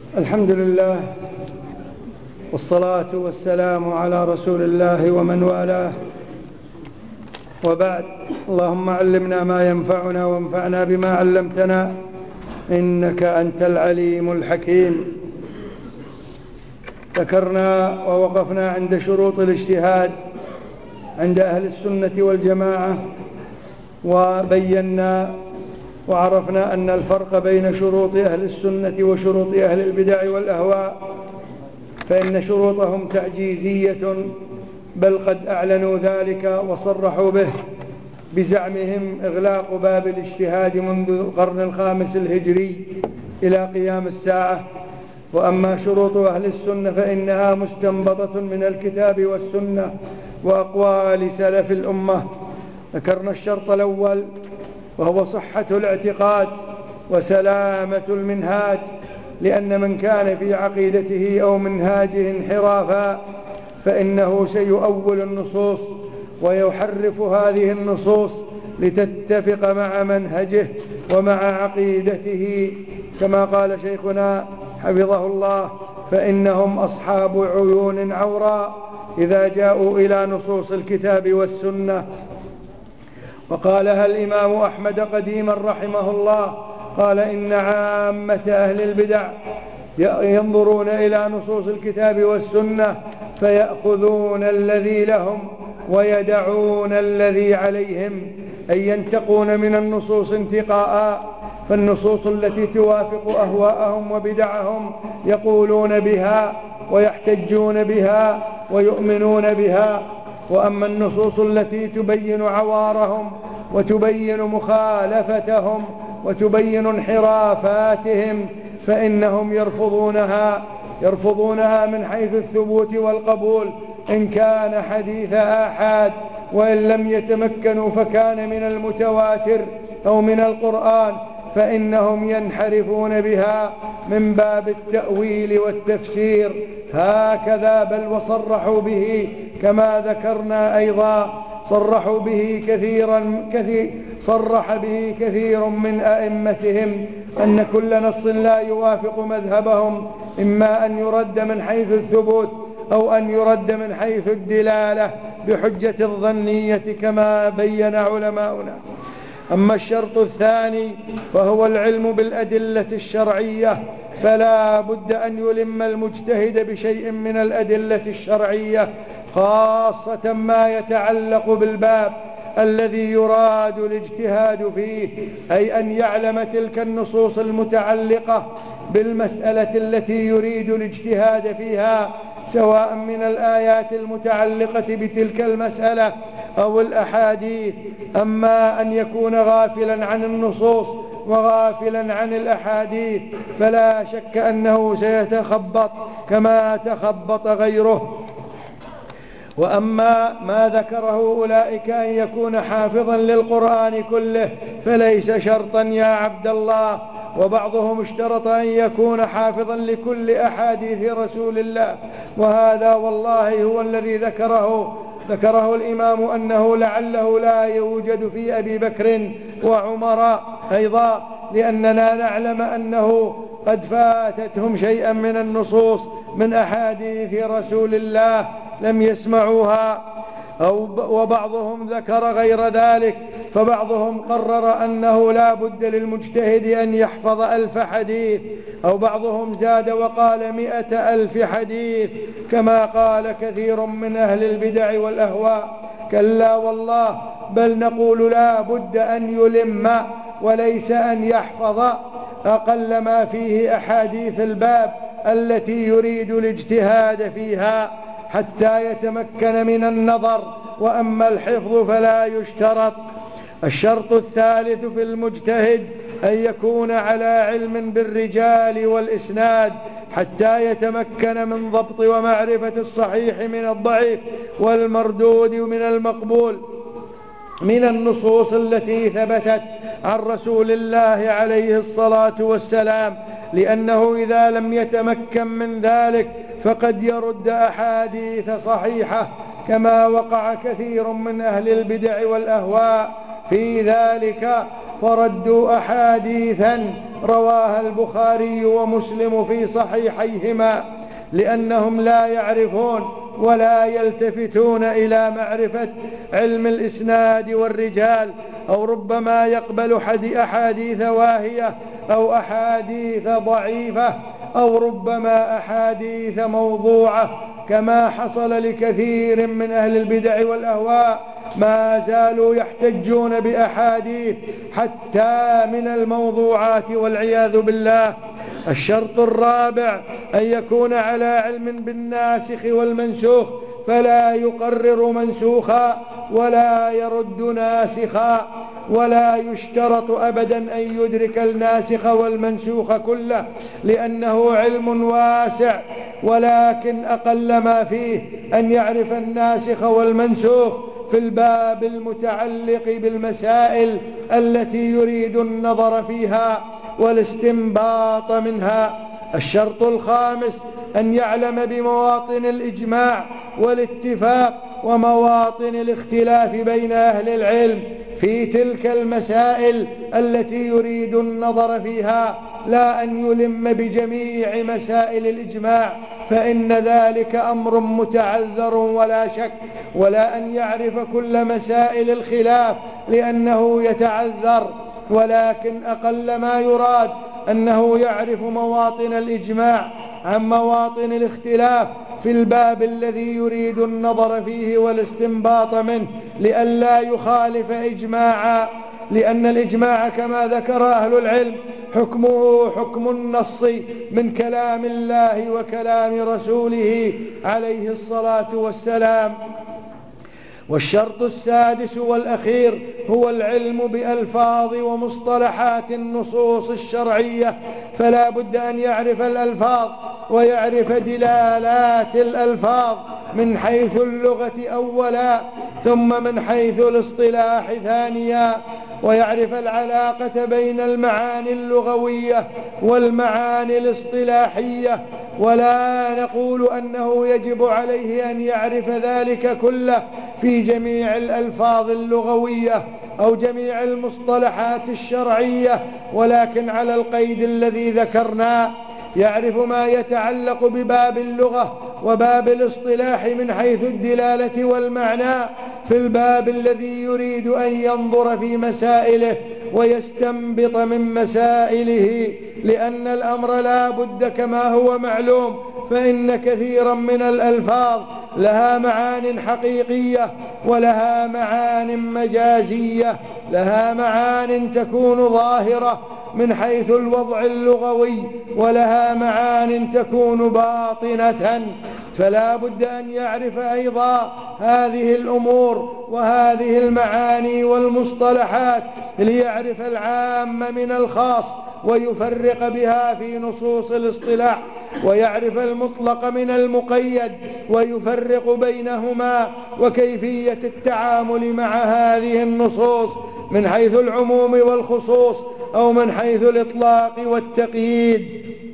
الحمد لله والصلاة والسلام على رسول الله ومن والاه، وبعد. اللهم علمنا ما ينفعنا وانفعنا بما علمتنا، إنك أنت العليم الحكيم. ذكرنا ووقفنا عند شروط الاجتهاد عند أهل السنة والجماعة، وبينا وعرفنا أن الفرق بين شروط أهل السنة وشروط أهل البدع والأهواء، فإن شروطهم تعجيزية، بل قد أعلنوا ذلك وصرحوا به بزعمهم إغلاق باب الاجتهاد منذ القرن الخامس الهجري إلى قيام الساعة. وأما شروط أهل السنة فإنها مستنبطة من الكتاب والسنة وأقوال سلف الأمة. ذكرنا الشرط الأول وهو صحة الاعتقاد وسلامة المنهاج، لأن من كان في عقيدته أو منهاجه انحرافا فإنه سيؤول النصوص ويحرف هذه النصوص لتتفق مع منهجه ومع عقيدته، كما قال شيخنا حفظه الله: فإنهم أصحاب عيون عوراء إذا جاءوا إلى نصوص الكتاب والسنة. وقالها الإمام أحمد قديما رحمه الله، قال: إن عامة أهل البدع ينظرون إلى نصوص الكتاب والسنة فيأخذون الذي لهم ويدعون الذي عليهم، أي ينتقون من النصوص انتقاء، فالنصوص التي توافق أهواءهم وبدعهم يقولون بها ويحتجون بها ويؤمنون بها. وأما النصوص التي تبين عوارهم وتبين مخالفتهم وتبين انحرافاتهم فإنهم يرفضونها من حيث الثبوت والقبول، إن كان حديث آحاد، وإن لم يتمكنوا فكان من المتواتر أو من القرآن، فإنهم ينحرفون بها من باب التأويل والتفسير هكذا. بل وصرحوا به كما ذكرنا أيضا، صرح به كثير من أئمتهم أن كل نص لا يوافق مذهبهم إما أن يرد من حيث الثبوت أو أن يرد من حيث الدلالة بحجة الظنية كما بين علماؤنا. أما الشرط الثاني فهو العلم بالأدلة الشرعية، فلا بد أن يلم المجتهد بشيء من الأدلة الشرعية، خاصة ما يتعلق بالباب الذي يراد الاجتهاد فيه، أي أن يعلم تلك النصوص المتعلقة بالمسألة التي يريد الاجتهاد فيها، سواء من الآيات المتعلقة بتلك المسألة أو الأحاديث. أما أن يكون غافلا عن النصوص وغافلا عن الأحاديث فلا شك أنه سيتخبط كما تخبط غيره. وأما ما ذكره أولئك أن يكون حافظا للقرآن كله فليس شرطا يا عبد الله، وبعضهم اشترط أن يكون حافظا لكل أحاديث رسول الله، وهذا والله هو الذي ذكره الإمام أنه لعله لا يوجد في أبي بكر وعمر أيضا، لأننا نعلم أنه قد فاتتهم شيئا من النصوص من أحاديث رسول الله لم يسمعوها، وبعضهم ذكر غير ذلك، فبعضهم قرر أنه لا بد للمجتهد أن يحفظ 1000 حديث، أو بعضهم زاد وقال 100,000 حديث كما قال كثير من أهل البدع والأهواء. كلا والله، بل نقول لا بد أن يلم وليس أن يحفظ أقل ما فيه أحاديث الباب التي يريد الاجتهاد فيها حتى يتمكن من النظر، وأما الحفظ فلا يشترط. الشرط الثالث في المجتهد أن يكون على علم بالرجال والإسناد حتى يتمكن من ضبط ومعرفة الصحيح من الضعيف والمردود من المقبول من النصوص التي ثبتت عن رسول الله عليه الصلاة والسلام، لأنه إذا لم يتمكن من ذلك فقد يرد أحاديث صحيحة، كما وقع كثير من أهل البدع والأهواء في ذلك، فردوا أحاديثا رواها البخاري ومسلم في صحيحيهما، لأنهم لا يعرفون ولا يلتفتون إلى معرفة علم الإسناد والرجال، أو ربما يقبل أحاديث واهية أو أحاديث ضعيفة أو ربما أحاديث موضوعة، كما حصل لكثير من أهل البدع والأهواء، ما زالوا يحتجون بأحاديث حتى من الموضوعات والعياذ بالله. الشرط الرابع أن يكون على علم بالناسخ والمنسوخ، فلا يقرر منسوخا ولا يرد ناسخا، ولا يشترط أبدا أن يدرك الناسخ والمنسوخ كله، لأنه علم واسع، ولكن أقل ما فيه أن يعرف الناسخ والمنسوخ في الباب المتعلق بالمسائل التي يريد النظر فيها والاستنباط منها. الشرط الخامس أن يعلم بمواطن الإجماع والاتفاق ومواطن الاختلاف بين أهل العلم في تلك المسائل التي يريد النظر فيها، لا أن يلم بجميع مسائل الإجماع، فإن ذلك أمر متعذر ولا شك، ولا أن يعرف كل مسائل الخلاف لأنه يتعذر، ولكن أقل ما يراد أنه يعرف مواطن الإجماع عن مواطن الاختلاف في الباب الذي يريد النظر فيه والاستنباط منه، لئلا يخالف إجماعا، لأن الإجماع كما ذكر أهل العلم حكمه حكم النص من كلام الله وكلام رسوله عليه الصلاة والسلام. والشرط السادس والأخير هو العلم بألفاظ ومصطلحات النصوص الشرعية، فلا بد أن يعرف الألفاظ ويعرف دلالات الألفاظ من حيث اللغة أولا، ثم من حيث الاصطلاح ثانيا، ويعرف العلاقة بين المعاني اللغوية والمعاني الاصطلاحية. ولا نقول أنه يجب عليه أن يعرف ذلك كله في جميع الألفاظ اللغوية أو جميع المصطلحات الشرعية، ولكن على القيد الذي ذكرناه، يعرف ما يتعلق بباب اللغة وباب الاصطلاح من حيث الدلالة والمعنى في الباب الذي يريد أن ينظر في مسائله ويستنبط من مسائله، لأن الأمر لا بد كما هو معلوم، فإن كثيرا من الألفاظ لها معان حقيقية ولها معان مجازية، لها معان تكون ظاهرة من حيث الوضع اللغوي، ولها معان تكون باطنة، فلا بد أن يعرف أيضا هذه الأمور وهذه المعاني والمصطلحات ليعرف العام من الخاص ويفرق بها في نصوص الاصطلاح، ويعرف المطلق من المقيد ويفرق بينهما، وكيفية التعامل مع هذه النصوص من حيث العموم والخصوص أو من حيث الإطلاق والتقييد.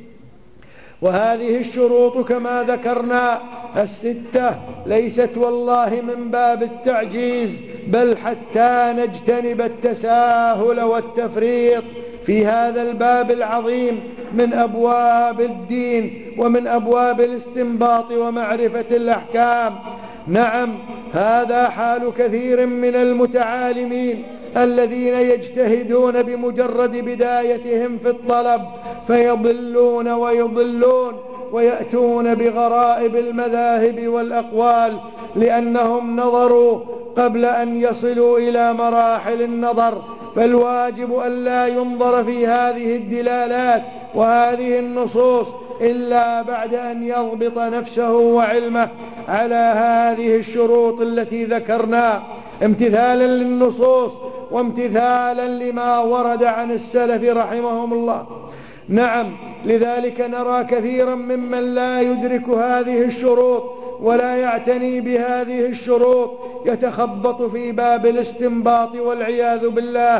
وهذه الشروط كما ذكرنا الستة ليست والله من باب التعجيز، بل حتى نجتنب التساهل والتفريط في هذا الباب العظيم من أبواب الدين ومن أبواب الاستنباط ومعرفة الأحكام. نعم، هذا حال كثير من المتعالمين الذين يجتهدون بمجرد بدايتهم في الطلب فيضلون ويضلون ويأتون بغرائب المذاهب والأقوال، لأنهم نظروا قبل أن يصلوا إلى مراحل النظر. فالواجب أن لا ينظر في هذه الدلالات وهذه النصوص إلا بعد أن يضبط نفسه وعلمه على هذه الشروط التي ذكرنا، امتثالا للنصوص وامتثالا لما ورد عن السلف رحمهم الله. نعم، لذلك نرى كثيرا ممن لا يدرك هذه الشروط ولا يعتني بهذه الشروط يتخبط في باب الاستنباط والعياذ بالله،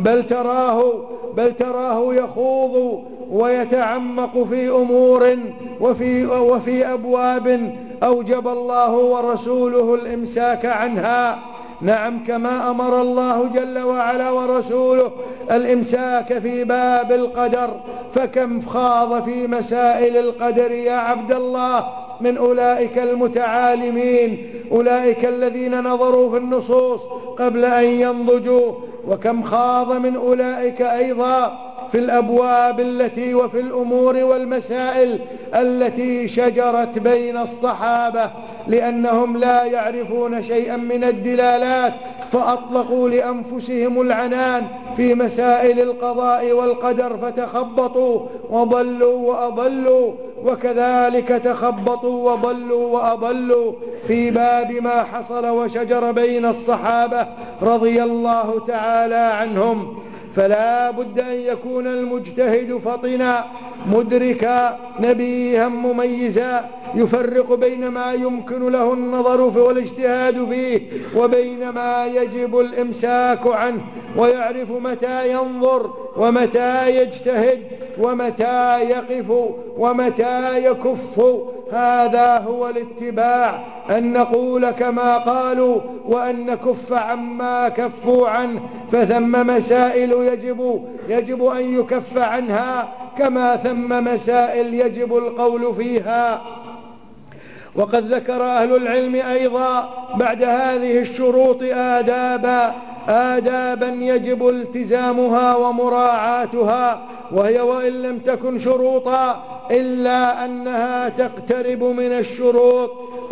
بل تراه يخوض ويتعمق في أمور وفي أبواب أوجب الله ورسوله الإمساك عنها، نعم، كما أمر الله جل وعلا ورسوله الإمساك في باب القدر، فكم خاض في مسائل القدر يا عبد الله من أولئك المتعالمين، أولئك الذين نظروا في النصوص قبل أن ينضجوا، وكم خاض من أولئك أيضا في الأبواب التي وفي الأمور والمسائل التي شجرت بين الصحابة، لأنهم لا يعرفون شيئا من الدلالات فأطلقوا لأنفسهم العنان في مسائل القضاء والقدر فتخبطوا وضلوا وأضلوا، وكذلك تخبطوا وضلوا وأضلوا في باب ما حصل وشجر بين الصحابة رضي الله تعالى عنهم. فلا بد أن يكون المجتهد فطنا مدركا نبيها مميزا، يفرق بين ما يمكن له النظر والاجتهاد فيه وبين ما يجب الإمساك عنه، ويعرف متى ينظر ومتى يجتهد ومتى يقف ومتى يكف. هذا هو الاتباع، أن نقول كما قالوا وأن نكف عما كفوا عنه، فثم مسائل يجب أن يكف عنها كما ثم مسائل يجب القول فيها. وقد ذكر أهل العلم أيضا بعد هذه الشروط آدابا يجب التزامها ومراعاتها، وهي وإن لم تكن شروطا إلا أنها تقترب من الشروط،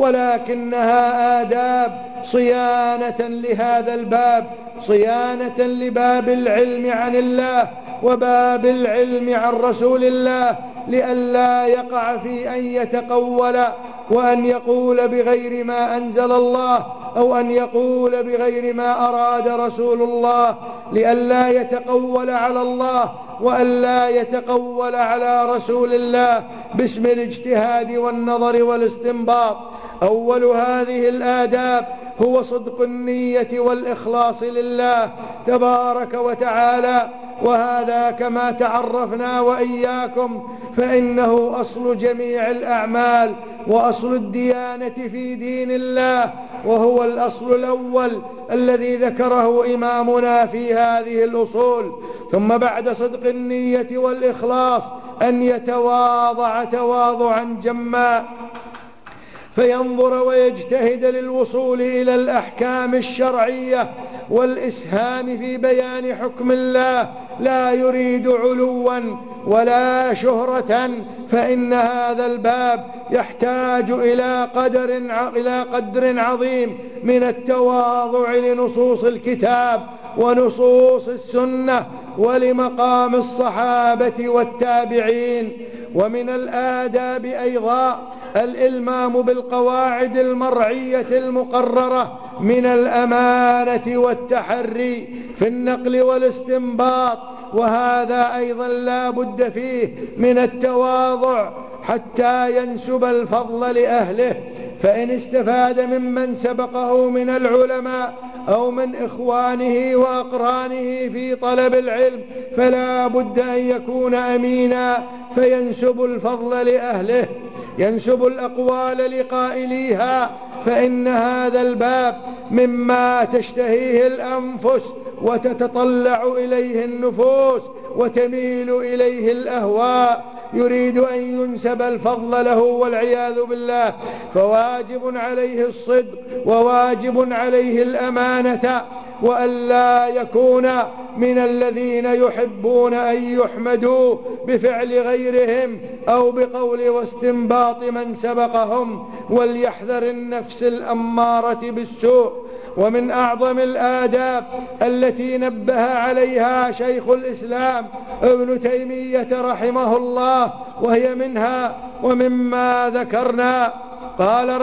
ولكنها آداب صيانة لهذا الباب، صيانة لباب العلم عن الله وباب العلم عن رسول الله، لئلا يقع في أن يتقول وأن يقول بغير ما أنزل الله، أو أن يقول بغير ما أراد رسول الله، لئلا يتقول على الله وألا يتقول على رسول الله باسم الاجتهاد والنظر والاستنباط. أول هذه الآداب هو صدق النية والإخلاص لله تبارك وتعالى، وهذا كما تعرفنا وإياكم فإنه أصل جميع الأعمال وأصل الديانة في دين الله، وهو الأصل الأول الذي ذكره إمامنا في هذه الأصول. ثم بعد صدق النية والإخلاص أن يتواضع تواضعا جما، فينظر ويجتهد للوصول إلى الأحكام الشرعية والإسهام في بيان حكم الله، لا يريد علوا ولا شهرة، فإن هذا الباب يحتاج إلى قدر عظيم من التواضع لنصوص الكتاب ونصوص السنة ولمقام الصحابة والتابعين. ومن الآداب أيضا الإلمام بالقواعد المرعية المقررة من الأمانة والتحري في النقل والاستنباط، وهذا أيضا لا بد فيه من التواضع حتى ينسب الفضل لأهله، فإن استفاد ممن سبقه من العلماء أو من إخوانه وأقرانه في طلب العلم فلا بد أن يكون أمينا فينسب الفضل لأهله، ينسب الأقوال لقائليها، فإن هذا الباب مما تشتهيه الأنفس وتتطلع إليه النفوس وتميل إليه الأهواء، يريد أن ينسب الفضل له والعياذ بالله، فواجب عليه الصدق وواجب عليه الأمانة، وألا يكون من الذين يحبون أن يحمدوا بفعل غيرهم أو بقول واستنباط من سبقهم، وليحذر النفس الأمارة بالسوء. ومن أعظم الآداب التي نبه عليها شيخ الإسلام ابن تيمية رحمه الله، وهي منها ومما ذكرنا، قال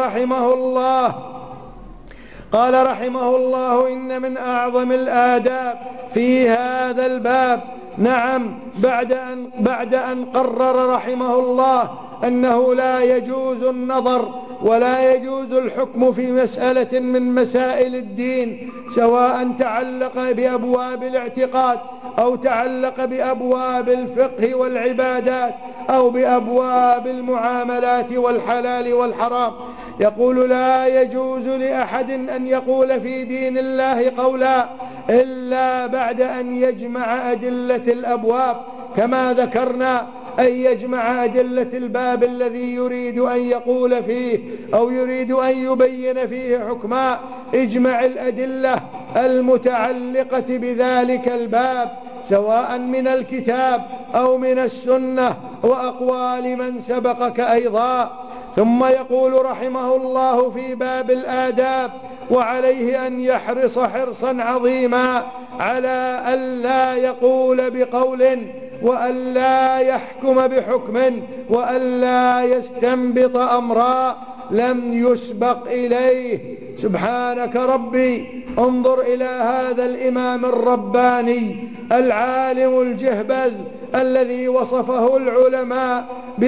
رحمه الله إن من أعظم الآداب في هذا الباب، نعم، بعد أن قرر رحمه الله أنه لا يجوز النظر ولا يجوز الحكم في مسألة من مسائل الدين، سواء تعلق بأبواب الاعتقاد أو تعلق بأبواب الفقه والعبادات أو بأبواب المعاملات والحلال والحرام، يقول لا يجوز لأحد أن يقول في دين الله قولا إلا بعد أن يجمع أدلة الأبواب كما ذكرنا، أن يجمع أدلة الباب الذي يريد أن يقول فيه أو يريد أن يبين فيه حكما. اجمع الأدلة المتعلقة بذلك الباب سواء من الكتاب أو من السنة وأقوال من سبقك أيضا. ثم يقول رحمه الله في باب الآداب: وعليه أن يحرص حرصا عظيما على ألا يقول بقول وألا يحكم بحكم وألا يستنبط أمرا لم يسبق إليه. سبحانك ربي، انظر إلى هذا الإمام الرباني العالم الجهبذ الذي وصفه العلماء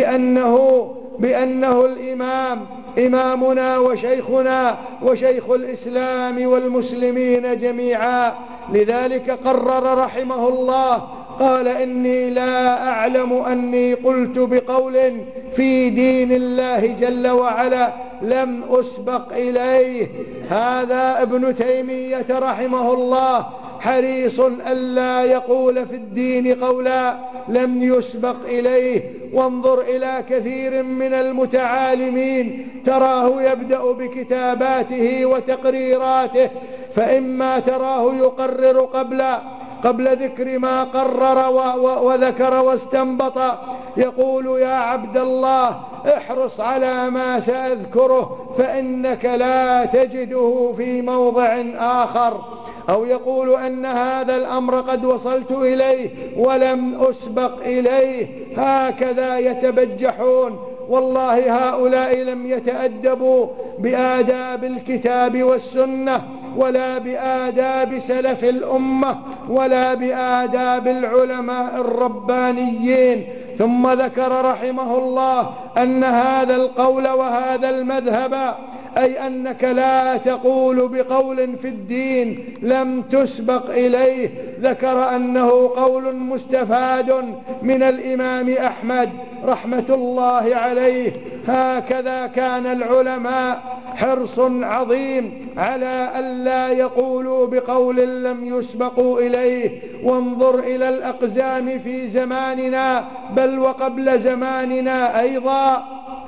بأنه الإمام، إمامنا وشيخنا وشيخ الإسلام والمسلمين جميعا. لذلك قرر رحمه الله قال: إني لا أعلم أني قلت بقول في دين الله جل وعلا لم أسبق إليه. هذا ابن تيمية رحمه الله حريص ألا يقول في الدين قولا لم يسبق إليه. وانظر إلى كثير من المتعالمين تراه يبدأ بكتاباته وتقريراته، فإما تراه يقرر قبل ذكر ما قرر وذكر واستنبط، يقول: يا عبد الله احرص على ما سأذكره فإنك لا تجده في موضع آخر. أو يقول أن هذا الأمر قد وصلت إليه ولم أسبق إليه. هكذا يتبجحون. والله هؤلاء لم يتأدبوا بآداب الكتاب والسنة ولا بآداب سلف الأمة ولا بآداب العلماء الربانيين. ثم ذكر رحمه الله أن هذا القول وهذا المذهب، أي أنك لا تقول بقول في الدين لم تسبق إليه، ذكر أنه قول مستفاد من الإمام أحمد رحمة الله عليه. هكذا كان العلماء، حرص عظيم على ألا يقولوا بقول لم يسبقوا إليه. وانظر إلى الأقزام في زماننا بل وقبل زماننا أيضا،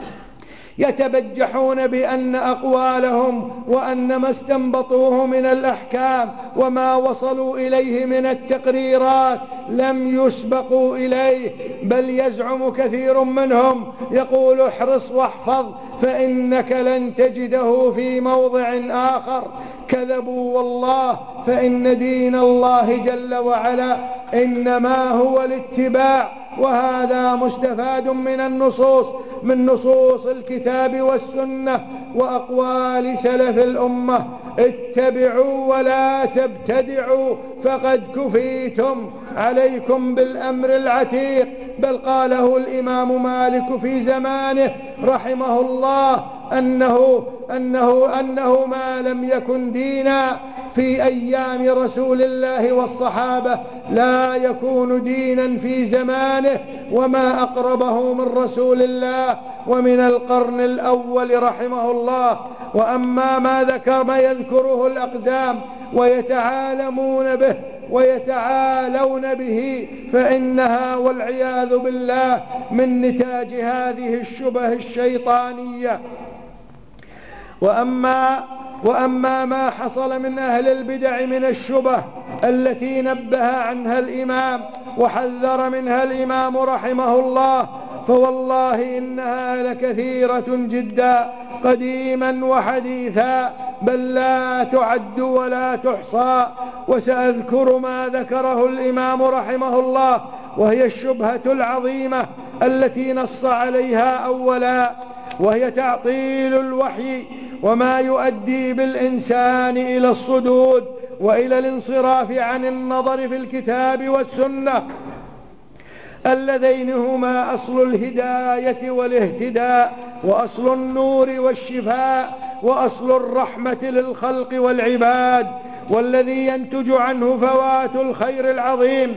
يتبجحون بأن أقوالهم وأن ما استنبطوه من الأحكام وما وصلوا إليه من التقريرات لم يسبقوا إليه، بل يزعم كثير منهم يقول: احرص واحفظ فإنك لن تجده في موضع آخر. كذبوا والله، فإن دين الله جل وعلا إنما هو الاتباع، وهذا مستفاد من نصوص الكتاب والسنة وأقوال سلف الأمة. اتبعوا ولا تبتدعوا فقد كفيتم، عليكم بالأمر العتيق. بل قاله الإمام مالك في زمانه رحمه الله أنه ما لم يكن دينا في أيام رسول الله والصحابة لا يكون دينا في زمانه، وما أقربه من رسول الله ومن القرن الأول رحمه الله. وأما ما يذكره الأقدام ويتعالمون به ويتعالون به فإنها والعياذ بالله من نتاج هذه الشبه الشيطانية. وأما ما حصل من أهل البدع من الشبه التي نبه عنها الإمام وحذر منها الإمام رحمه الله، فوالله إنها لكثيرة جدا قديما وحديثا، بل لا تعد ولا تحصى. وسأذكر ما ذكره الإمام رحمه الله، وهي الشبهة العظيمة التي نص عليها أولا، وهي تعطيل الوحي وما يؤدي بالإنسان إلى الصدود وإلى الانصراف عن النظر في الكتاب والسنة، اللذين هما أصل الهداية والاهتداء وأصل النور والشفاء وأصل الرحمة للخلق والعباد، والذي ينتج عنه فوات الخير العظيم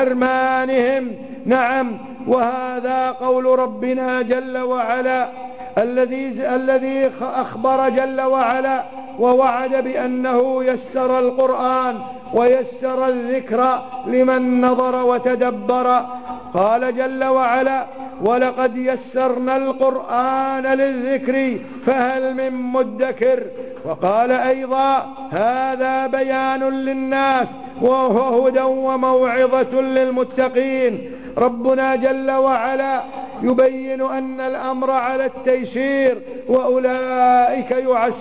وحرمانهم. نعم، وهذا قول ربنا جل وعلا: الذي أخبر جل وعلا ووعد بأنه يسر القرآن ويسر الذكر لمن نظر وتدبر. قال جل وعلا: ولقد يسرنا القرآن للذكر فهل من مدكر. وقال أيضا: هذا بيان للناس وهو هدى وموعظة للمتقين. ربنا جل وعلا يبين أن الأمر على التيسير، وأولئك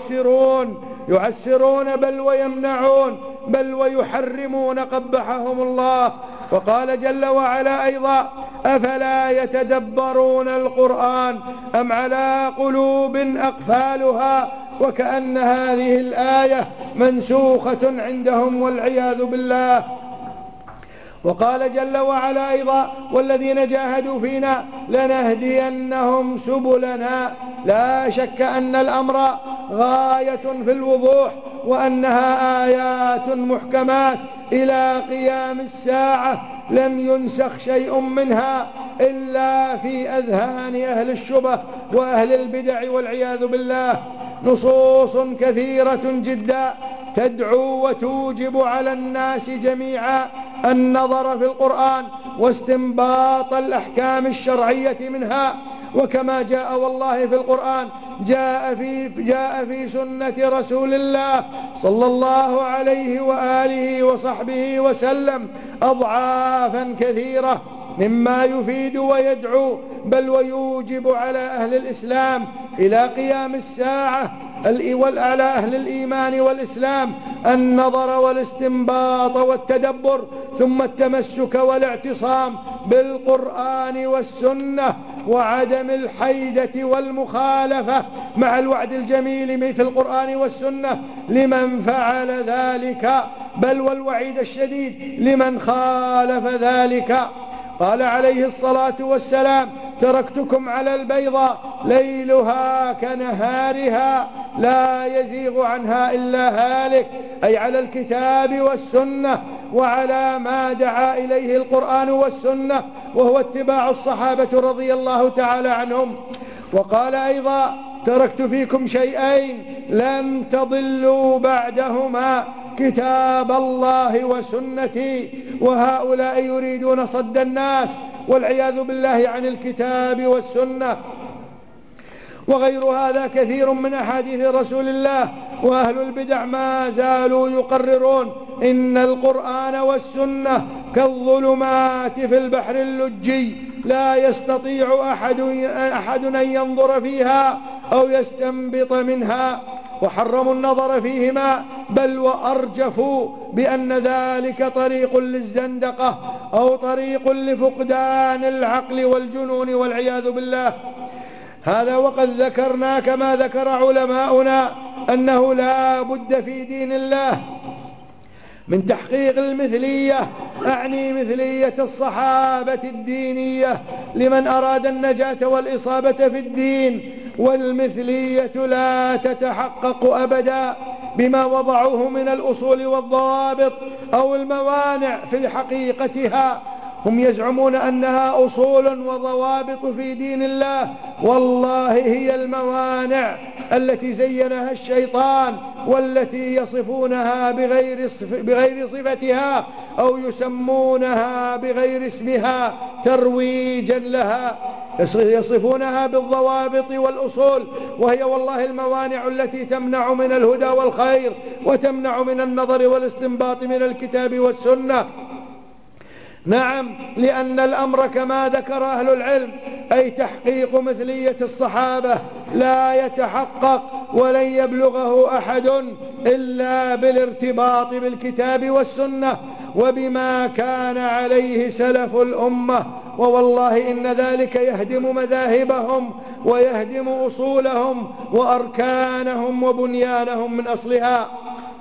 يعسرون بل ويمنعون بل ويحرمون قبحهم الله. وقال جل وعلا أيضا: أفلا يتدبرون القرآن أم على قلوب أقفالها. وكأن هذه الآية منسوخة عندهم والعياذ بالله. وقال جل وعلا أيضا: والذين جاهدوا فينا لنهدينهم سبلنا. لا شك أن الأمر غاية في الوضوح، وأنها آيات محكمات إلى قيام الساعة لم ينسخ شيء منها إلا في أذهان أهل الشبه وأهل البدع والعياذ بالله. نصوص كثيرة جدا تدعو وتوجب على الناس جميعا النظر في القرآن واستنباط الأحكام الشرعية منها. وكما جاء والله في القرآن جاء في سنة رسول الله صلى الله عليه وآله وصحبه وسلم أضعافا كثيرة مما يفيد ويدعو بل ويوجب على أهل الإسلام إلى قيام الساعة على أهل الإيمان والإسلام النظر والاستنباط والتدبر، ثم التمسك والاعتصام بالقرآن والسنة، وعدم الحيدة والمخالفة مع الوعد الجميل مثل القرآن والسنة لمن فعل ذلك، بل والوعيد الشديد لمن خالف ذلك. قال عليه الصلاة والسلام: تركتكم على البيضاء ليلها كنهارها لا يزيغ عنها إلا هالك، أي على الكتاب والسنة وعلى ما دعا إليه القرآن والسنة، وهو اتباع الصحابة رضي الله تعالى عنهم. وقال أيضا: تركت فيكم شيئين لن تضلوا بعدهما، كتاب الله وسنتي. وهؤلاء يريدون صد الناس والعياذ بالله عن الكتاب والسنة. وغير هذا كثير من أحاديث رسول الله. وأهل البدع ما زالوا يقررون إن القرآن والسنة كالظلمات في البحر اللجي، لا يستطيع أحد أن ينظر فيها أو يستنبط منها، وحرموا النظر فيهما، بل وأرجفوا بأن ذلك طريق للزندقة أو طريق لفقدان العقل والجنون والعياذ بالله. هذا وقد ذكرنا كما ذكر علماؤنا أنه لا بد في دين الله من تحقيق المثلية، أعني مثلية الصحابة الدينية لمن أراد النجاة والإصابة في الدين. والمثلية لا تتحقق أبدا بما وضعوه من الأصول والضوابط أو الموانع في حقيقتها. هم يزعمون أنها أصول وضوابط في دين الله، والله هي الموانع التي زينها الشيطان، والتي يصفونها بغير صفتها أو يسمونها بغير اسمها ترويجا لها، يصفونها بالضوابط والأصول، وهي والله الموانع التي تمنع من الهدى والخير وتمنع من النظر والاستنباط من الكتاب والسنة. نعم، لأن الأمر كما ذكر أهل العلم أي تحقيق مثلية الصحابة لا يتحقق ولن يبلغه أحد إلا بالارتباط بالكتاب والسنة وبما كان عليه سلف الأمة. ووالله إن ذلك يهدم مذاهبهم ويهدم أصولهم وأركانهم وبنيانهم من أصلها.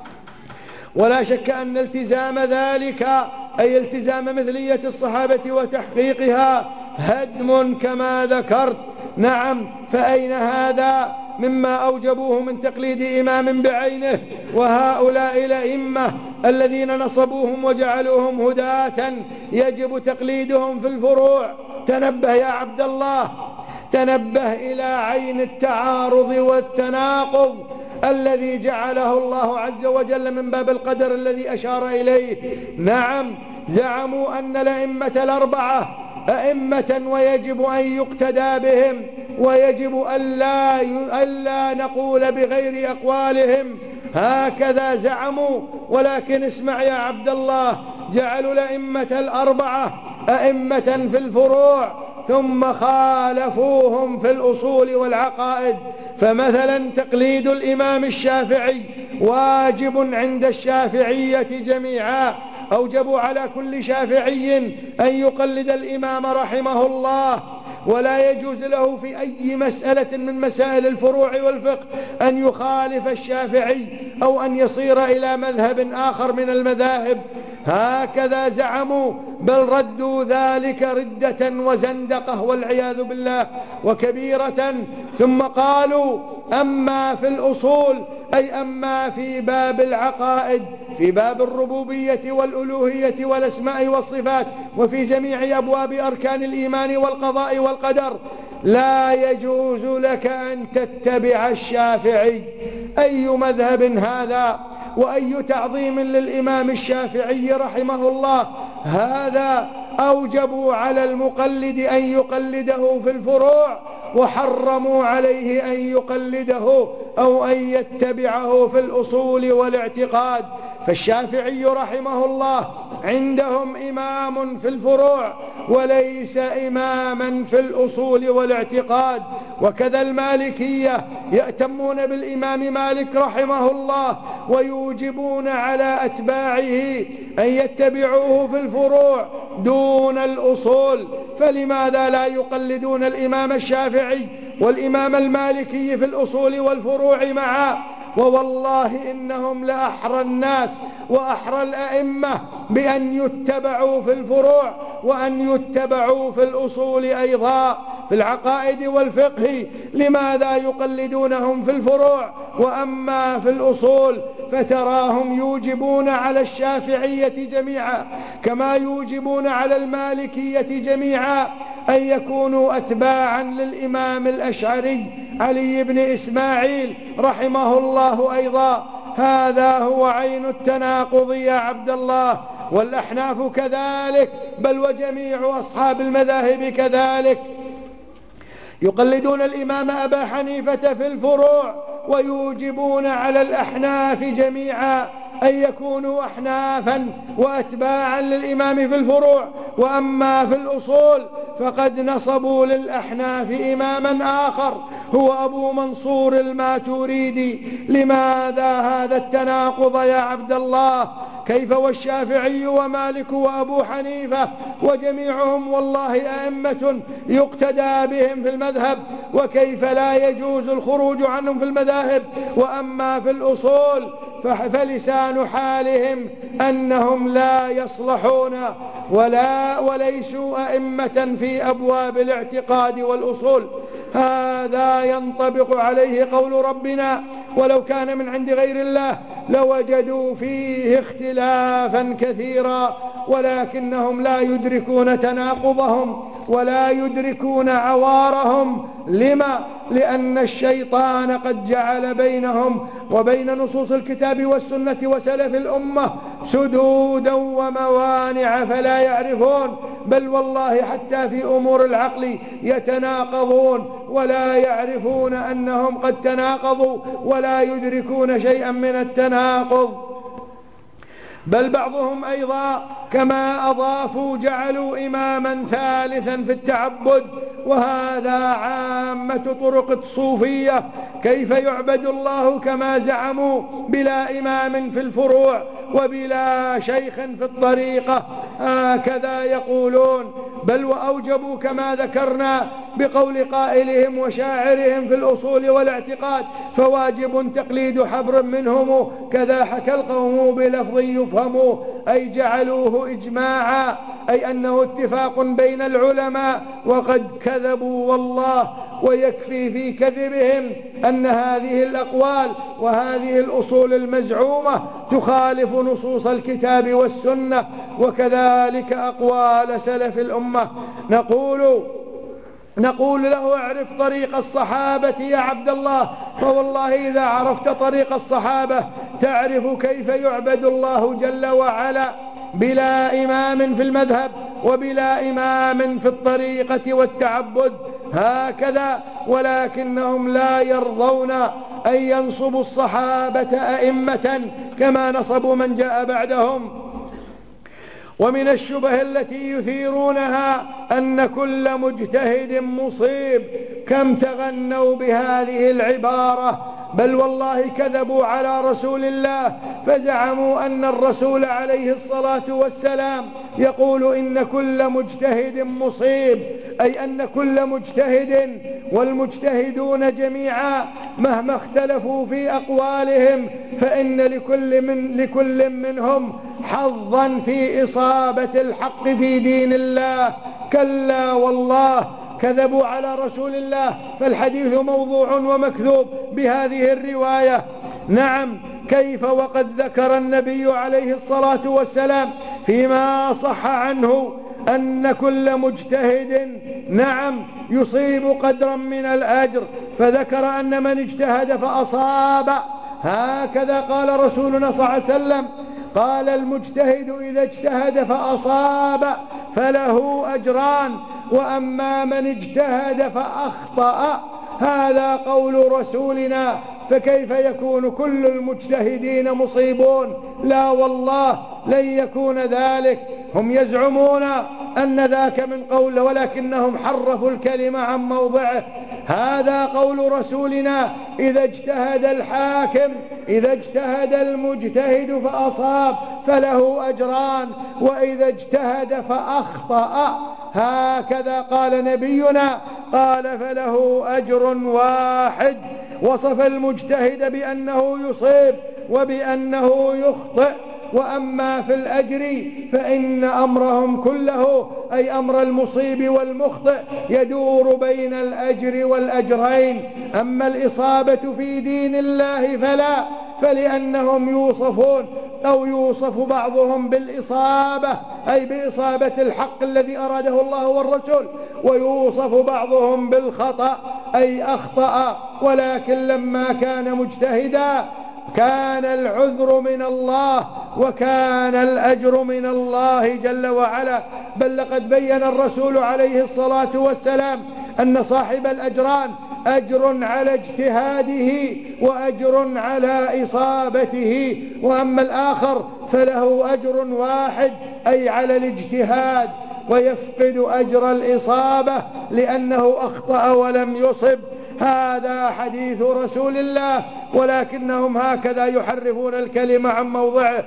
ولا شك أن التزام ذلك أي التزام مثلية الصحابة وتحقيقها هدم كما ذكرت. نعم، فأين هذا مما أوجبوه من تقليد إمام بعينه؟ وهؤلاء الأئمة الذين نصبوهم وجعلوهم هداة يجب تقليدهم في الفروع. تنبه يا عبد الله، تنبه إلى عين التعارض والتناقض الذي جعله الله عز وجل من باب القدر الذي أشار إليه. نعم، زعموا أن الأئمة الأربعة أئمة ويجب أن يقتدى بهم، ويجب ألا نقول بغير أقوالهم، هكذا زعموا. ولكن اسمع يا عبد الله، جعلوا الأئمة الأربعة أئمة في الفروع ثم خالفوهم في الأصول والعقائد. فمثلا تقليد الإمام الشافعي واجب عند الشافعية جميعا، أوجبوا على كل شافعي أن يقلد الإمام رحمه الله، ولا يجوز له في أي مسألة من مسائل الفروع والفقه أن يخالف الشافعي أو أن يصير إلى مذهب آخر من المذاهب، هكذا زعموا، بل ردوا ذلك ردة وزندقة والعياذ بالله وكبيرة. ثم قالوا أما في الأصول، أي أما في باب العقائد، في باب الربوبية والألوهية والأسماء والصفات، وفي جميع أبواب أركان الإيمان والقضاء والقدر، لا يجوز لك أن تتبع الشافعي. أي مذهب هذا؟ وأي تعظيم للإمام الشافعي رحمه الله هذا؟ أوجبوا على المقلد أن يقلده في الفروع، وحرموا عليه أن يقلده أو أن يتبعه في الأصول والاعتقاد. فالشافعي رحمه الله عندهم إمام في الفروع وليس إماما في الأصول والاعتقاد. وكذا المالكية يأتمون بالإمام مالك رحمه الله ويوجبون على أتباعه أن يتبعوه في الفروع دون الأصول. فلماذا لا يقلدون الإمام الشافعي والإمام المالكي في الأصول والفروع معا؟ ووالله إنهم لأحرى الناس وأحرى الأئمة بأن يتبعوا في الفروع وأن يتبعوا في الأصول أيضا في العقائد والفقه. لماذا يقلدونهم في الفروع وأما في الأصول فتراهم يوجبون على الشافعية جميعا كما يوجبون على المالكية جميعا أن يكونوا أتباعا للإمام الأشعري علي بن إسماعيل رحمه الله أيضا. هذا هو عين التناقض يا عبد الله. والأحناف كذلك، بل وجميع أصحاب المذاهب كذلك، يقلدون الإمام أبا حنيفة في الفروع ويوجبون على الأحناف جميعا أن يكونوا أحنافا وأتباعا للإمام في الفروع، وأما في الأصول فقد نصبوا للأحناف إماما آخر هو أبو منصور الماتريدي. لماذا هذا التناقض يا عبد الله؟ كيف والشافعي ومالك وأبو حنيفة وجميعهم والله أئمة يقتدى بهم في المذهب، وكيف لا يجوز الخروج عنهم في المذاهب؟ وأما في الأصول فلسان حالهم أنهم لا يصلحون وليسوا أئمة في أبواب الاعتقاد والأصول. هذا ينطبق عليه قول ربنا: ولو كان من عند غير الله لوجدوا فيه اختلافا كثيرا، ولكنهم لا يدركون تناقضهم ولا يدركون عوارهم. لما؟ لأن الشيطان قد جعل بينهم وبين نصوص الكتاب والسنة وسلف الأمة سدودا وموانع فلا يعرفون، بل والله حتى في أمور العقل يتناقضون ولا يعرفون أنهم قد تناقضوا ولا يدركون شيئا من التناقض. بل بعضهم أيضا كما أضافوا جعلوا إماما ثالثا في التعبد، وهذا عامة طرق الصوفية. كيف يعبد الله كما زعموا بلا إمام في الفروع وبلا شيخ في الطريقة؟ هكذا يقولون. بل وأوجبوا كما ذكرنا بقول قائلهم وشاعرهم في الأصول والاعتقاد: فواجب تقليد حبر منهم كذا حكى القوم بلفظ يفهم، أي جعلوه إجماعا، أي أنه اتفاق بين العلماء، وقد كذبوا والله. ويكفي في كذبهم أن هذه الأقوال وهذه الأصول المزعومة تخالف نصوص الكتاب والسنة، وكذلك أقوال سلف الأمة. نقول نقول له اعرف طريق الصحابة يا عبد الله، فوالله إذا عرفت طريق الصحابة تعرف كيف يعبد الله جل وعلا بلا إمام في المذهب وبلا إمام في الطريقة والتعبد هكذا. ولكنهم لا يرضون أن ينصبوا الصحابة أئمة كما نصبوا من جاء بعدهم. ومن الشبه التي يثيرونها أن كل مجتهد مصيب. كم تغنوا بهذه العبارة، بل والله كذبوا على رسول الله، فزعموا أن الرسول عليه الصلاة والسلام يقول إن كل مجتهد مصيب، أي أن كل مجتهد والمجتهدون جميعا مهما اختلفوا في أقوالهم فإن لكل منهم حظا في إصابة الحق في دين الله. كلا والله كذبوا على رسول الله، فالحديث موضوع ومكذوب بهذه الرواية. نعم، كيف وقد ذكر النبي عليه الصلاة والسلام فيما صح عنه أن كل مجتهد نعم يصيب قدرا من الأجر، فذكر أن من اجتهد فأصاب، هكذا قال رسولنا صلى الله عليه وسلم، قال المجتهد إذا اجتهد فأصاب فله أجران، وأما من اجتهد فأخطأ، هذا قول رسولنا. فكيف يكون كل المجتهدين مصيبون؟ لا والله لن يكون ذلك. هم يزعمون أن ذاك من قول، ولكنهم حرفوا الكلمة عن موضعه. هذا قول رسولنا إذا اجتهد الحاكم، إذا اجتهد المجتهد فأصاب فله أجران، وإذا اجتهد فأخطأ هكذا قال نبينا، قال فله أجر واحد. وصف المجتهد بأنه يصيب وبأنه يخطئ. وأما في الأجر فإن أمرهم كله، أي أمر المصيب والمخطئ، يدور بين الأجر والأجرين. أما الإصابة في دين الله فلا، فلأنهم يوصفون أو يوصف بعضهم بالإصابة، أي بإصابة الحق الذي أراده الله والرسول، ويوصف بعضهم بالخطأ أي أخطأ. ولكن لما كان مجتهدا كان العذر من الله وكان الأجر من الله جل وعلا. بل لقد بين الرسول عليه الصلاة والسلام أن صاحب الأجران أجر على اجتهاده وأجر على إصابته، وأما الآخر فله أجر واحد أي على الاجتهاد، ويفقد أجر الإصابة لأنه أخطأ ولم يصب. هذا حديث رسول الله، ولكنهم هكذا يحرفون الكلمة عن موضعه.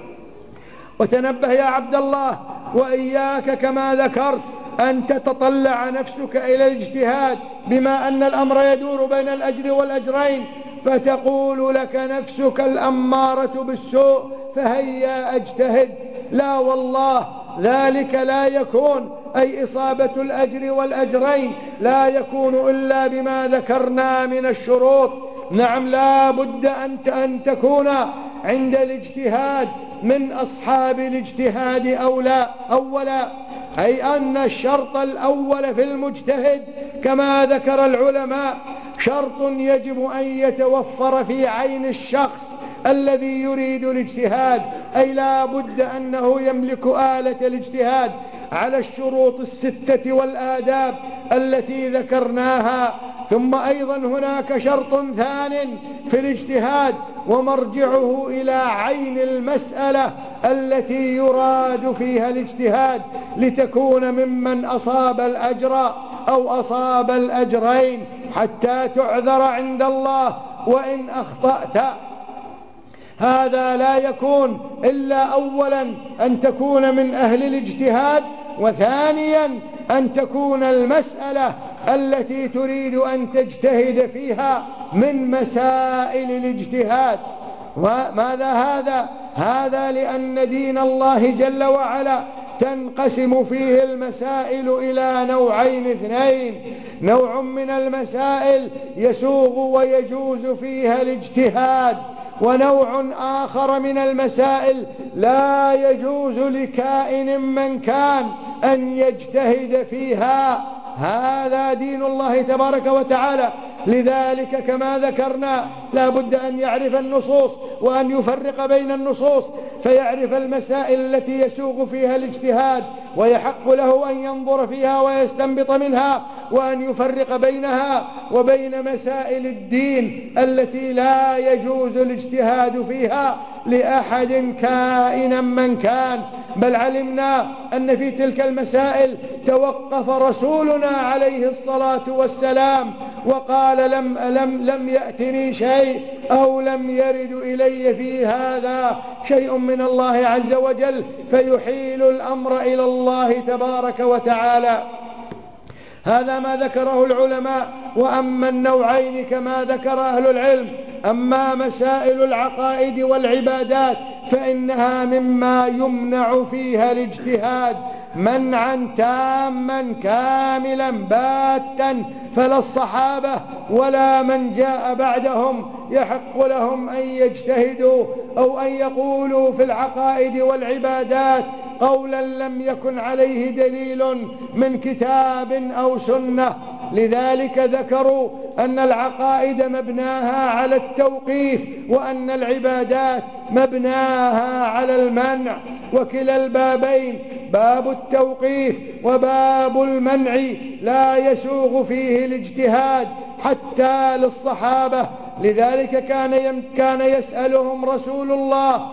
وتنبه يا عبد الله، وإياك كما ذكرت أن تتطلع نفسك إلى الاجتهاد، بما أن الأمر يدور بين الأجر والأجرين، فتقول لك نفسك الأمارة بالسوء فهيا أجتهد. لا والله ذلك لا يكون، أي إصابة الأجر والأجرين لا يكون إلا بما ذكرنا من الشروط. نعم، لا بد أن تكون عند الاجتهاد من أصحاب الاجتهاد أولا، أي أن الشرط الأول في المجتهد كما ذكر العلماء شرط يجب أن يتوفر في عين الشخص الذي يريد الاجتهاد، أي لا بد أنه يملك آلة الاجتهاد على الشروط الستة والآداب التي ذكرناها. ثم أيضا هناك شرط ثان في الاجتهاد ومرجعه إلى عين المسألة التي يراد فيها الاجتهاد، لتكون ممن أصاب الأجر أو أصاب الأجرين حتى تعذر عند الله وإن أخطأت. هذا لا يكون إلا أولا أن تكون من أهل الاجتهاد، وثانيا أن تكون المسألة التي تريد أن تجتهد فيها من مسائل الاجتهاد. وماذا هذا؟ هذا لأن دين الله جل وعلا تنقسم فيه المسائل إلى نوعين اثنين: نوع من المسائل يسوغ ويجوز فيها الاجتهاد، ونوع آخر من المسائل لا يجوز لكائن من كان أن يجتهد فيها. هذا دين الله تبارك وتعالى. لذلك كما ذكرنا لا بد أن يعرف النصوص وأن يفرق بين النصوص، فيعرف المسائل التي يسوغ فيها الاجتهاد ويحق له أن ينظر فيها ويستنبط منها، وأن يفرق بينها وبين مسائل الدين التي لا يجوز الاجتهاد فيها لأحد كائنا من كان. بل علمنا أن في تلك المسائل توقف رسولنا عليه الصلاة والسلام وقال لم يأتني شيء أو لم يرد إلي في هذا شيء من الله عز وجل، فيحيل الأمر إلى الله تبارك وتعالى. هذا ما ذكره العلماء. وأما النوعين كما ذكر أهل العلم، أما مسائل العقائد والعبادات فإنها مما يمنع فيها الاجتهاد منعا تاما كاملا باتا، فلا الصحابة ولا من جاء بعدهم يحق لهم أن يجتهدوا أو أن يقولوا في العقائد والعبادات قولا لم يكن عليه دليل من كتاب أو سنة. لذلك ذكروا أن العقائد مبناها على التوقيف، وأن العبادات مبناها على المنع، وكلا البابين باب التوقيف وباب المنع لا يسوغ فيه الاجتهاد حتى للصحابة. لذلك كان يسألهم رسول الله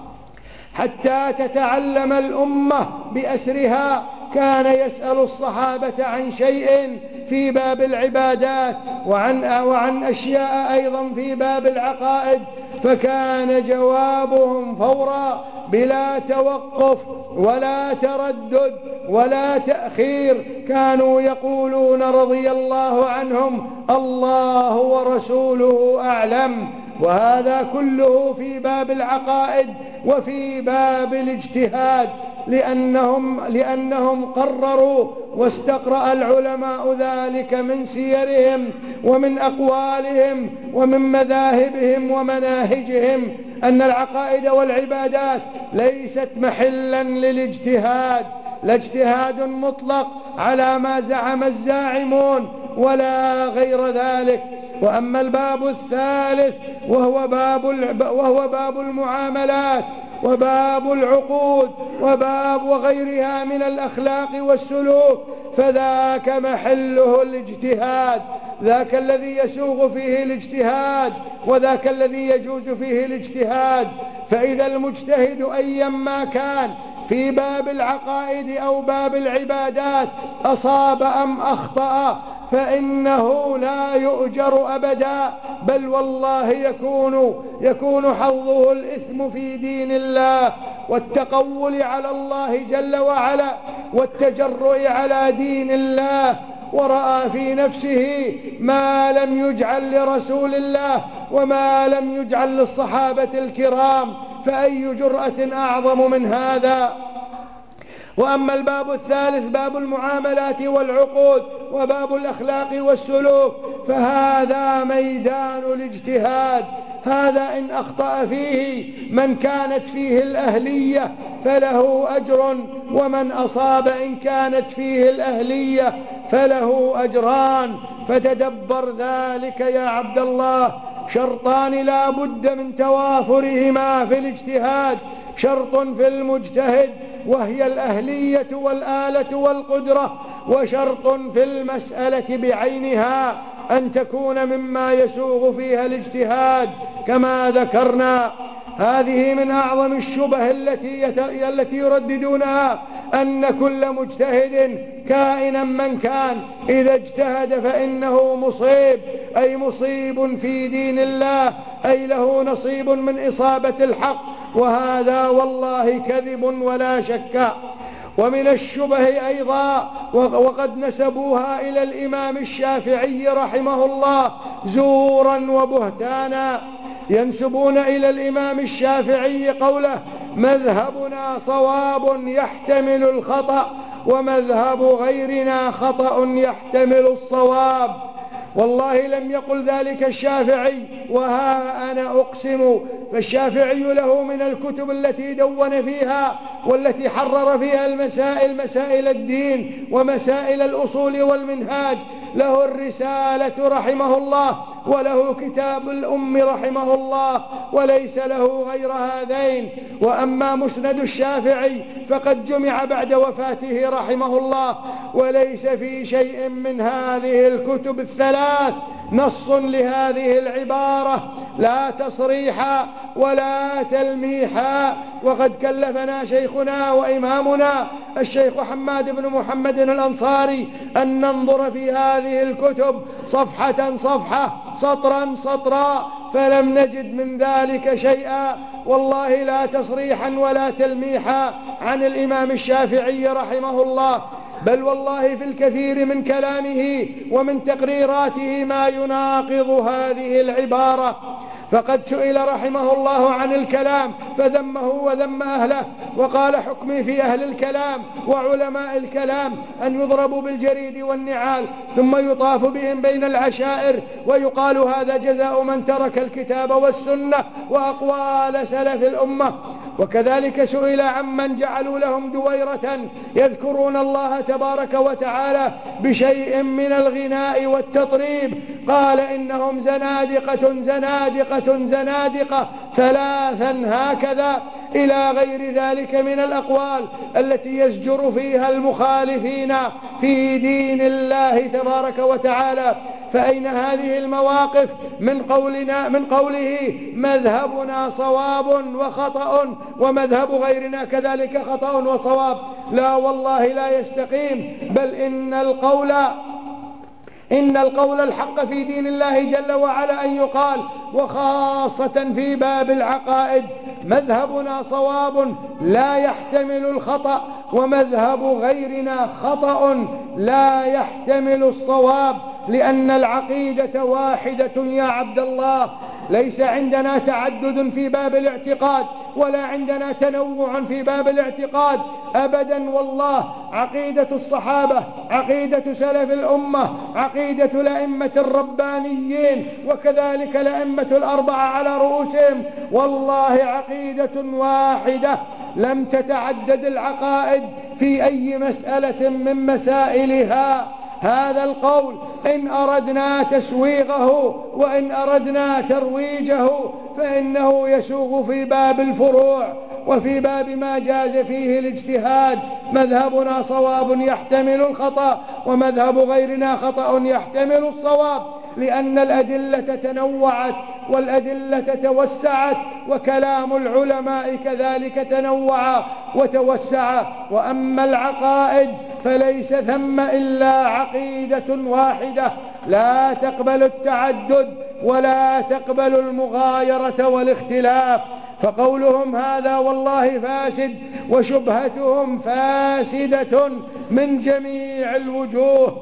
حتى تتعلم الأمة بأسرها، كان يسأل الصحابة عن شيء في باب العبادات وعن أشياء أيضا في باب العقائد، فكان جوابهم فورا بلا توقف ولا تردد ولا تأخير. كانوا يقولون رضي الله عنهم الله ورسوله أعلم. وهذا كله في باب العقائد وفي باب الاجتهاد، لأنهم قرروا واستقرأ العلماء ذلك من سيرهم ومن أقوالهم ومن مذاهبهم ومناهجهم أن العقائد والعبادات ليست محلا للاجتهاد، لا اجتهاد مطلق على ما زعم الزاعمون ولا غير ذلك. وأما الباب الثالث وهو باب المعاملات وباب العقود وباب وغيرها من الأخلاق والسلوك، فذاك محله الاجتهاد، ذاك الذي يسوغ فيه الاجتهاد وذاك الذي يجوز فيه الاجتهاد. فإذا المجتهد أيما كان في باب العقائد أو باب العبادات أصاب أم أخطأ فإنه لا يؤجر أبدا، بل والله يكون حظه الإثم في دين الله والتقول على الله جل وعلا والتجرؤ على دين الله، ورأى في نفسه ما لم يجعل لرسول الله وما لم يجعل للصحابة الكرام، فأي جرأة أعظم من هذا؟ وأما الباب الثالث باب المعاملات والعقود وباب الأخلاق والسلوك فهذا ميدان الاجتهاد. هذا إن أخطأ فيه من كانت فيه الأهلية فله أجر، ومن أصاب إن كانت فيه الأهلية فله أجران. فتدبر ذلك يا عبد الله، شرطان لا بد من توافرهما في الاجتهاد: شرط في المجتهد وهي الأهلية والآلة والقدرة، وشرط في المسألة بعينها أن تكون مما يسوغ فيها الاجتهاد كما ذكرنا. هذه من أعظم الشبه التي يرددونها، أن كل مجتهد كائنا من كان إذا اجتهد فإنه مصيب، أي مصيب في دين الله، أي له نصيب من إصابة الحق، وهذا والله كذب ولا شك. ومن الشبه أيضا وقد نسبوها إلى الإمام الشافعي رحمه الله زورا وبهتانا، ينسبون إلى الإمام الشافعي قوله: مذهبنا صواب يحتمل الخطأ ومذهب غيرنا خطأ يحتمل الصواب. والله لم يقل ذلك الشافعي، وها أنا أقسم. فالشافعي له من الكتب التي دون فيها والتي حرر فيها مسائل الدين ومسائل الأصول والمنهاج، له الرسالة رحمه الله، وله كتاب الأم رحمه الله، وليس له غير هذين. وأما مسند الشافعي فقد جمع بعد وفاته رحمه الله، وليس في شيء من هذه الكتب الثلاث نص لهذه العبارة، لا تصريحا ولا تلميحا. وقد كلفنا شيخنا وإمامنا الشيخ حماد بن محمد الأنصاري أن ننظر في هذه الكتب صفحة صفحة، سطرا سطرا، فلم نجد من ذلك شيئا، والله لا تصريحا ولا تلميحا عن الإمام الشافعي رحمه الله، بل والله في الكثير من كلامه ومن تقريراته ما يناقض هذه العبارة. فقد سئل رحمه الله عن الكلام فذمه وذم أهله، وقال حكمي في أهل الكلام وعلماء الكلام أن يضربوا بالجريد والنعال ثم يطاف بهم بين العشائر، ويقال هذا جزاء من ترك الكتاب والسنة وأقوال سلف الأمة. وكذلك سئل عمن جعلوا لهم دويرة يذكرون الله تبارك وتعالى بشيء من الغناء والتطريب، قال إنهم زنادقة زنادقة زنادقة ثلاثا هكذا، إلى غير ذلك من الأقوال التي يزجر فيها المخالفين في دين الله تبارك وتعالى. فأين هذه المواقف من قوله مذهبنا صواب وخطأ ومذهب غيرنا كذلك خطأ وصواب؟ لا والله لا يستقيم، بل إن القول الحق في دين الله جل وعلا أن يقال، وخاصة في باب العقائد، مذهبنا صواب لا يحتمل الخطأ، ومذهب غيرنا خطأ لا يحتمل الصواب، لأن العقيدة واحدة يا عبد الله. ليس عندنا تعدد في باب الاعتقاد، ولا عندنا تنوع في باب الاعتقاد أبدا والله. عقيدة الصحابة، عقيدة سلف الأمة، عقيدة الأئمة الربانيين، وكذلك الأئمة الأربعة على رؤوسهم، والله عقيدة واحدة، لم تتعدد العقائد في أي مسألة من مسائلها. هذا القول إن أردنا تسويغه وإن أردنا ترويجه فإنه يسوغ في باب الفروع وفي باب ما جاز فيه الاجتهاد. مذهبنا صواب يحتمل الخطأ، ومذهب غيرنا خطأ يحتمل الصواب، لأن الأدلة تنوعت والأدلة توسعت، وكلام العلماء كذلك تنوع وتوسع. وأما العقائد فليس ثم إلا عقيدة واحدة لا تقبل التعدد ولا تقبل المغايرة والاختلاف. فقولهم هذا والله فاسد، وشبهتهم فاسدة من جميع الوجوه.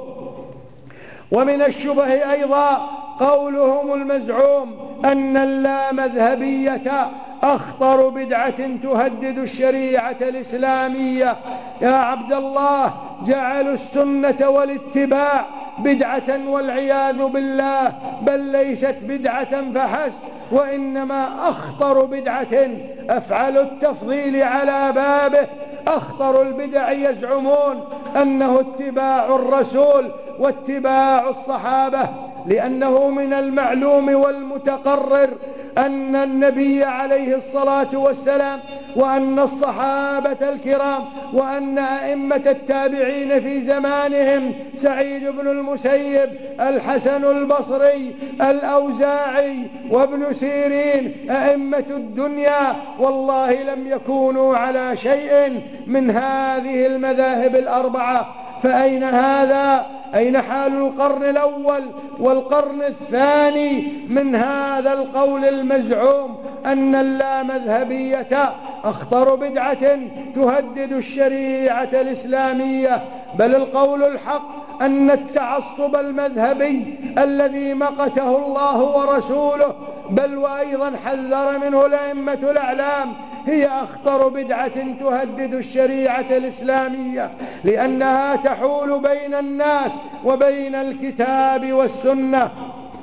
ومن الشبه أيضا قولهم المزعوم أن اللامذهبية أخطر بدعة تهدد الشريعة الإسلامية. يا عبد الله، جعلوا السنة والاتباع بدعة والعياذ بالله، بل ليست بدعة فحسب، وإنما أخطر بدعة أفعل التفضيل على بابه. أخطر البدع يزعمون أنه اتباع الرسول واتباع الصحابة، لأنه من المعلوم والمتقرر أن النبي عليه الصلاة والسلام وأن الصحابة الكرام وأن أئمة التابعين في زمانهم سعيد بن المسيب، الحسن البصري، الأوزاعي، وابن سيرين، أئمة الدنيا، والله لم يكونوا على شيء من هذه المذاهب الأربعة. فأين هذا؟ أين حال القرن الأول والقرن الثاني من هذا القول المزعوم أن اللامذهبية أخطر بدعة تهدد الشريعة الإسلامية؟ بل القول الحق أن التعصب المذهبي الذي مقته الله ورسوله، بل وأيضا حذر منه الأئمة الأعلام هي أخطر بدعة تهدد الشريعة الإسلامية، لأنها تحول بين الناس وبين الكتاب والسنة.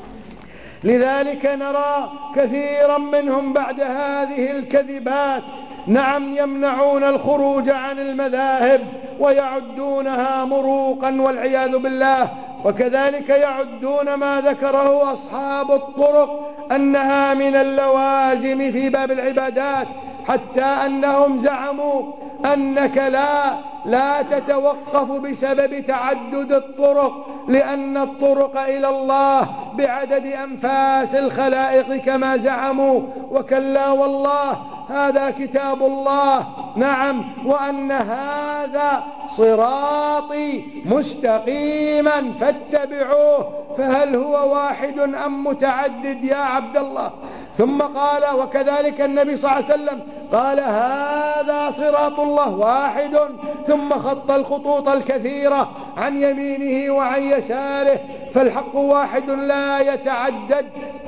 لذلك نرى كثيرا منهم بعد هذه الكذبات يمنعون الخروج عن المذاهب ويعدونها مروقا والعياذ بالله، وكذلك يعدون ما ذكره أصحاب الطرق أنها من اللوازم في باب العبادات، حتى أنهم زعموا أنك لا تتوقف بسبب تعدد الطرق، لأن الطرق إلى الله بعدد أنفاس الخلائق كما زعموا. وكلا والله، هذا كتاب الله، وأن هذا صراطي مستقيما فاتبعوه، فهل هو واحد أم متعدد يا عبد الله؟ ثم قال، وكذلك النبي صلى الله عليه وسلم قال هذا صراط الله واحد، ثم خط الخطوط الكثيرة عن يمينه وعن يساره، فالحق واحد لا يتعدد،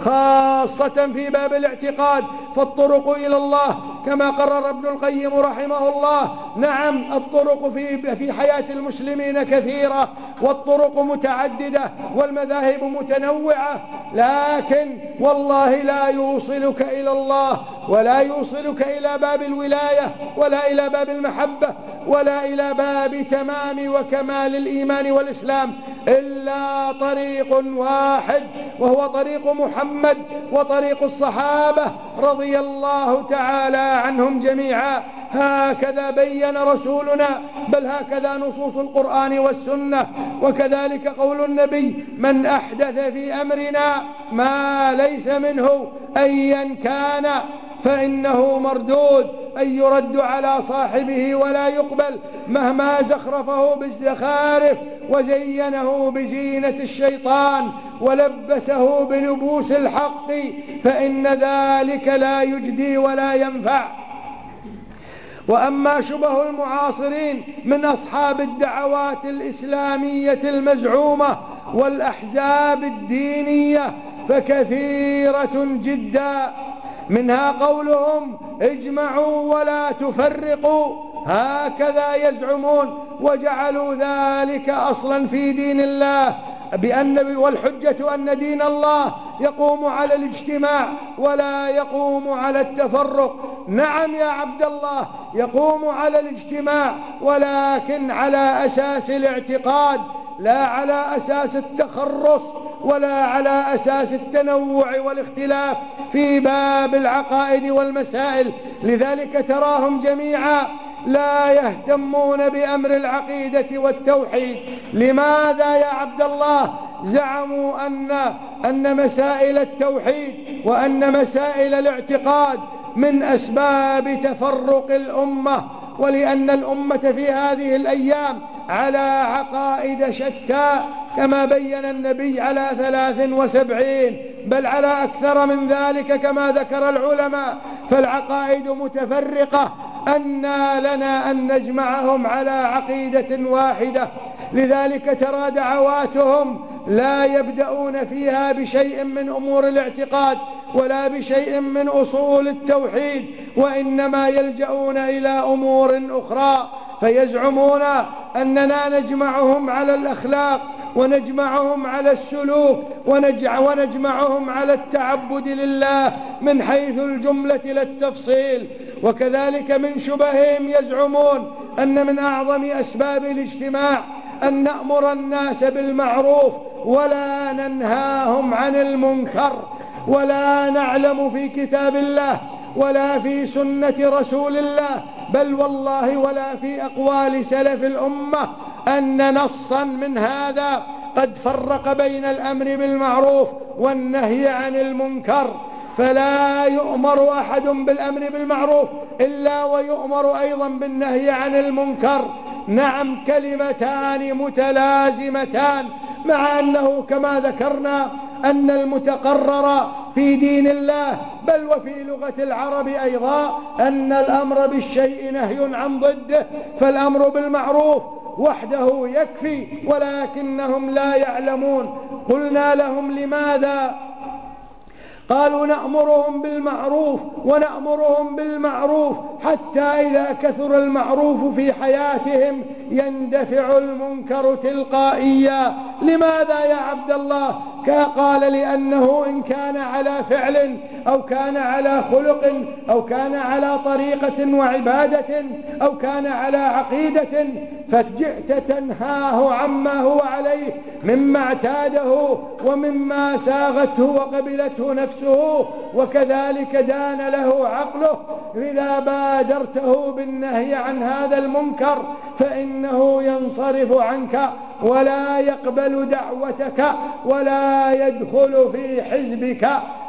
خاصة في باب الاعتقاد. فالطرق إلى الله كما قرر ابن القيم رحمه الله، الطرق في حياة المسلمين كثيرة، والطرق متعددة، والمذاهب متنوعة، لكن والله لا يوصلك إلى الله، ولا يوصلك إلى باب الولاية، ولا إلى باب المحبة، ولا إلى باب تمام وكمال الإيمان والإسلام، إلا طريق واحد، وهو طريق محمد وطريق الصحابة رضي الله تعالى عنهم جميعا. هكذا بين رسولنا، بل هكذا نصوص القرآن والسنة، وكذلك قول النبي: من أحدث في أمرنا ما ليس منه أيا كان فإنه مردود، أي يرد على صاحبه ولا يقبل، مهما زخرفه بالزخارف وزينه بزينة الشيطان ولبسه بلبوس الحق، فإن ذلك لا يجدي ولا ينفع. وأما شبه المعاصرين من أصحاب الدعوات الإسلامية المزعومة والأحزاب الدينية فكثيرة جدا، منها قولهم: اجمعوا ولا تفرقوا، هكذا يزعمون، وجعلوا ذلك أصلا في دين الله، والحجة أن دين الله يقوم على الاجتماع ولا يقوم على التفرق. نعم يا عبد الله، يقوم على الاجتماع، ولكن على أساس الاعتقاد، لا على أساس التخرص، ولا على أساس التنوع والاختلاف في باب العقائد والمسائل. لذلك تراهم جميعا لا يهتمون بأمر العقيدة والتوحيد. لماذا يا عبد الله؟ زعموا أن مسائل التوحيد وأن مسائل الاعتقاد من أسباب تفرق الأمة، ولأن الأمة في هذه الأيام على عقائد شتى، كما بين النبي على 73 بل على أكثر من ذلك كما ذكر العلماء، فالعقائد متفرقة، أنى لنا أن نجمعهم على عقيدة واحدة. لذلك ترى دعواتهم لا يبدأون فيها بشيء من أمور الاعتقاد ولا بشيء من أصول التوحيد، وإنما يلجؤون إلى أمور أخرى، فيزعمون أننا نجمعهم على الأخلاق، ونجمعهم على السلوك، ونجمعهم على التعبد لله من حيث الجملة لا التفصيل. وكذلك من شبههم يزعمون أن من أعظم أسباب الاجتماع أن نأمر الناس بالمعروف ولا ننهاهم عن المنكر، ولا نعلم في كتاب الله ولا في سنة رسول الله، بل والله ولا في أقوال سلف الأمة أن نصا من هذا قد فرق بين الأمر بالمعروف والنهي عن المنكر. فلا يؤمر أحد بالأمر بالمعروف إلا ويؤمر أيضا بالنهي عن المنكر. نعم، كلمتان متلازمتان، مع أنه كما ذكرنا أن المتقرر في دين الله بل وفي لغة العرب أيضا أن الأمر بالشيء نهي عن ضده، فالأمر بالمعروف وحده يكفي، ولكنهم لا يعلمون. قلنا لهم: لماذا؟ قالوا نأمرهم بالمعروف ونأمرهم بالمعروف حتى إذا كثر المعروف في حياتهم يندفع المنكر تلقائيا. لماذا يا عبد الله؟ قال لأنه إن كان على فعل أو كان على خلق أو كان على طريقة وعبادة أو كان على عقيدة فجئت تنهاه عما هو عليه مما اعتاده ومما ساغته وقبلته نفسه وكذلك دان له عقله، إذا بادرته بالنهي عن هذا المنكر فإنه ينصرف عنك ولا يقبل دعوتك ولا يدخل في حزبك.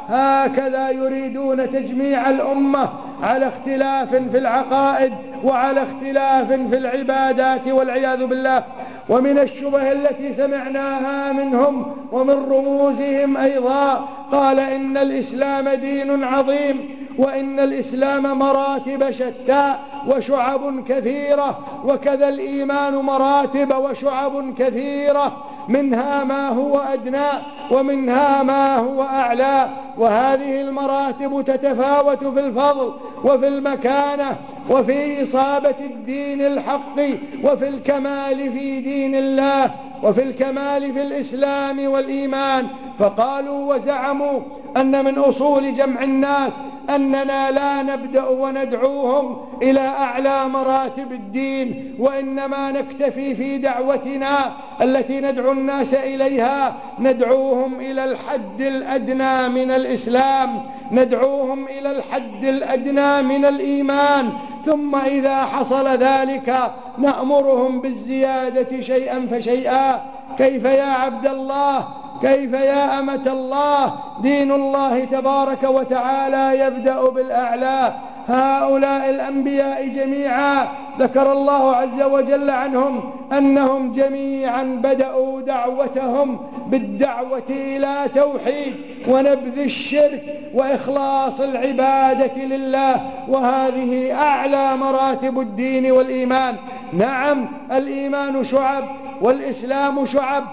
هكذا يريدون تجميع الأمة على اختلاف في العقائد وعلى اختلاف في العبادات والعياذ بالله. ومن الشبه التي سمعناها منهم ومن رموزهم أيضا قال إن الإسلام دين عظيم وإن الإسلام مراتب شتى وشعب كثيرة، وكذا الإيمان مراتب وشعب كثيرة، منها ما هو أدنى ومنها ما هو أعلى، وهذه المراتب تتفاوت في الفضل وفي المكانة وفي إصابة الدين الحق وفي الكمال في دين الله وفي الكمال في الإسلام والإيمان. فقالوا وزعموا أن من أصول جمع الناس أننا لا نبدأ وندعوهم إلى أعلى مراتب الدين، وإنما نكتفي في دعوتنا التي ندعو الناس إليها، ندعوهم إلى الحد الأدنى من الإسلام، ندعوهم إلى الحد الأدنى من الإيمان، ثم إذا حصل ذلك نأمرهم بالزيادة شيئا فشيئا. كيف يا عبد الله؟ كيف يا أمة الله؟ دين الله تبارك وتعالى يبدأ بالأعلى. هؤلاء الأنبياء جميعا ذكر الله عز وجل عنهم أنهم جميعا بدأوا دعوتهم بالدعوة إلى توحيد ونبذ الشرك وإخلاص العبادة لله، وهذه أعلى مراتب الدين والإيمان. نعم الإيمان شعب والإسلام شعب،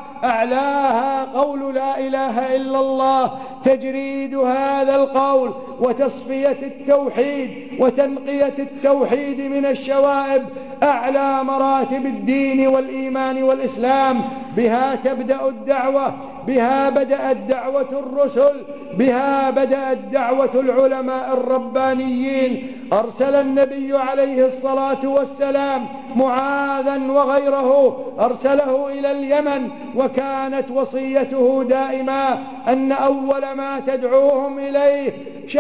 أعلاها قول لا إله إلا الله، تجريد هذا القول وتصفية التوحيد وتنقية التوحيد من الشوائب أعلى مراتب الدين والإيمان والإسلام. بها تبدأ الدعوة، بها بدأت دعوة الرسل، بها بدأت دعوة العلماء الربانيين. أرسل النبي عليه الصلاة والسلام معاذا وغيره أرسله إلى اليمن، وكانت وصيته دائما أن أول ما تدعوهم إليه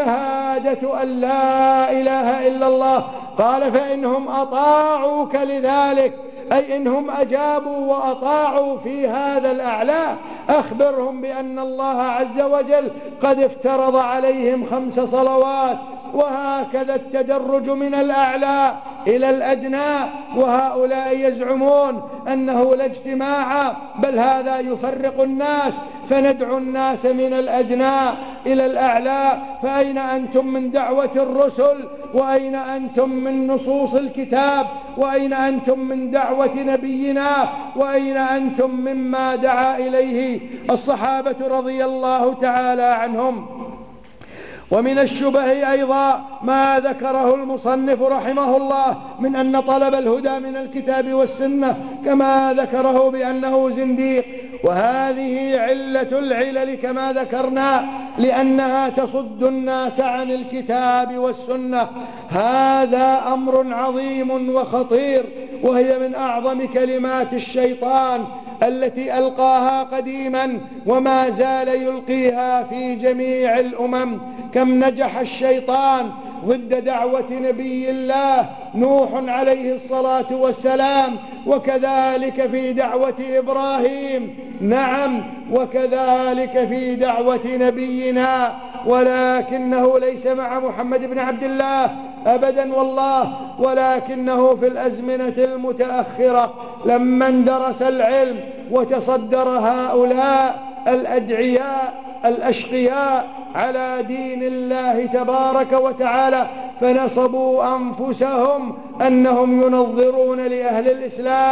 شهادة أن لا إله إلا الله. قال فإنهم أطاعوك لذلك، أي إنهم أجابوا وأطاعوا في هذا الأعلى، أخبرهم بأن الله عز وجل قد افترض عليهم 5 صلوات. وهكذا التدرج من الأعلى إلى الأدنى. وهؤلاء يزعمون أنه لا اجتماع، بل هذا يفرق الناس، فندعو الناس من الأدنى إلى الأعلى. فأين أنتم من دعوة الرسل؟ وأين أنتم من نصوص الكتاب؟ وأين أنتم من دعوة نبينا؟ وأين أنتم مما دعا إليه الصحابة رضي الله تعالى عنهم؟ ومن الشبه أيضا ما ذكره المصنف رحمه الله من أن طلب الهدى من الكتاب والسنة كما ذكره بأنه زنديق، وهذه علة العلل كما ذكرنا، لأنها تصد الناس عن الكتاب والسنة. هذا أمر عظيم وخطير، وهي من أعظم كلمات الشيطان التي ألقاها قديما وما زال يلقيها في جميع الأمم. كم نجح الشيطان ضد دعوة نبي الله نوح عليه الصلاة والسلام، وكذلك في دعوة إبراهيم، نعم، وكذلك في دعوة نبينا. ولكنه ليس مع محمد بن عبد الله أبدا والله، ولكنه في الأزمنة المتأخرة لما اندرس العلم وتصدر هؤلاء الأدعياء الأشقياء على دين الله تبارك وتعالى، فنصبوا أنفسهم أنهم ينظرون لأهل الإسلام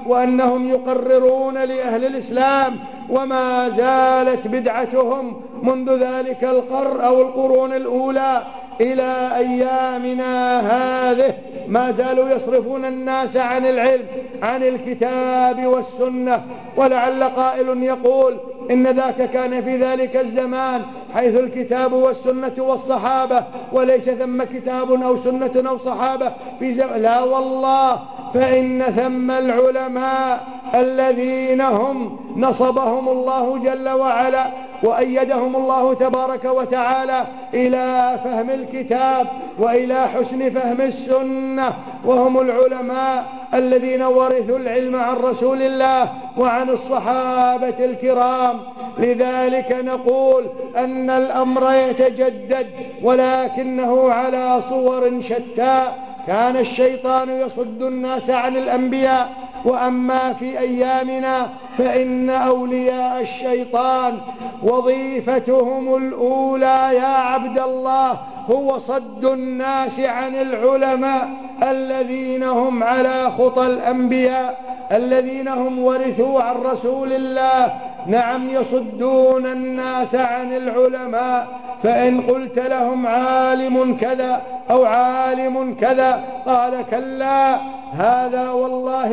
وأنهم يقررون لأهل الإسلام، وما زالت بدعتهم منذ ذلك القرن أو القرون الأولى إلى أيامنا هذه ما زالوا يصرفون الناس عن العلم، عن الكتاب والسنة. ولعل قائل يقول إن ذاك كان في ذلك الزمان حيث الكتاب والسنة والصحابة، وليس ثم كتاب أو سنة أو صحابة في زمان. لا والله، فإن ثم العلماء الذين هم نصبهم الله جل وعلا وأيدهم الله تبارك وتعالى إلى فهم الكتاب وإلى حسن فهم السنة، وهم العلماء الذين ورثوا العلم عن رسول الله وعن الصحابة الكرام. لذلك نقول أن الأمر يتجدد، ولكنه على صور شتى. كان الشيطان يصد الناس عن الأنبياء، وأما في أيامنا فإن أولياء الشيطان وظيفتهم الأولى يا عبد الله هو صد الناس عن العلماء الذين هم على خطى الأنبياء، الذين هم ورثوا عن رسول الله. نعم، يصدون الناس عن العلماء. فإن قلت لهم عالم كذا أو عالم كذا قال كلا، هذا والله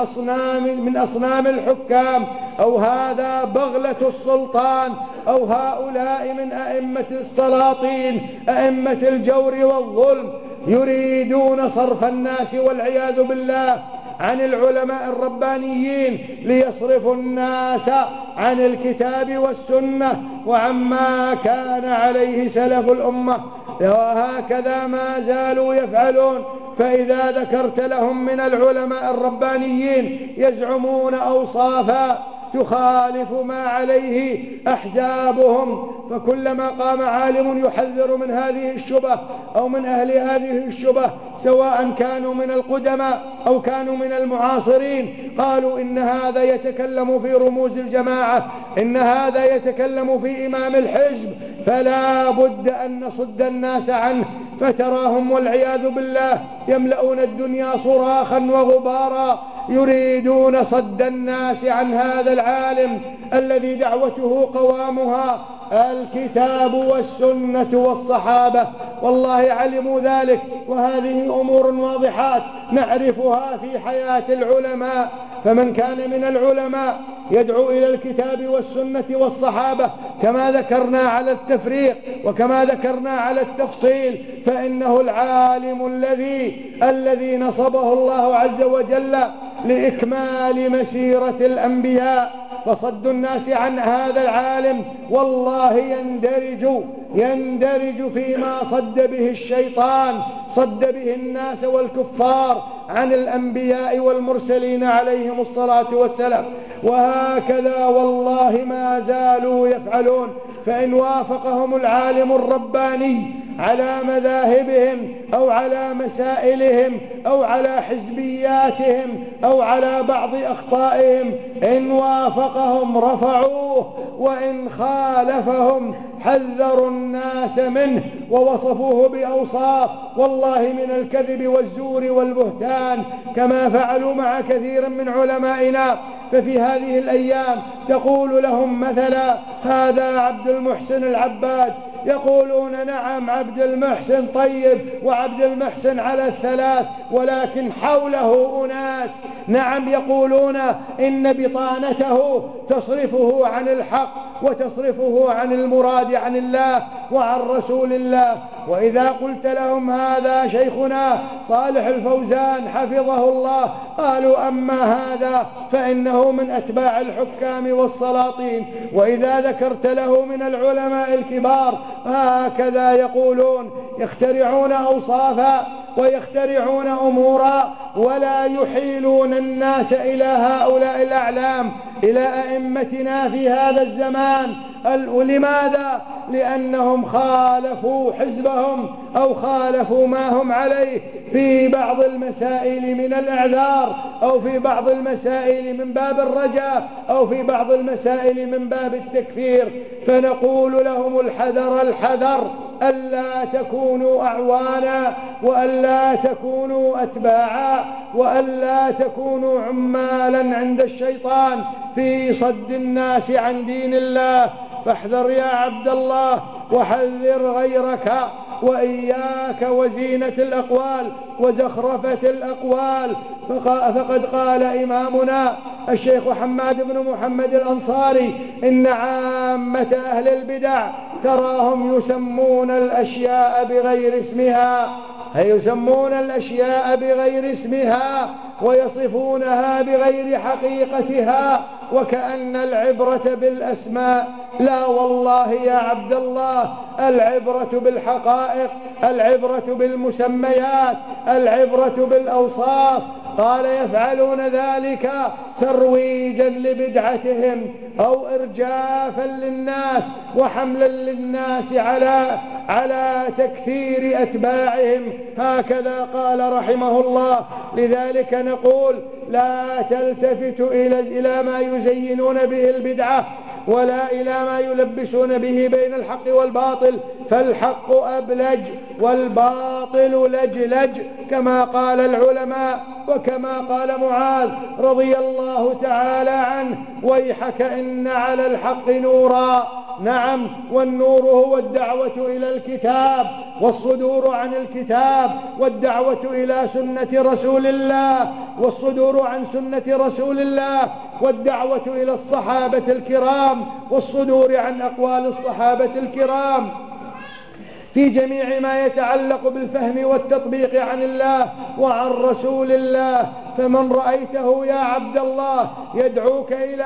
من أصنام الحكام، أو هذا بغلة السلطان، أو هؤلاء من أئمة السلاطين، أئمة الجور والظلم، يريدون صرف الناس والعياذ بالله عن العلماء الربانيين ليصرفوا الناس عن الكتاب والسنة وعما كان عليه سلف الأمة. وهكذا ما زالوا يفعلون. فإذا ذكرت لهم من العلماء الربانيين يزعمون أوصافا تخالف ما عليه أحزابهم، فكلما قام عالم يحذر من هذه الشبه أو من أهل هذه الشبه، سواء كانوا من القدماء أو كانوا من المعاصرين، قالوا إن هذا يتكلم في رموز الجماعة، إن هذا يتكلم في إمام الحزب، فلا بد أن نصد الناس عنه. فتراهم والعياذ بالله يملؤون الدنيا صراخا وغبارا، يريدون صد الناس عن هذا العالم الذي دعوته قوامها الكتاب والسنة والصحابة. والله علموا ذلك، وهذه أمور واضحات نعرفها في حياة العلماء. فمن كان من العلماء يدعو إلى الكتاب والسنة والصحابة كما ذكرنا على التفريق وكما ذكرنا على التفصيل، فإنه العالم الذي نصبه الله عز وجل لإكمال مسيرة الأنبياء. فصد الناس عن هذا العالم والله يندرج فيما صد به الشيطان، صد به الناس والكفار عن الأنبياء والمرسلين عليهم الصلاة والسلام. وهكذا والله ما زالوا يفعلون. فإن وافقهم العالم الرباني على مذاهبهم أو على مسائلهم أو على حزبياتهم أو على بعض أخطائهم، إن وافقهم رفعوه، وإن خالفهم حذروا الناس منه ووصفوه بأوصاف والله من الكذب والزور والبهتان، كما فعلوا مع كثير من علمائنا. ففي هذه الأيام تقول لهم مثلا هذا عبد المحسن العباد، يقولون نعم عبد المحسن طيب وعبد المحسن على الثلاث، ولكن حوله أناس نعم يقولون إن بطانته تصرفه عن الحق وتصرفه عن المراد عن الله وعن رسول الله. وإذا قلت لهم هذا شيخنا صالح الفوزان حفظه الله، قالوا أما هذا فإنه من أتباع الحكام والسلاطين. وإذا ذكرت له من العلماء الكبار هكذا يقولون، يخترعون أوصافا ويخترعون أمورا ولا يحيلون الناس إلى هؤلاء الأعلام، إلى أئمتنا في هذا الزمان. لماذا؟ لأنهم خالفوا حزبهم أو خالفوا ما هم عليه في بعض المسائل من الإعذار، أو في بعض المسائل من باب الرجاء، أو في بعض المسائل من باب التكفير. فنقول لهم الحذر الحذر ألا تكونوا أعوانا وألا تكونوا أتباعا وألا تكونوا عمالا عند الشيطان في صد الناس عن دين الله. فاحذر يا عبد الله وحذر غيرك وإياك وزينة الأقوال وزخرفة الأقوال. فقد قال إمامنا الشيخ حماد بن محمد الأنصاري إن عامة أهل البدع تراهم يسمون الأشياء بغير اسمها، يسمون الأشياء بغير اسمها ويصفونها بغير حقيقتها وكأن العبرة بالأسماء. لا والله يا عبد الله، العبرة بالحقائق، العبرة بالمسميات، العبرة بالأوصاف. قال يفعلون ذلك ترويجا لبدعتهم أو إرجافا للناس وحملا للناس على تكثير أتباعهم. هكذا قال رحمه الله. لذلك نقول لا تلتفت إلى ما يزينون به البدعة ولا إلى ما يلبسون به بين الحق والباطل، فالحق أبلج والباطل لجلج كما قال العلماء وكما قال معاذ رضي الله تعالى عنه: ويحك إن على الحق نورا. نعم، والنور هو الدعوة إلى الكتاب والصدور عن الكتاب والدعوة إلى سنة رسول الله والصدور عن سنة رسول الله والدعوة إلى الصحابة الكرام والصدور عن أقوال الصحابة الكرام في جميع ما يتعلق بالفهم والتطبيق عن الله وعن رسول الله. فمن رأيته يا عبد الله يدعوك إلى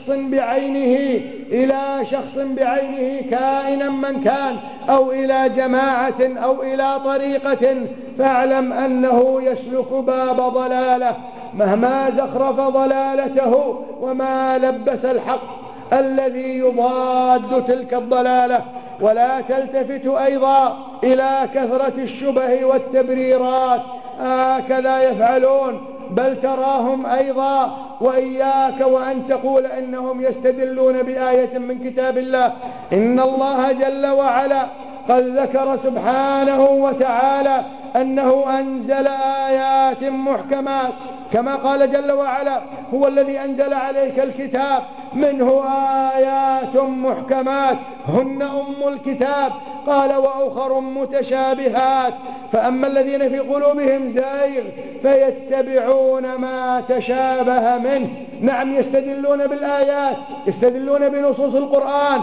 شخص بعينه كائنا من كان أو إلى جماعة أو إلى طريقة، فاعلم أنه يسلك باب ضلالة مهما زخرف ضلالته وما لبس الحق الذي يضاد تلك الضلالة. ولا تلتفت أيضا إلى كثرة الشبه والتبريرات، هكذا يفعلون، بل تراهم أيضا وإياك وأن تقول إنهم يستدلون بآية من كتاب الله. إن الله جل وعلا قد ذكر سبحانه وتعالى أنه أنزل آيات محكمات كما قال جل وعلا: هو الذي أنزل عليك الكتاب منه آيات محكمات هن أم الكتاب. قال: وأخر متشابهات. فأما الذين في قلوبهم زيغ فيتبعون ما تشابه منه. نعم، يستدلون بالآيات، يستدلون بنصوص القرآن،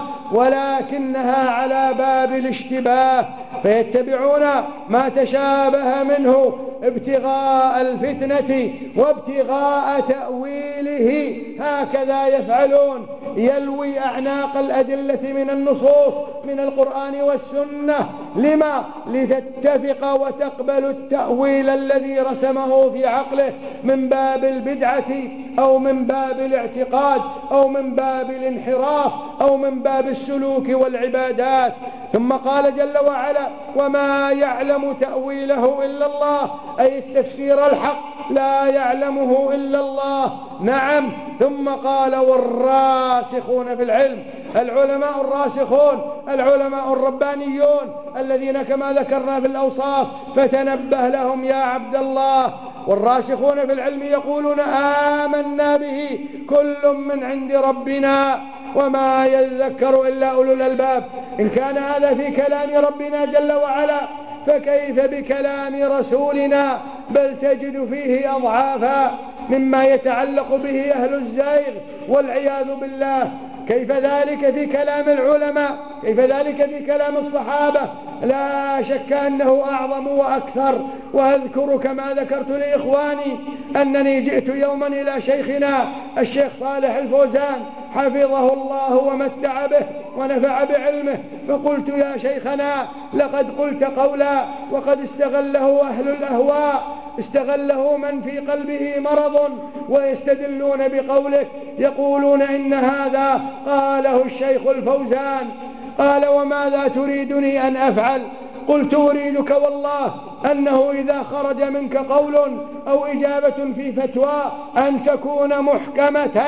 ولكنها على باب الاشتباه، فيتبعون ما تشابه منه ابتغاء الفتنة وابتغاء تأويله. هكذا يفعلون، يلوي أعناق الأدلة من النصوص من القرآن والسنة. لما؟ لتتفق وتقبل التأويل الذي رسمه في عقله من باب البدعة أو من باب الاعتقاد أو من باب الانحراف أو من باب السلوك والعبادات. ثم قال جل وعلا: وما يعلم تأويله إلا الله، أي التفسير الحق لا يعلمه إلا الله. نعم. ثم قال: والراسخون في العلم، العلماء الراسخون، العلماء الربانيون الذين كما ذكرنا في الأوصاف، فتنبه لهم يا عبد الله. والراسخون في العلم يقولون: آمنا به كل من عند ربنا وما يذكر إلا أولو الألباب. إن كان هذا في كلام ربنا جل وعلا فكيف بكلام رسولنا؟ بل تجد فيه أضعافا مما يتعلق به أهل الزيغ والعياذ بالله. كيف ذلك في كلام العلماء؟ كيف ذلك في كلام الصحابة؟ لا شك أنه أعظم وأكثر. وأذكر كما ذكرت لإخواني أنني جئت يوما إلى شيخنا الشيخ صالح الفوزان حفظه الله ومتع به ونفع بعلمه، فقلت: يا شيخنا، لقد قلت قولا وقد استغله أهل الأهواء، استغله من في قلبه مرض ويستدلون بقولك، يقولون إن هذا قاله الشيخ الفوزان. قال: وماذا تريدني أن أفعل؟ قلت: أريدك والله أنه إذا خرج منك قول أو إجابة في فتوى أن تكون محكمة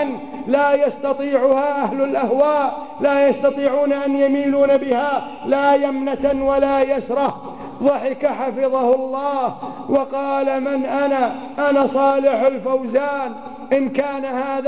لا يستطيعها أهل الأهواء، لا يستطيعون أن يميلون بها لا يمنة ولا يسرة. ضحك حفظه الله وقال: من أنا صالح الفوزان. إن كان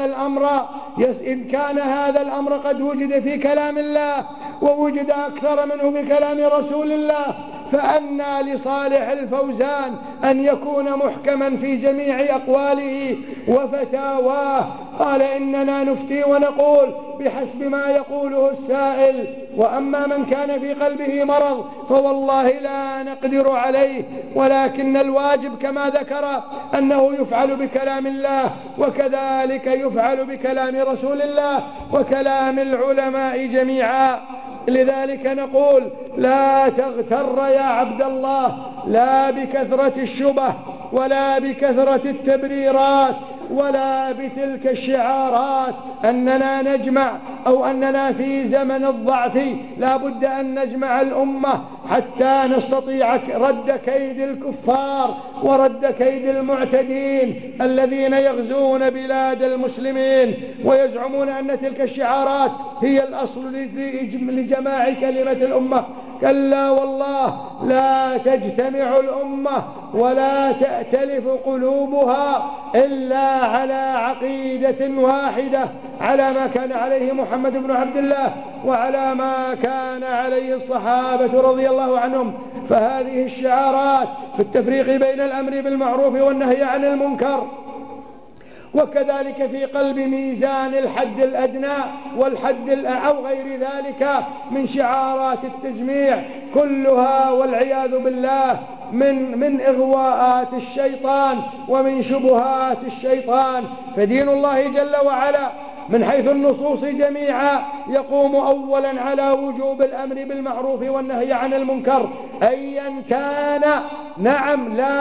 هذا الأمر قد وجد في كلام الله ووجد أكثر منه بكلام رسول الله، فأنى لصالح الفوزان أن يكون محكما في جميع أقواله وفتاواه. قال: إننا نفتي ونقول بحسب ما يقوله السائل، وأما من كان في قلبه مرض فوالله لا نقدر عليه، ولكن الواجب كما ذكر أنه يفعل بكلام الله، وكذلك يفعل بكلام رسول الله وكلام العلماء جميعا. لذلك نقول: لا تغتر يا عبد الله لا بكثرة الشبه ولا بكثرة التبريرات ولا بتلك الشعارات أننا نجمع، أو أننا في زمن الضعف لا بد أن نجمع الأمة حتى نستطيع رد كيد الكفار ورد كيد المعتدين الذين يغزون بلاد المسلمين ويزعمون أن تلك الشعارات هي الأصل لجماع كلمة الأمة. كلا والله، لا تجتمع الأمة ولا تأتلف قلوبها إلا على عقيدة واحدة، على ما كان عليه محمد بن عبد الله وعلى ما كان عليه الصحابة رضي الله عنهم. فهذه الشعارات في التفريق بين الأمر بالمعروف والنهي عن المنكر، وكذلك في قلب ميزان الحد الأدنى والحد أو غير ذلك من شعارات التجميع، كلها والعياذ بالله من إغواءات الشيطان ومن شبهات الشيطان. فدين الله جل وعلا من حيث النصوص جميعا يقوم أولا على وجوب الأمر بالمعروف والنهي عن المنكر أيا كان. نعم، لا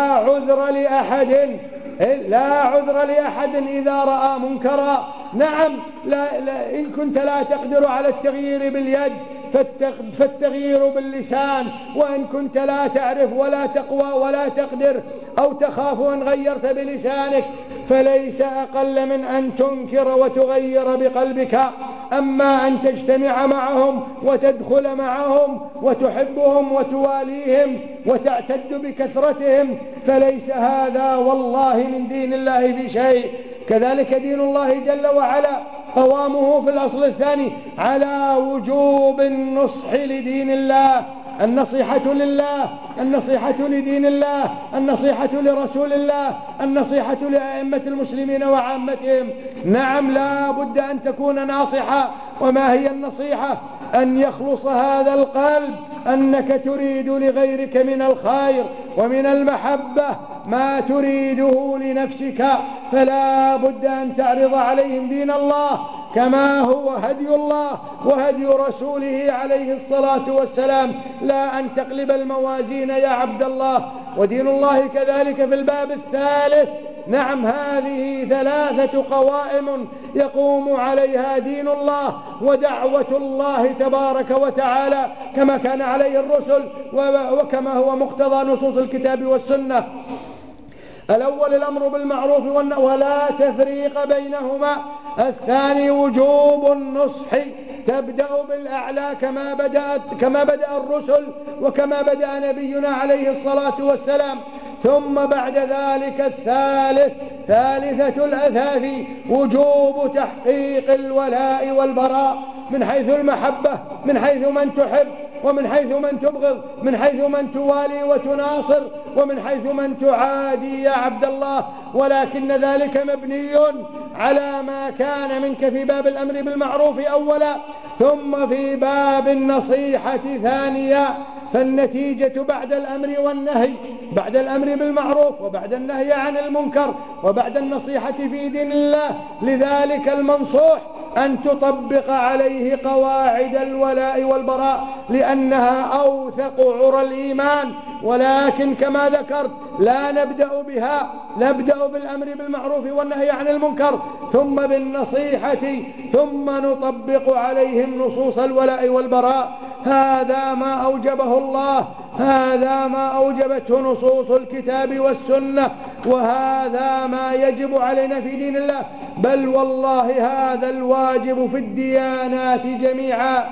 عذر لأحد إذا رأى منكرا. نعم، إن كنت لا تقدر على التغيير باليد فالتغيير باللسان، وإن كنت لا تعرف ولا تقوى ولا تقدر أو تخاف أن غيرت بلسانك فليس أقل من أن تنكر وتغير بقلبك. أما أن تجتمع معهم وتدخل معهم وتحبهم وتواليهم وتعتد بكثرتهم فليس هذا والله من دين الله في شيء. كذلك دين الله جل وعلا قوامه في الأصل الثاني على وجوب النصح لدين الله، النصيحة لله، النصيحة لدين الله، النصيحة لرسول الله، النصيحة لأئمة المسلمين وعامتهم. نعم، لا بد أن تكون ناصحا. وما هي النصيحة؟ أن يخلص هذا القلب أنك تريد لغيرك من الخير ومن المحبة ما تريده لنفسك، فلا بد أن تعرض عليهم دين الله كما هو هدي الله وهدي رسوله عليه الصلاة والسلام، لا أن تقلب الموازين يا عبد الله. ودين الله كذلك في الباب الثالث. نعم، هذه 3 قوائم يقوم عليها دين الله ودعوة الله تبارك وتعالى كما كان عليه الرسل وكما هو مقتضى نصوص الكتاب والسنة. الأول الأمر بالمعروف ولا تفريق بينهما. الثاني وجوب النصح، تبدأ بالأعلى كما بدأ الرسل وكما بدأ نبينا عليه الصلاة والسلام. ثم بعد ذلك ثالثة الأثاث وجوب تحقيق الولاء والبراء من حيث المحبة، من حيث من تحب ومن حيث من تبغض، من حيث من توالي وتناصر ومن حيث من تعادي يا عبد الله. ولكن ذلك مبني على ما كان منك في باب الأمر بالمعروف أولا ثم في باب النصيحة ثانيا. فالنتيجة بعد الأمر والنهي، بعد الأمر بالمعروف وبعد النهي عن المنكر وبعد النصيحة في دين الله لذلك المنصوح أن تطبق عليه قواعد الولاء والبراء لأنها أوثق عرى الإيمان. ولكن كما ذكرت لا نبدأ بها، نبدأ بالأمر بالمعروف والنهي عن المنكر ثم بالنصيحة ثم نطبق عليهم نصوص الولاء والبراء. هذا ما أوجبه الله، هذا ما أوجبته نصوص الكتاب والسنة، وهذا ما يجب علينا في دين الله، بل والله هذا الواجب في الديانات جميعا.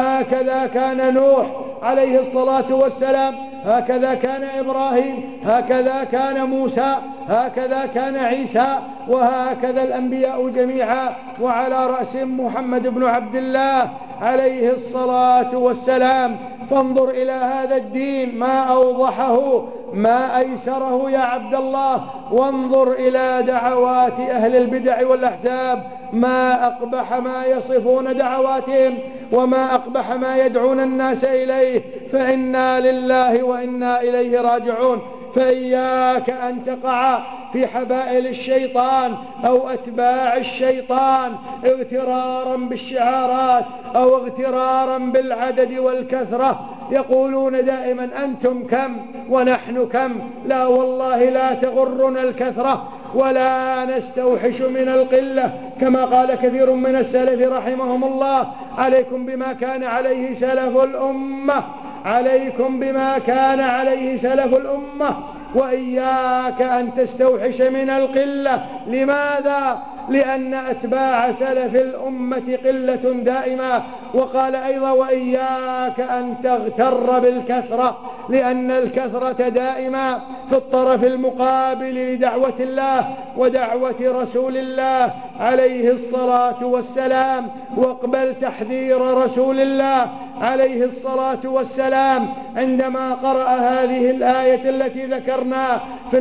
هكذا كان نوح عليه الصلاة والسلام، هكذا كان إبراهيم، هكذا كان موسى، هكذا كان عيسى، وهكذا الأنبياء جميعا، وعلى رأسهم محمد بن عبد الله عليه الصلاة والسلام. فانظر إلى هذا الدين ما أوضحه، ما أيسره يا عبد الله، وانظر إلى دعوات أهل البدع والأحزاب، ما أقبح ما يصفون دعواتهم، وما أقبح ما يدعون الناس إليه. فإنا لله وإنا إليه راجعون. فإياك أن تقع في حبائل الشيطان أو أتباع الشيطان اغترارا بالشعارات أو اغترارا بالعدد والكثرة. يقولون دائما أنتم كم ونحن كم. لا والله، لا تغرنا الكثرة ولا نستوحش من القلة، كما قال كثير من السلف رحمهم الله: عليكم بما كان عليه سلف الأمة، عليكم بما كان عليه سلف الأمة، وإياك أن تستوحش من القلة. لماذا؟ لأن أتباع سلف الأمة قلة دائمة. وقال أيضا: وإياك أن تغتر بالكثرة، لأن الكثرة دائما في الطرف المقابل لدعوة الله ودعوة رسول الله عليه الصلاة والسلام. واقبل تحذير رسول الله عليه الصلاة والسلام عندما قرأ هذه الآية التي ذكرنا في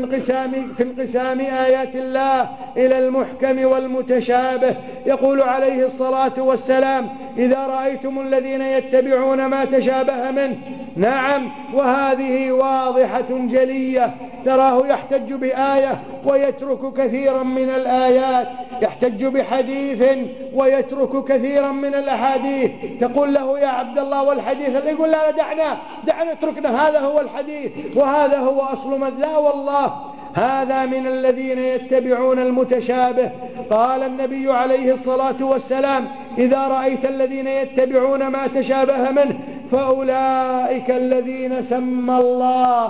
انقسام آيات الله إلى المحكم والمتشابه. يقول عليه الصلاة والسلام: إذا رأيتم الذين يتبعون ما تشابه منه. نعم، وهذه واضحة جلية، تراه يحتج بآية ويترك كثيرا من الآيات، يحتج بحديث ويترك كثيرا من الأحاديث. تقول له: يا عبد الله والحديث؟ يقول: لا دعنا اتركنا، هذا هو الحديث وهذا هو أصل لا والله، هذا من الذين يتبعون المتشابه. قال النبي عليه الصلاة والسلام: إذا رأيت الذين يتبعون ما تشابه منه فأولئك الذين سمى الله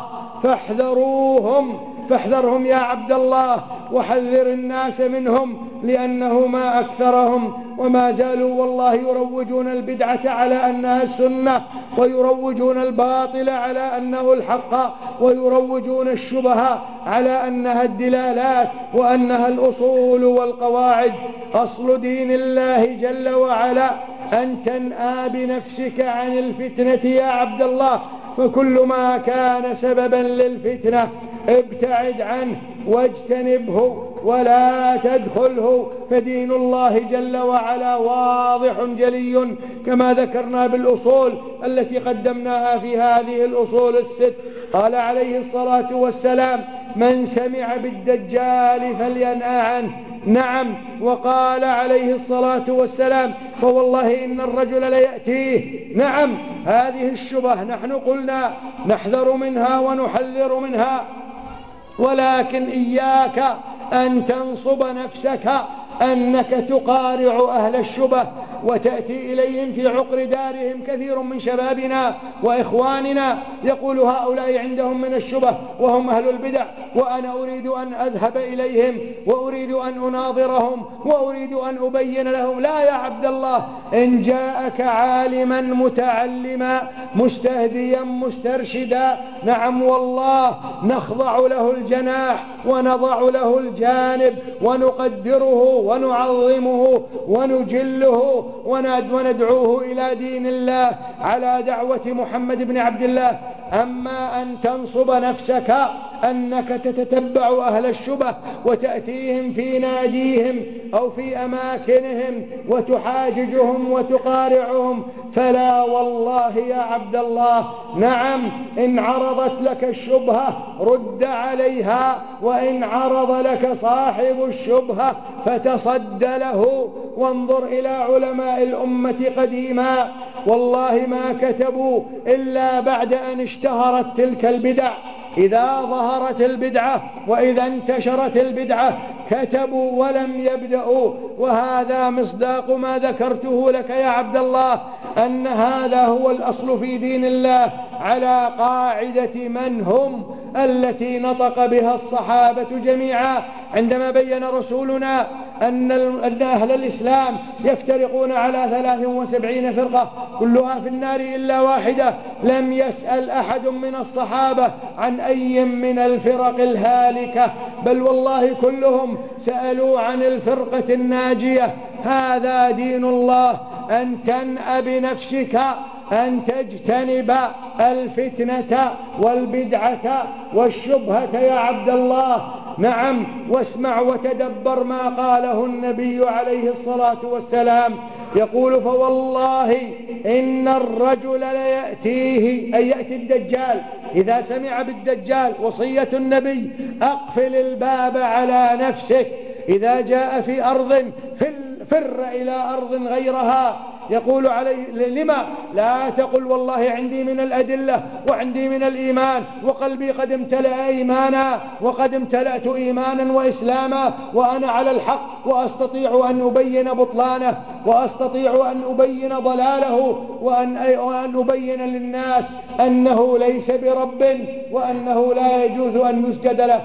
فاحذرهم يا عبد الله، وحذر الناس منهم، لأنه ما أكثرهم وما زالوا والله يروجون البدعة على أنها السنة، ويروجون الباطل على أنه الحق، ويروجون الشبهة على أنها الدلالات وأنها الأصول والقواعد. أصل دين الله جل وعلا أن تنأى بنفسك عن الفتنة يا عبد الله، فكل ما كان سببا للفتنة ابتعد عنه واجتنبه ولا تدخله. فدين الله جل وعلا واضح جلي كما ذكرنا بالأصول التي قدمناها في هذه الأصول الست. قال عليه الصلاة والسلام: من سمع بالدجال فلينأ عنه. نعم، وقال عليه الصلاة والسلام: فوالله إن الرجل ليأتيه. نعم، هذه الشبه نحن قلنا نحذر منها ونحذر منها، ولكن إياك أن تنصب نفسك أنك تقارع أهل الشبه وتأتي إليهم في عقر دارهم. كثير من شبابنا وإخواننا يقول: هؤلاء عندهم من الشبه وهم أهل البدع، وأنا أريد أن أذهب إليهم وأريد أن أناظرهم وأريد أن أبين لهم. لا يا عبد الله، إن جاءك عالما متعلما مستهديا مسترشدا، نعم والله نخضع له الجناح ونضع له الجانب ونقدره ونعظمه ونجله وندعوه إلى دين الله على دعوة محمد بن عبد الله. أما أن تنصب نفسك أنك تتتبع أهل الشبه وتأتيهم في ناديهم أو في أماكنهم وتحاججهم وتقارعهم، فلا والله يا عبد الله. نعم، إن عرضت لك الشبهة رد عليها، وإن عرض لك صاحب الشبهة فتصد له. وانظر إلى علماء الأمة قديما، والله ما كتبوا إلا بعد أن اشتهرت تلك البدع. إذا ظهرت البدعة وإذا انتشرت البدعة كتبوا ولم يبدأوا. وهذا مصداق ما ذكرته لك يا عبد الله، أن هذا هو الأصل في دين الله على قاعدة من هم التي نطق بها الصحابة جميعا عندما بين رسولنا أن أهل الإسلام يفترقون على 73 فرقة كلها في النار إلا واحدة. لم يسأل أحد من الصحابة عن أي من الفرق الهالكة، بل والله كلهم سألوا عن الفرقة الناجية. هذا دين الله، أن تنأ بنفسك أن تجتنب الفتنة والبدعة والشبهة يا عبد الله. نعم، واسمع وتدبر ما قاله النبي عليه الصلاة والسلام، يقول: فوالله إن الرجل ليأتيه، أي يأتي الدجال. إذا سمع بالدجال وصية النبي: أقفل الباب على نفسك. إذا جاء في أرض فر إلى أرض غيرها. يقول عليه: لما لا تقل والله عندي من الأدلة وعندي من الإيمان وقلبي قد امتلأ إيمانا وقد امتلأت إيمانا وإسلاما وأنا على الحق وأستطيع أن أبين بطلانه وأستطيع أن أبين ضلاله وأن أبين للناس أنه ليس برب وأنه لا يجوز أن يسجد له.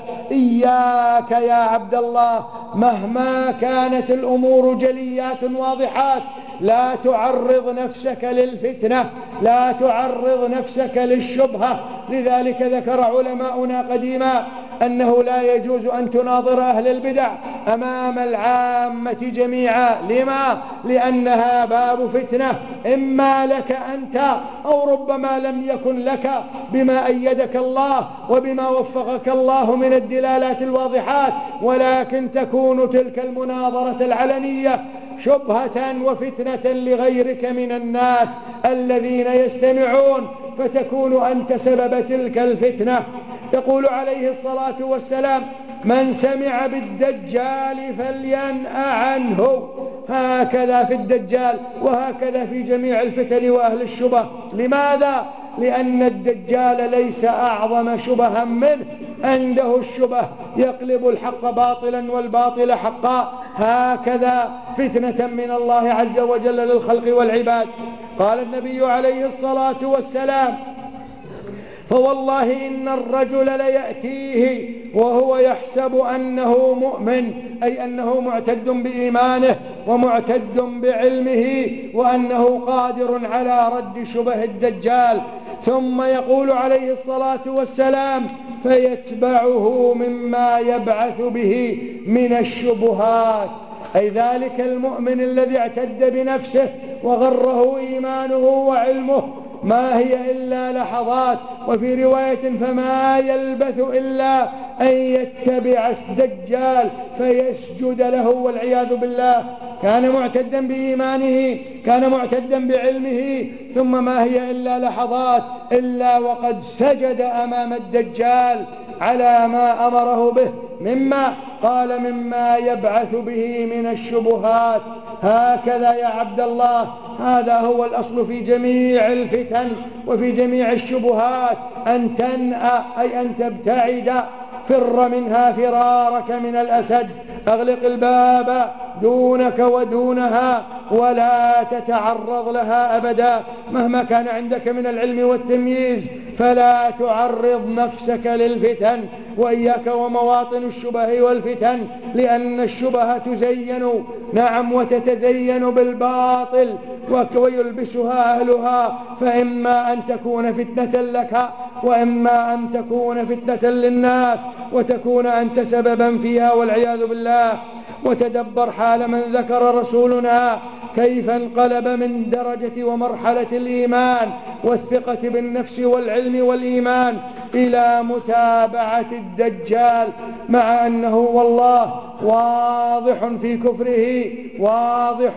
إياك يا عبد الله، مهما كانت الأمور جليات واضحات، لا تعرض نفسك للفتنة، لا تعرض نفسك للشبهة. لذلك ذكر علماؤنا قديما أنه لا يجوز أن تناظر أهل البدع أمام العامة جميعا. لما؟ لأنها باب فتنة، إما لك أنت أو ربما لم يكن لك، بما أيدك الله وبما وفقك الله من الدلالات الواضحات، ولكن تكون تلك المناظرة العلنية شبهة وفتنة لغيرك من الناس الذين يستمعون، فتكون أنت سبب تلك الفتنة. يقول عليه الصلاة والسلام: من سمع بالدجال فلينأ عنه. هكذا في الدجال وهكذا في جميع الفتن وأهل الشبه. لماذا؟ لأن الدجال ليس أعظم شبها منه، عنده الشبه يقلب الحق باطلا والباطل حقا. هكذا فتنة من الله عز وجل للخلق والعباد. قال النبي عليه الصلاة والسلام: فوالله إن الرجل ليأتيه وهو يحسب أنه مؤمن، أي أنه معتد بإيمانه ومعتد بعلمه وأنه قادر على رد شبه الدجال، ثم يقول عليه الصلاة والسلام: فيتبعه مما يبعث به من الشبهات. أي ذلك المؤمن الذي اعتد بنفسه وغره إيمانه وعلمه، ما هي إلا لحظات. وفي رواية: فما يلبث إلا أن يتبع الدجال فيسجد له والعياذ بالله. كان معتدا بإيمانه، كان معتدا بعلمه، ثم ما هي إلا لحظات إلا وقد سجد أمام الدجال على ما أمره به. مما قال: مما يبعث به من الشبهات. هكذا يا عبد الله، هذا هو الأصل في جميع الفتن وفي جميع الشبهات، أن تنأى أي أن تبتعد. فر منها فرارك من الأسد، أغلق الباب دونك ودونها ولا تتعرض لها أبدا. مهما كان عندك من العلم والتمييز فلا تعرض نفسك للفتن. وإياك ومواطن الشبه والفتن، لأن الشبه تزين، نعم، وتتزين بالباطل ويلبسها أهلها، فإما أن تكون فتنة لك وإما أن تكون فتنة للناس وتكون أنت سببا فيها والعياذ بالله. وتدبر حال من ذكر رسولنا كيف انقلب من درجة ومرحلة الإيمان والثقة بالنفس والعلم والإيمان إلى متابعة الدجال، مع أنه والله واضح في كفره، واضح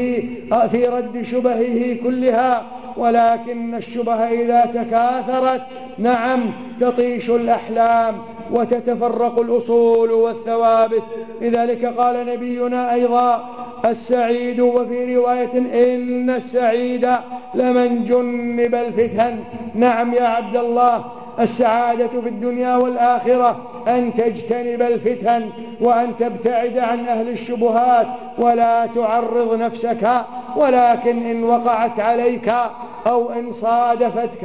في رد شبهه كلها، ولكن الشبه إذا تكاثرت، نعم، تطيش الأحلام وتتفرق الأصول والثوابت. لذلك قال نبينا أيضا: السعيد، وفي رواية: إن السعيد لمن جنب الفتن. نعم يا عبد الله، السعادة في الدنيا والآخرة أن تجتنب الفتن وأن تبتعد عن أهل الشبهات ولا تعرض نفسك، ولكن إن وقعت عليك أو إن صادفتك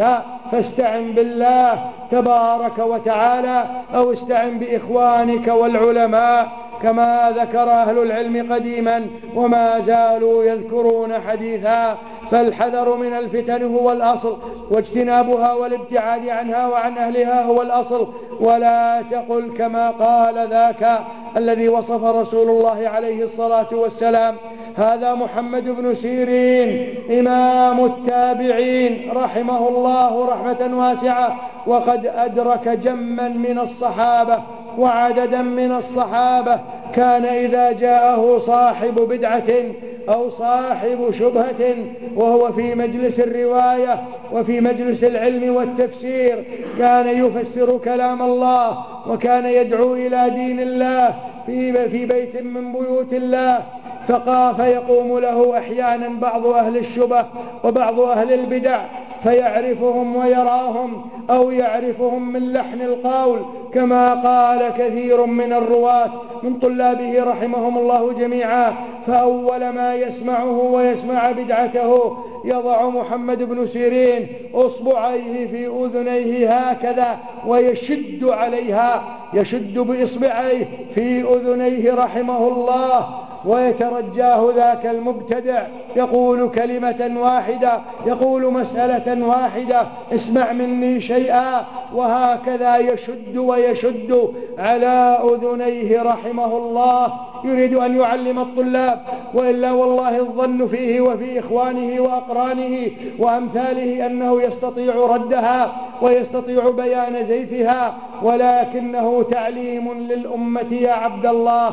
فاستعن بالله تبارك وتعالى أو استعن بإخوانك والعلماء كما ذكر أهل العلم قديما وما زالوا يذكرون حديثا. فالحذر من الفتن هو الأصل، واجتنابها والابتعاد عنها وعن أهلها هو الأصل. ولا تقل كما قال ذاك الذي وصف رسول الله عليه الصلاة والسلام: هذا محمد بن سيرين إمام التابعين رحمه الله رحمة واسعة، وقد أدرك جما من الصحابة وعددا من الصحابة، كان إذا جاءه صاحب بدعة أو صاحب شبهة وهو في مجلس الرواية وفي مجلس العلم والتفسير كان يفسر كلام الله، وكان يدعو إلى دين الله في بيت من بيوت الله، فيقوم له أحيانا بعض أهل الشبه وبعض أهل البدع فيعرفهم ويراهم أو يعرفهم من لحن القول، كما قال كثير من الرواة من طلابه رحمهم الله جميعا. فأول ما يسمعه ويسمع بدعته يضع محمد بن سيرين أصبعيه في أذنيه هكذا ويشد عليها، يشد بإصبعيه في أذنيه رحمه الله، ويترجاه ذاك المبتدع يقول كلمة واحدة، يقول مسألة واحدة: اسمع مني شيئا، وهكذا يشد ويشد على أذنيه رحمه الله، يريد أن يعلم الطلاب. وإلا والله الظن فيه وفي إخوانه وأقرانه وأمثاله أنه يستطيع ردها ويستطيع بيان زيفها، ولكنه تعليم للأمة يا عبد الله.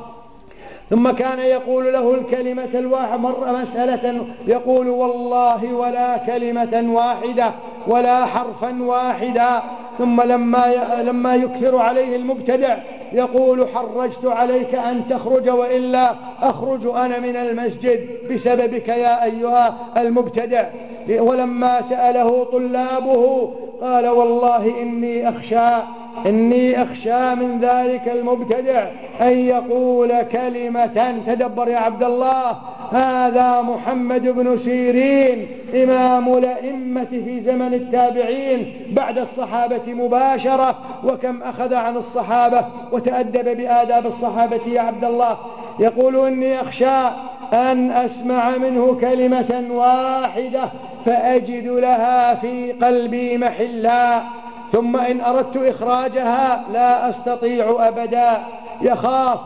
ثم كان يقول له الكلمة الواحدة مرة مسألة يقول: والله ولا كلمة واحدة ولا حرفا واحدا. ثم لما يكثر عليه المبتدع يقول: حرجت عليك أن تخرج وإلا أخرج أنا من المسجد بسببك يا أيها المبتدع. ولما سأله طلابه قال: والله إني أخشى من ذلك المبتدع أن يقول كلمة. تدبر يا عبد الله، هذا محمد بن سيرين إمام الأئمة في زمن التابعين بعد الصحابة مباشرة، وكم أخذ عن الصحابة وتأدب بآداب الصحابة يا عبد الله. يقول: إني أخشى أن أسمع منه كلمة واحدة فأجد لها في قلبي محلا، ثم إن أردت إخراجها لا أستطيع أبدا. يخاف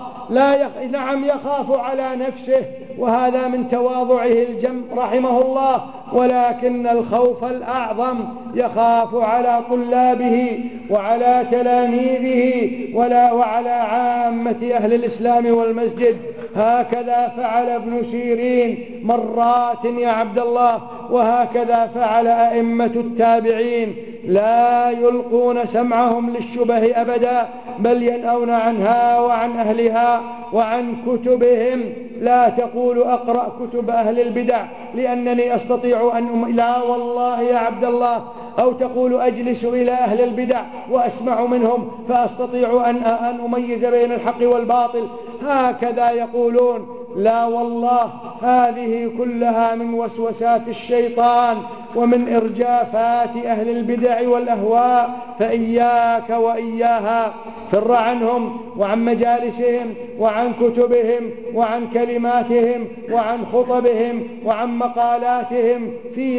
يخاف على نفسه، وهذا من تواضعه الجم رحمه الله، ولكن الخوف الأعظم يخاف على طلابه وعلى تلاميذه وعلى عامة أهل الإسلام والمسجد. هكذا فعل ابن سيرين مرات يا عبد الله، وهكذا فعل أئمة التابعين، لا يلقون سمعهم للشبه أبدا، بل ينأون عنها وعن أهلها وعن كتبهم. لا تقول أقرأ كتب أهل البدع لأنني أستطيع لا والله يا عبد الله. أو تقول أجلس إلى أهل البدع وأسمع منهم فأستطيع أن أميز بين الحق والباطل. هكذا يقولون. لا والله، هذه كلها من وسوسات الشيطان ومن إرجافات أهل البدع والأهواء، فإياك وإياها. فر عنهم وعن مجالسهم وعن كتبهم وعن كلماتهم وعن خطبهم وعن مقالاتهم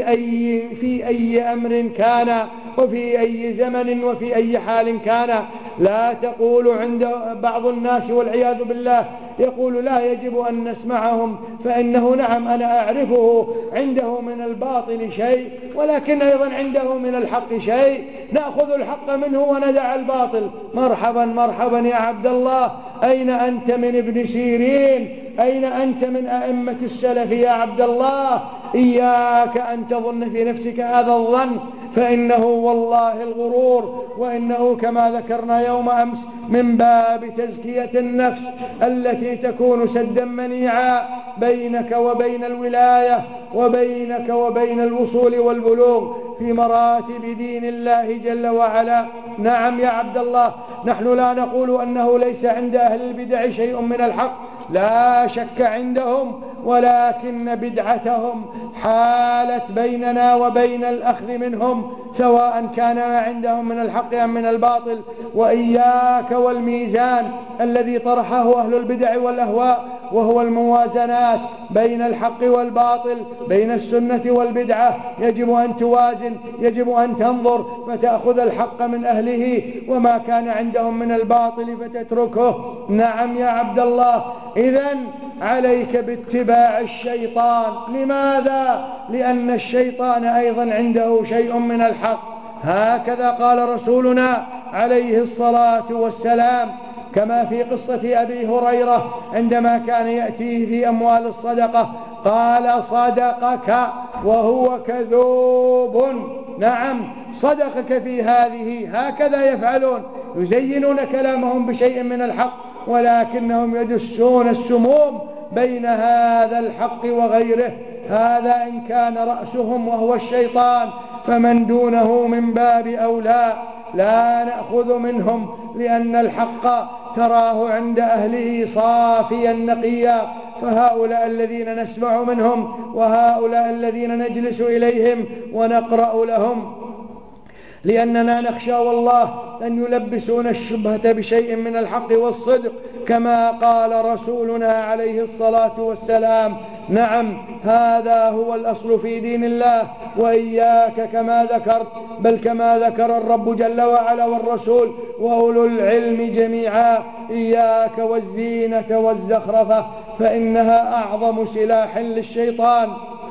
في أي أمر كان وفي أي زمن وفي أي حال كان. لا تقول عند بعض الناس والعياذ بالله يقول: لا يجب أن نسمعهم، فإنه نعم أنا أعرفه عنده من الباطل شيء، ولكن أيضا عنده من الحق شيء، نأخذ الحق منه وندع الباطل. مرحبا مرحبا يا عبد الله، أين أنت من ابن سيرين؟ أين أنت من أئمة السلف يا عبد الله؟ إياك أن تظن في نفسك هذا الظن، فإنه والله الغرور، وإنه كما ذكرنا يوم أمس من باب تزكية النفس التي تكون سدا منيعا بينك وبين الولاية وبينك وبين الوصول والبلوغ في مراتب دين الله جل وعلا. نعم يا عبد الله، نحن لا نقول أنه ليس عند أهل البدع شيء من الحق، لا شك عندهم، ولكن بدعتهم حالت بيننا وبين الأخذ منهم سواء كان ما عندهم من الحق أم من الباطل. وإياك والميزان الذي طرحه أهل البدع والأهواء، وهو الموازنات بين الحق والباطل، بين السنة والبدعة. يجب أن توازن، يجب أن تنظر فتأخذ الحق من أهله وما كان عندهم من الباطل فتتركه. نعم يا عبد الله، إذن عليك باتباع الشيطان. لماذا؟ لأن الشيطان أيضا عنده شيء من الحق. هكذا قال رسولنا عليه الصلاة والسلام كما في قصة أبي هريرة عندما كان يأتيه في أموال الصدقة قال: صدقك وهو كذوب. نعم، صدقك في هذه. هكذا يفعلون، يزينون كلامهم بشيء من الحق، ولكنهم يدسون السموم بين هذا الحق وغيره. هذا إن كان رأسهم وهو الشيطان، فمن دونه من باب أولى لا نأخذ منهم، لأن الحق تراه عند أهله صافيا نقيا. فهؤلاء الذين نسمع منهم وهؤلاء الذين نجلس إليهم ونقرأ لهم لأننا نخشى والله أن يلبسون الشبهة بشيء من الحق والصدق كما قال رسولنا عليه الصلاة والسلام. نعم، هذا هو الأصل في دين الله. وإياك كما ذكرت، بل كما ذكر الرب جل وعلا والرسول وأولو العلم جميعا: إياك والزينة والزخرفة، فإنها أعظم سلاح للشيطان.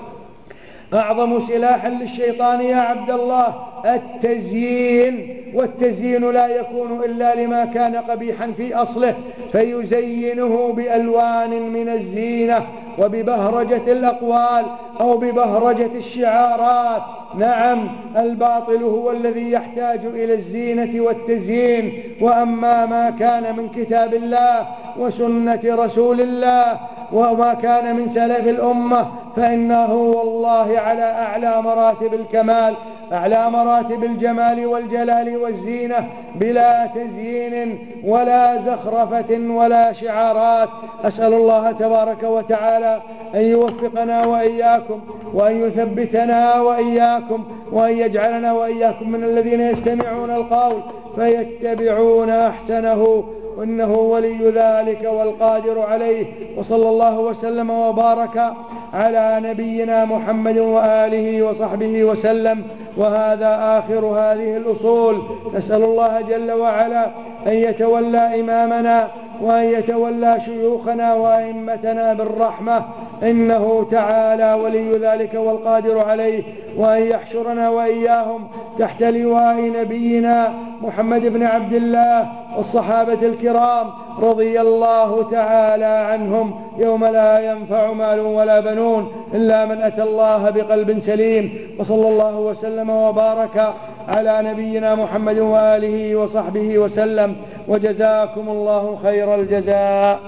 أعظم سلاح للشيطان يا عبد الله التزيين، والتزيين لا يكون إلا لما كان قبيحا في أصله، فيزينه بألوان من الزينة وببهرجة الأقوال أو ببهرجة الشعارات. نعم، الباطل هو الذي يحتاج إلى الزينة والتزيين. وأما ما كان من كتاب الله وسنة رسول الله وما كان من سلف الأمة فإنه والله على أعلى مراتب الكمال، أعلى مراتب الجمال والجلال والزينة، بلا تزيين ولا زخرفة ولا شعارات. أسأل الله تبارك وتعالى أن يوفقنا وإياكم، وأن يثبتنا وإياكم، وأن يجعلنا وإياكم من الذين يستمعون القول فيتبعون أحسنه، إنه ولي ذلك والقادر عليه. وصلى الله وسلم وبارك على نبينا محمد وآله وصحبه وسلم. وهذا آخر هذه الأصول. نسأل الله جل وعلا أن يتولى إمامنا وأن يتولى شيوخنا وأئمتنا بالرحمة، إنه تعالى ولي ذلك والقادر عليه، وأن يحشرنا وإياهم تحت لواء نبينا محمد بن عبد الله والصحابة الكرام رضي الله تعالى عنهم يوم لا ينفع مال ولا بنون إلا من أتى الله بقلب سليم. وصلى الله وسلم وبارك على نبينا محمد وآله وصحبه وسلم، وجزاكم الله خير الجزاء.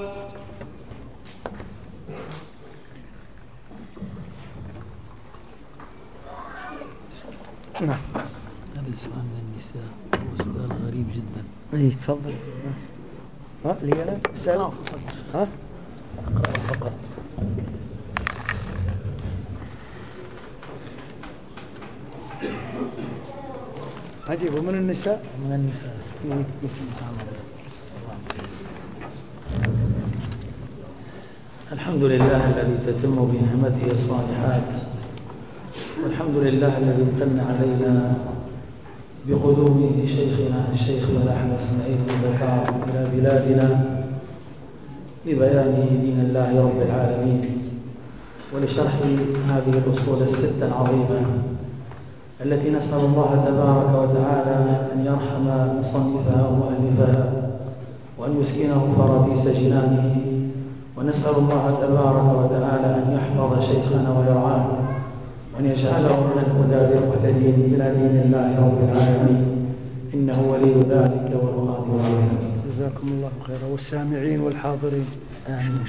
هذا سؤال من النساء، هو سؤال غريب جدا. اي تفضل. ها لي انا اسال. ها اقرأ فقط. أجيبه من النساء. من النساء. الحمد لله الذي تتم بنعمته الصالحات، والحمد لله الذي امتن علينا بقدوم شيخنا الشيخ أحمد إسماعيل البكار إلى بلادنا لبيان دين الله رب العالمين ولشرح هذه الأصول الستة العظيمة التي نسأل الله تبارك وتعالى أن يرحم مصنفها ومؤلفها وأن يسكنه فراديس جنانه، ونسأل الله تبارك وتعالى أن يحفظ شيخنا ويرعاه وأن يجعله من الهدى المهتدين إلى دين الله رب العالمين، إنه ولي ذلك والقادر عليه. جزاكم الله خيرا، والسامعين والحاضرين آمين.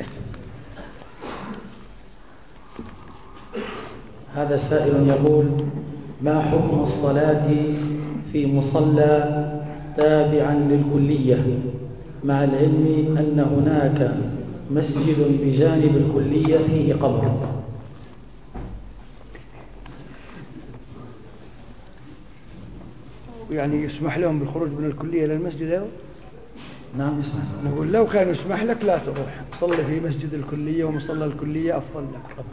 هذا سائل يقول: ما حكم الصلاة في مصلى تابعا للكلية مع العلم أن هناك مسجد بجانب الكلية فيه قبر؟ يعني يسمح لهم بالخروج من الكلية للمسجد أيضا؟ نعم يسمح. نقول لو كان يسمح لك لا تروح، صلي في مسجد الكلية ومصلى الكلية أفضل لك.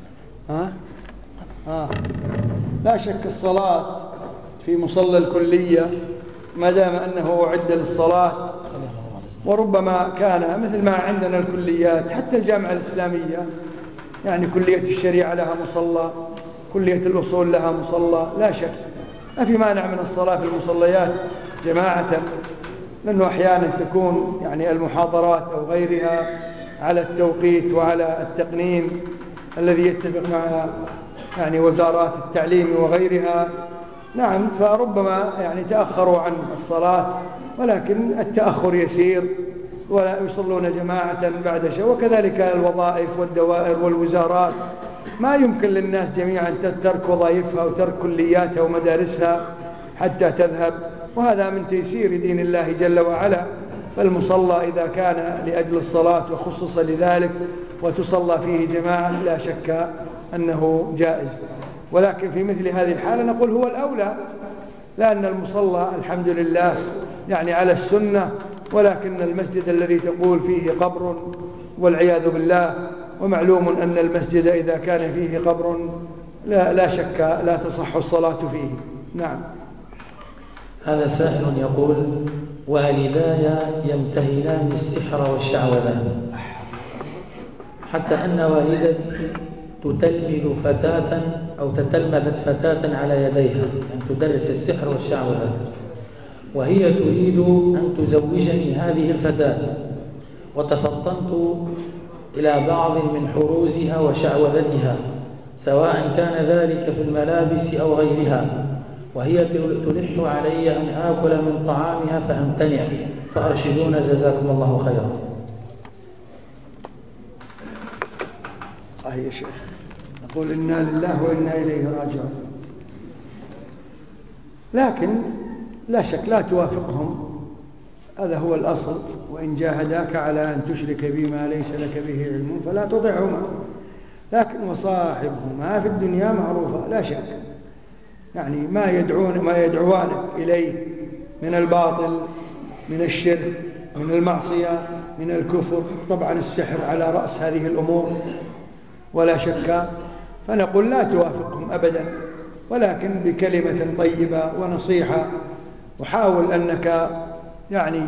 لا شك الصلاة في مصلى الكلية ما دام أنه أعد للصلاة، وربما كان مثل ما عندنا الكليات حتى الجامعة الإسلامية، يعني كلية الشريعة لها مصلى، كلية الأصول لها مصلى، لا شك ما في مانع من الصلاة في المصليات جماعة، لأنه أحيانا تكون يعني المحاضرات أو غيرها على التوقيت وعلى التقنين الذي يتفق مع يعني وزارات التعليم وغيرها. نعم، فربما يعني تأخروا عن الصلاة، ولكن التأخر يسير ولا يصلون جماعة بعد شيء. وكذلك الوظائف والدوائر والوزارات ما يمكن للناس جميعا ترك وظائفها وترك كلياتها ومدارسها حتى تذهب، وهذا من تيسير دين الله جل وعلا. فالمصلى إذا كان لأجل الصلاة وخصص لذلك وتصلى فيه جماعة لا شك أنه جائز، ولكن في مثل هذه الحالة نقول هو الأولى، لأن المصلى الحمد لله يعني على السنة، ولكن المسجد الذي تقول فيه قبر والعياذ بالله، ومعلوم أن المسجد إذا كان فيه قبر لا شك لا تصح الصلاة فيه. نعم. هذا سائل يقول: والداي يمتهنان السحر والشعوذة، حتى أن والدتي تتلمذ فتاة أو تتلمذت فتاة على يديها، أن تدرس السحر والشعوذة، وهي تريد أن تزوجني هذه الفتاة، وتفطنت إلى بعض من حروزها وشعوذتها سواء كان ذلك في الملابس أو غيرها، وهي تلح علي أن آكل من طعامها فأمتنع، فأرشدونا جزاكم الله خيرا. يا شيخ، نقول إنا لله وإنا إليه راجعون، لكن لا شك لا توافقهم، هذا هو الأصل. وإن جاهداك على أن تشرك بما ليس لك به علم فلا تطعهما، لكن وصاحبهما في الدنيا معروفة، لا شك يعني ما يدعوانك إليه من الباطل، من الشرك، من المعصية، من الكفر، طبعا السحر على رأس هذه الأمور ولا شك، فنقول لا توافقهم أبدا، ولكن بكلمة طيبة ونصيحة، وحاول أنك يعني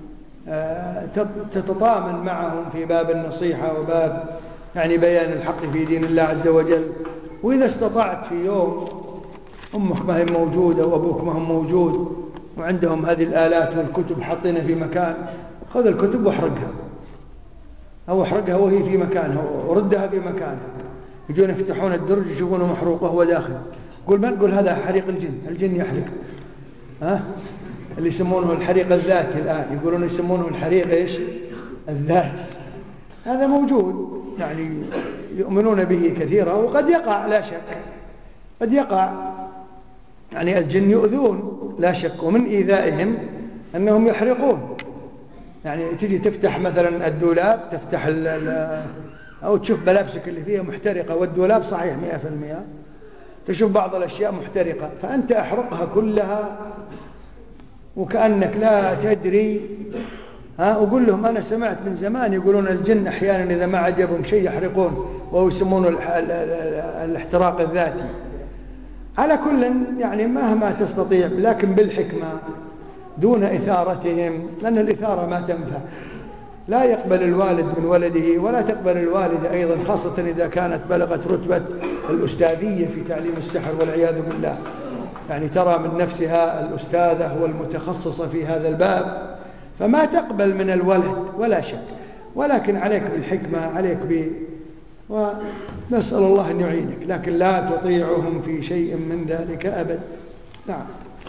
تتطامن معهم في باب النصيحة وباب يعني بيان الحق في دين الله عز وجل. وإذا استطعت في يوم أمك ما هي موجودة وأبوك ما هم موجود وعندهم هذه الآلات والكتب حاطينها في مكان، خذ الكتب واحرقها، أو احرقها وهي في مكانها وردها في مكانها. يجون يفتحون الدرج يشوفونه محروق وهو داخل، قول ما نقول هذا حريق الجن يحرق، اللي يسمونه الحريق الذاتي الآن، يقولون يسمونه الحريق إيش؟ الذاتي. هذا موجود يعني يؤمنون به كثيرا، وقد يقع لا شك، قد يقع يعني الجن يؤذون لا شك، ومن إيذائهم أنهم يحرقون. يعني تجي تفتح مثلا الدولاب، تفتح أو تشوف ملابسك اللي فيها محترقة، والدولاب صحيح 100%، تشوف بعض الأشياء محترقة، فأنت أحرقها كلها وكأنك لا تدري. وقول لهم أنا سمعت من زمان يقولون الجن أحيانا إذا ما عجبهم شيء يحرقون، وهو يسمونه الاحتراق الذاتي. على كل يعني مهما تستطيع، لكن بالحكمة دون إثارتهم، لأن الإثارة ما تنفع. لا يقبل الوالد من ولده، ولا تقبل الوالدة أيضا، خاصة إذا كانت بلغت رتبة الأستاذية في تعليم السحر والعياذ بالله، يعني ترى من نفسها الأستاذة والمتخصصة في هذا الباب، فما تقبل من الولد ولا شك، ولكن عليك بالحكمة، عليك ونسأل الله أن يعينك، لكن لا تطيعهم في شيء من ذلك أبدا. نعم.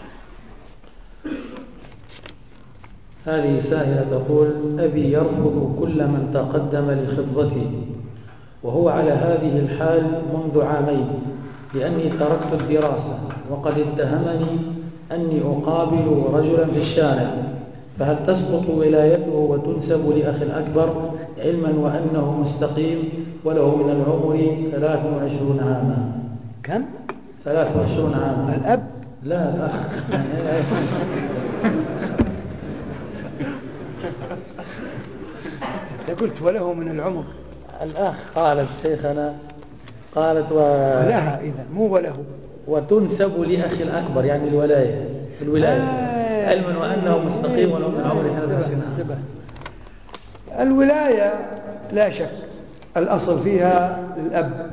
هذه سائلة تقول: أبي يرفض كل من تقدم لخطبتي، وهو على هذه الحال منذ عامين، لأني تركت الدراسة، وقد اتهمني أني أقابل رجلا في الشارع، فهل تسقط ولايته وتنسب لأخي الأكبر، علما وأنه مستقيم وله من العمر 23 عاما؟ كم؟ 23 عاما. الأب؟ لا الأخ. قلت وله من العمر. الأخ قالت شيخنا، قالت لها إذا مو وله، وتنسب لأخي الأكبر يعني الولاية في الولاية، علما وأنه مستقيم ولو من عمر 23 عام. الولاية لا شك الأصل فيها للأب،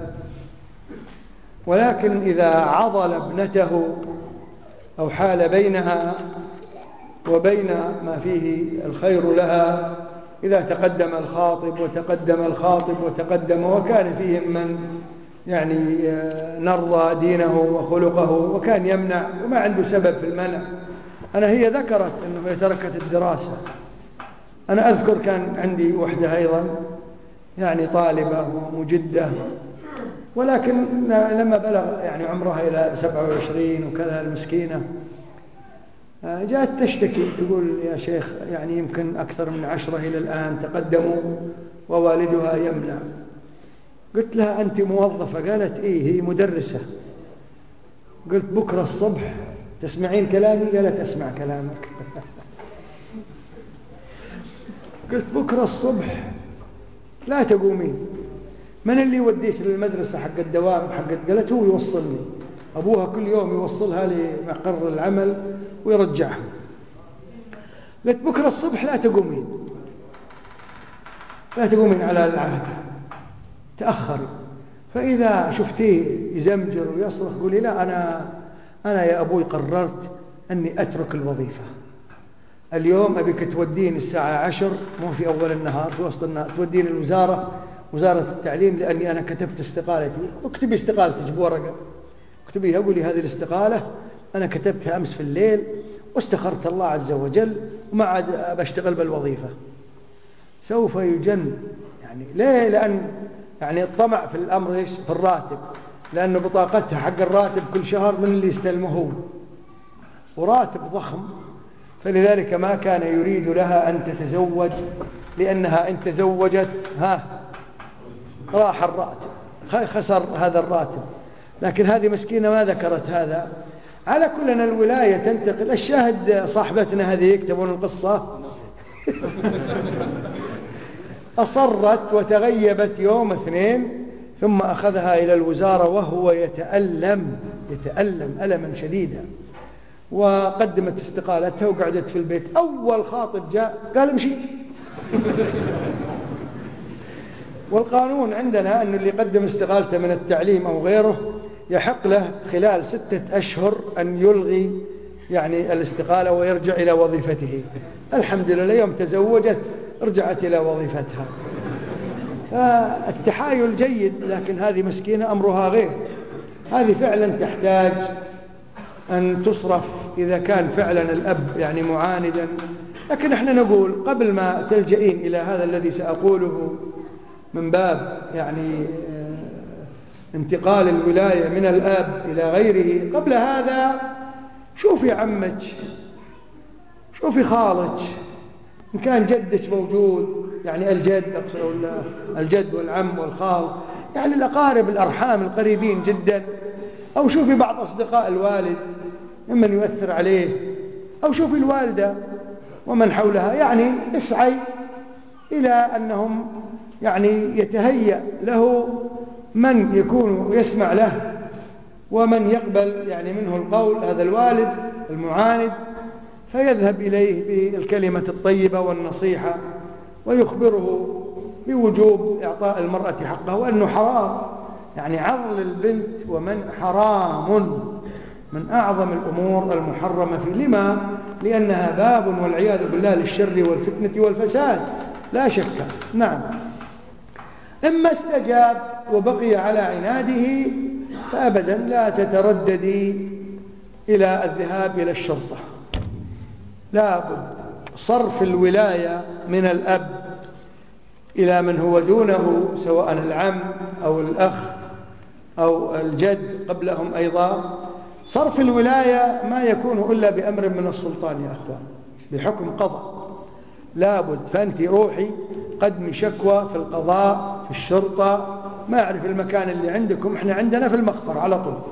ولكن إذا عضل ابنته أو حال بينها وبين ما فيه الخير لها، إذا تقدم الخاطب وتقدم وكان فيهم من يعني نرضى دينه وخلقه وكان يمنع وما عنده سبب في المنع. هي ذكرت أنه تركت الدراسة. أنا أذكر كان عندي وحدة أيضا يعني طالبة ومجدة، ولكن لما بلغ يعني عمرها إلى 27 وكذا المسكينة جاءت تشتكي تقول يا شيخ يعني يمكن أكثر من 10 إلى الآن تقدموا ووالدها يمنع. قلت لها أنت موظفة؟ قالت إيه هي مدرسة. قلت بكرة الصبح تسمعين كلامي؟ قالت أسمع كلامك. قلت بكرة الصبح لا تقومين. من اللي وديت للمدرسة حق الدوام قالت هو يوصلني، أبوها كل يوم يوصلها لمقر العمل ويرجعها. قلت بكرة الصبح لا تقومين على العهد، تأخري. فإذا شفتيه يزمجر ويصرخ قولي لا أنا يا أبوي قررت أني أترك الوظيفة اليوم، أبيك تودين الساعة 10 مو في أول النهار، في وسط النهار تودين وزارة التعليم، لأني أنا كتبت استقالتي. اكتبي استقالتك بورقة، اكتبيها قولي هذه الاستقالة أنا كتبتها أمس في الليل واستخرت الله عز وجل وما عاد بشتغل بالوظيفة. سوف يجن يعني ليه؟ لأن يعني الطمع في الأمر إيش؟ في الراتب، لأنه بطاقتها حق الراتب كل شهر من اللي يستلمه هو وراتب ضخم، فلذلك ما كان يريد لها أن تتزوج، لأنها إن تزوجت راح الراتب، خسر هذا الراتب. لكن هذه مسكينة ما ذكرت هذا. على كلنا الولاية تنتقل. الشاهد صاحبتنا هذه يكتبون القصة أصرت وتغيبت يوم 2، ثم أخذها إلى الوزارة وهو يتألم ألما شديدا، وقدمت استقالتها وقعدت في البيت. أول خاطب جاء قال امشي. والقانون عندنا أن اللي يقدم استقالته من التعليم أو غيره يحق له خلال 6 أشهر أن يلغي يعني الاستقالة ويرجع إلى وظيفته. الحمد لله يوم تزوجت رجعت إلى وظيفتها. التحايل جيد، لكن هذه مسكينة أمرها غير. هذه فعلا تحتاج أن تصرف إذا كان فعلا الأب يعني معاندا. لكن احنا نقول قبل ما تلجئين إلى هذا الذي سأقوله من باب يعني انتقال الولاية من الأب إلى غيره، قبل هذا شوفي عمك، شوفي خالك، إن كان جدك موجود يعني الجد والعم والخال، يعني الأقارب الأرحام القريبين جدا، أو شوفي بعض أصدقاء الوالد ممن يؤثر عليه، أو شوفي الوالدة ومن حولها، يعني اسعي إلى أنهم يعني يتهيأ له من يكون يسمع له ومن يقبل يعني منه القول، هذا الوالد المعاند، فيذهب إليه بالكلمة الطيبة والنصيحة ويخبره بوجوب إعطاء المرأة حقها، وأنه حرام يعني عضل البنت ومن حرام من أعظم الأمور المحرمة فيه. لما؟ لأنها باب والعياذ بالله للشر والفتنة والفساد لا شك. نعم، إما استجاب وبقي على عناده فأبدا لا تترددي إلى الذهاب إلى الشرطة. لا بد صرف الولاية من الأب إلى من هو دونه، سواء العم أو الأخ أو الجد قبلهم أيضا. صرف الولاية ما يكون إلا بأمر من السلطان يا أخوان، بحكم قضاء لا بد. فأنت روحي قدمي شكوى في القضاء في الشرطة، ما أعرف المكان اللي عندكم، إحنا عندنا في المخفر على طول،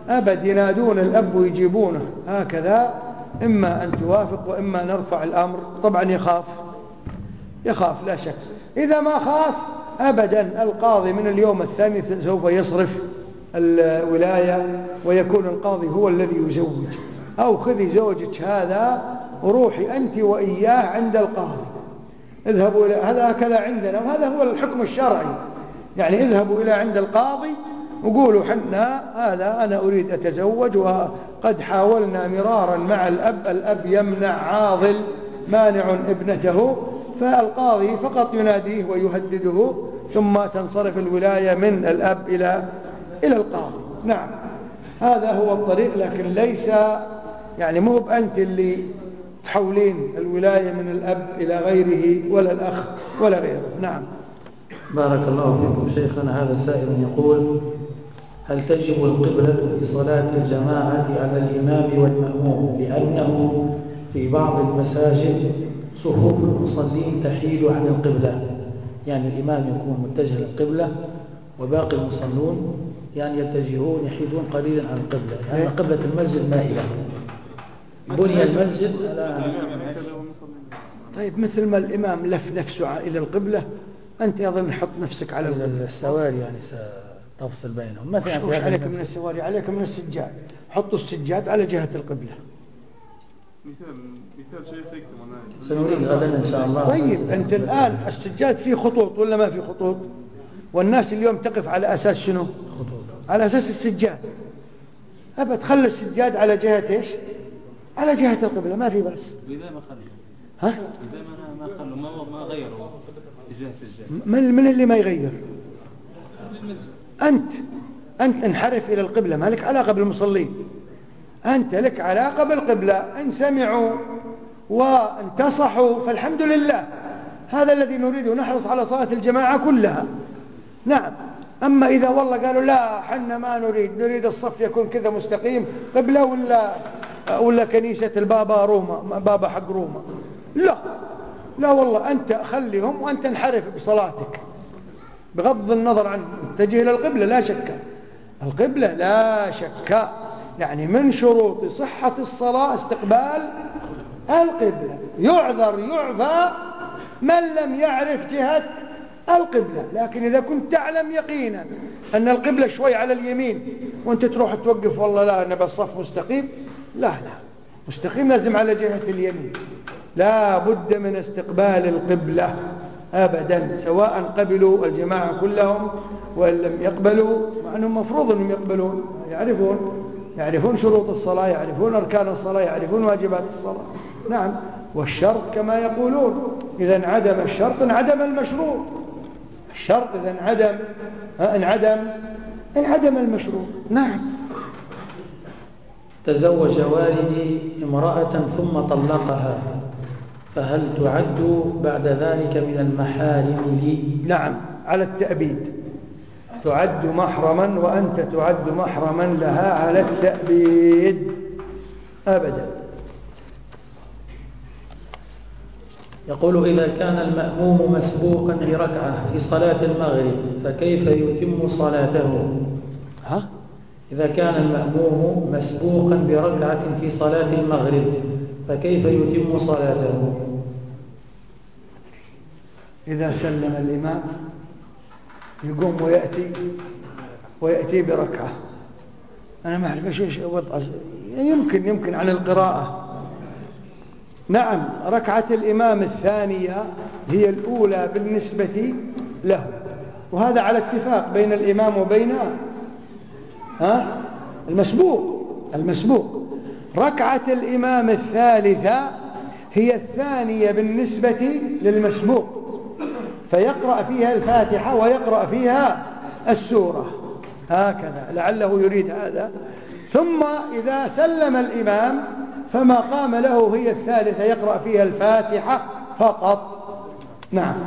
أبد ينادون الأب ويجيبونه هكذا، إما أن توافق وإما نرفع الأمر. طبعا يخاف لا شك. إذا ما خاف أبدا القاضي من اليوم الثاني سوف يصرف الولاية ويكون القاضي هو الذي يزوج. أو خذي زوجك هذا وروحي أنت وإياه عند القاضي، اذهبوا إلى هذا هكذا عندنا، وهذا هو الحكم الشرعي. يعني اذهبوا إلى عند القاضي وقولوا حنا هذا أنا أريد أتزوج وقد حاولنا مرارا مع الأب يمنع عاضل مانع ابنته، فالقاضي فقط يناديه ويهدده ثم تنصرف الولاية من الأب إلى القاضي. نعم هذا هو الطريق، لكن ليس يعني مو بأنت اللي تحولين الولاية من الأب إلى غيره ولا الأخ ولا غيره. نعم. بارك الله فيكم شيخنا. هذا سائل يقول: هل تجب القبلة في صلاة الجماعة على الإمام والمأموم؟ لأنه في بعض المساجد صفوف المصلين تحيد عن القبلة، يعني الإمام يكون متجه للقبلة وباقي المصلون يعني يتجهون يحيدون قليلا عن القبلة، لأن قبلة المسجد مائلة. بني المسجد على طيب مثل ما الإمام لف نفسه إلى القبلة، أنت أظن حط نفسك على السواري، يعني ستفصل بينهم. مثلا مش عليك من السواري، عليك من السجاد. حطوا السجاد على جهة القبلة. مثال شيء سنريد غدا إن شاء الله. طيب أنت الآن السجاد فيه خطوط ولا ما فيه خطوط؟ والناس اليوم تقف على أساس شنو؟ خطوط. على أساس السجاد. أبى تخلي السجاد على جهة إيش؟ على جهة القبلة، ما في بأس. إذا ما خلوا ها؟ إذا ما خلوا ما غيروا اتجاه السجاد. من اللي ما يغير؟ أنت انحرف إلى القبلة، ما لك علاقة بالمصلين. أنت لك علاقة بالقبلة. إن سمعوا وانتصحوا فالحمد لله، هذا الذي نريده، نحرص على صلاة الجماعة كلها. نعم. أما إذا والله قالوا لا حنا ما نريد الصف يكون كذا مستقيم قبلة ولا كنيسة البابا روما، بابا حق روما، لا والله أنت خليهم وأنت انحرف بصلاتك بغض النظر عنه، اتجه إلى القبلة لا شك. القبلة لا شك يعني من شروط صحة الصلاة استقبال القبلة. يعفى من لم يعرف جهة القبلة. لكن إذا كنت تعلم يقينا أن القبلة شوي على اليمين وأنت تروح توقف والله لا أنا بالصف مستقيم، لا مستقيم لازم على جهة اليمين. لا بد من استقبال القبلة أبدا، سواء قبلوا الجماعة كلهم وإن لم يقبلوا، مع أنهم مفروض أنهم يقبلون، يعرفون شروط الصلاة، يعرفون أركان الصلاة، يعرفون واجبات الصلاة. نعم. والشرط كما يقولون إذا انعدم الشرط انعدم المشروط. الشرط إذا انعدم المشروط. نعم. تزوج والدي امرأة ثم طلقها، فهل تعد بعد ذلك من المحارم لي؟ نعم على التأبيد، تعد محرما وأنت تعد محرما لها على التأبيد أبدا. يقول: إذا كان المأموم مسبوقا بركعة في صلاة المغرب فكيف يتم صلاته؟ إذا كان المأموم مسبوقا بركعة في صلاة المغرب فكيف يتم صلاته؟ إذا سلم الإمام يقوم ويأتي بركعة. أنا ما أعرف إيش وضع، يمكن عن القراءة. نعم. ركعة الإمام الثانية هي الأولى بالنسبة له، وهذا على اتفاق بين الإمام وبين المسبوق. ركعة الإمام الثالثة هي الثانية بالنسبة للمسبوق، فيقرأ فيها الفاتحة ويقرأ فيها السورة هكذا، لعله يريد هذا. ثم إذا سلم الإمام فما قام له هي الثالثة يقرأ فيها الفاتحة فقط. نعم.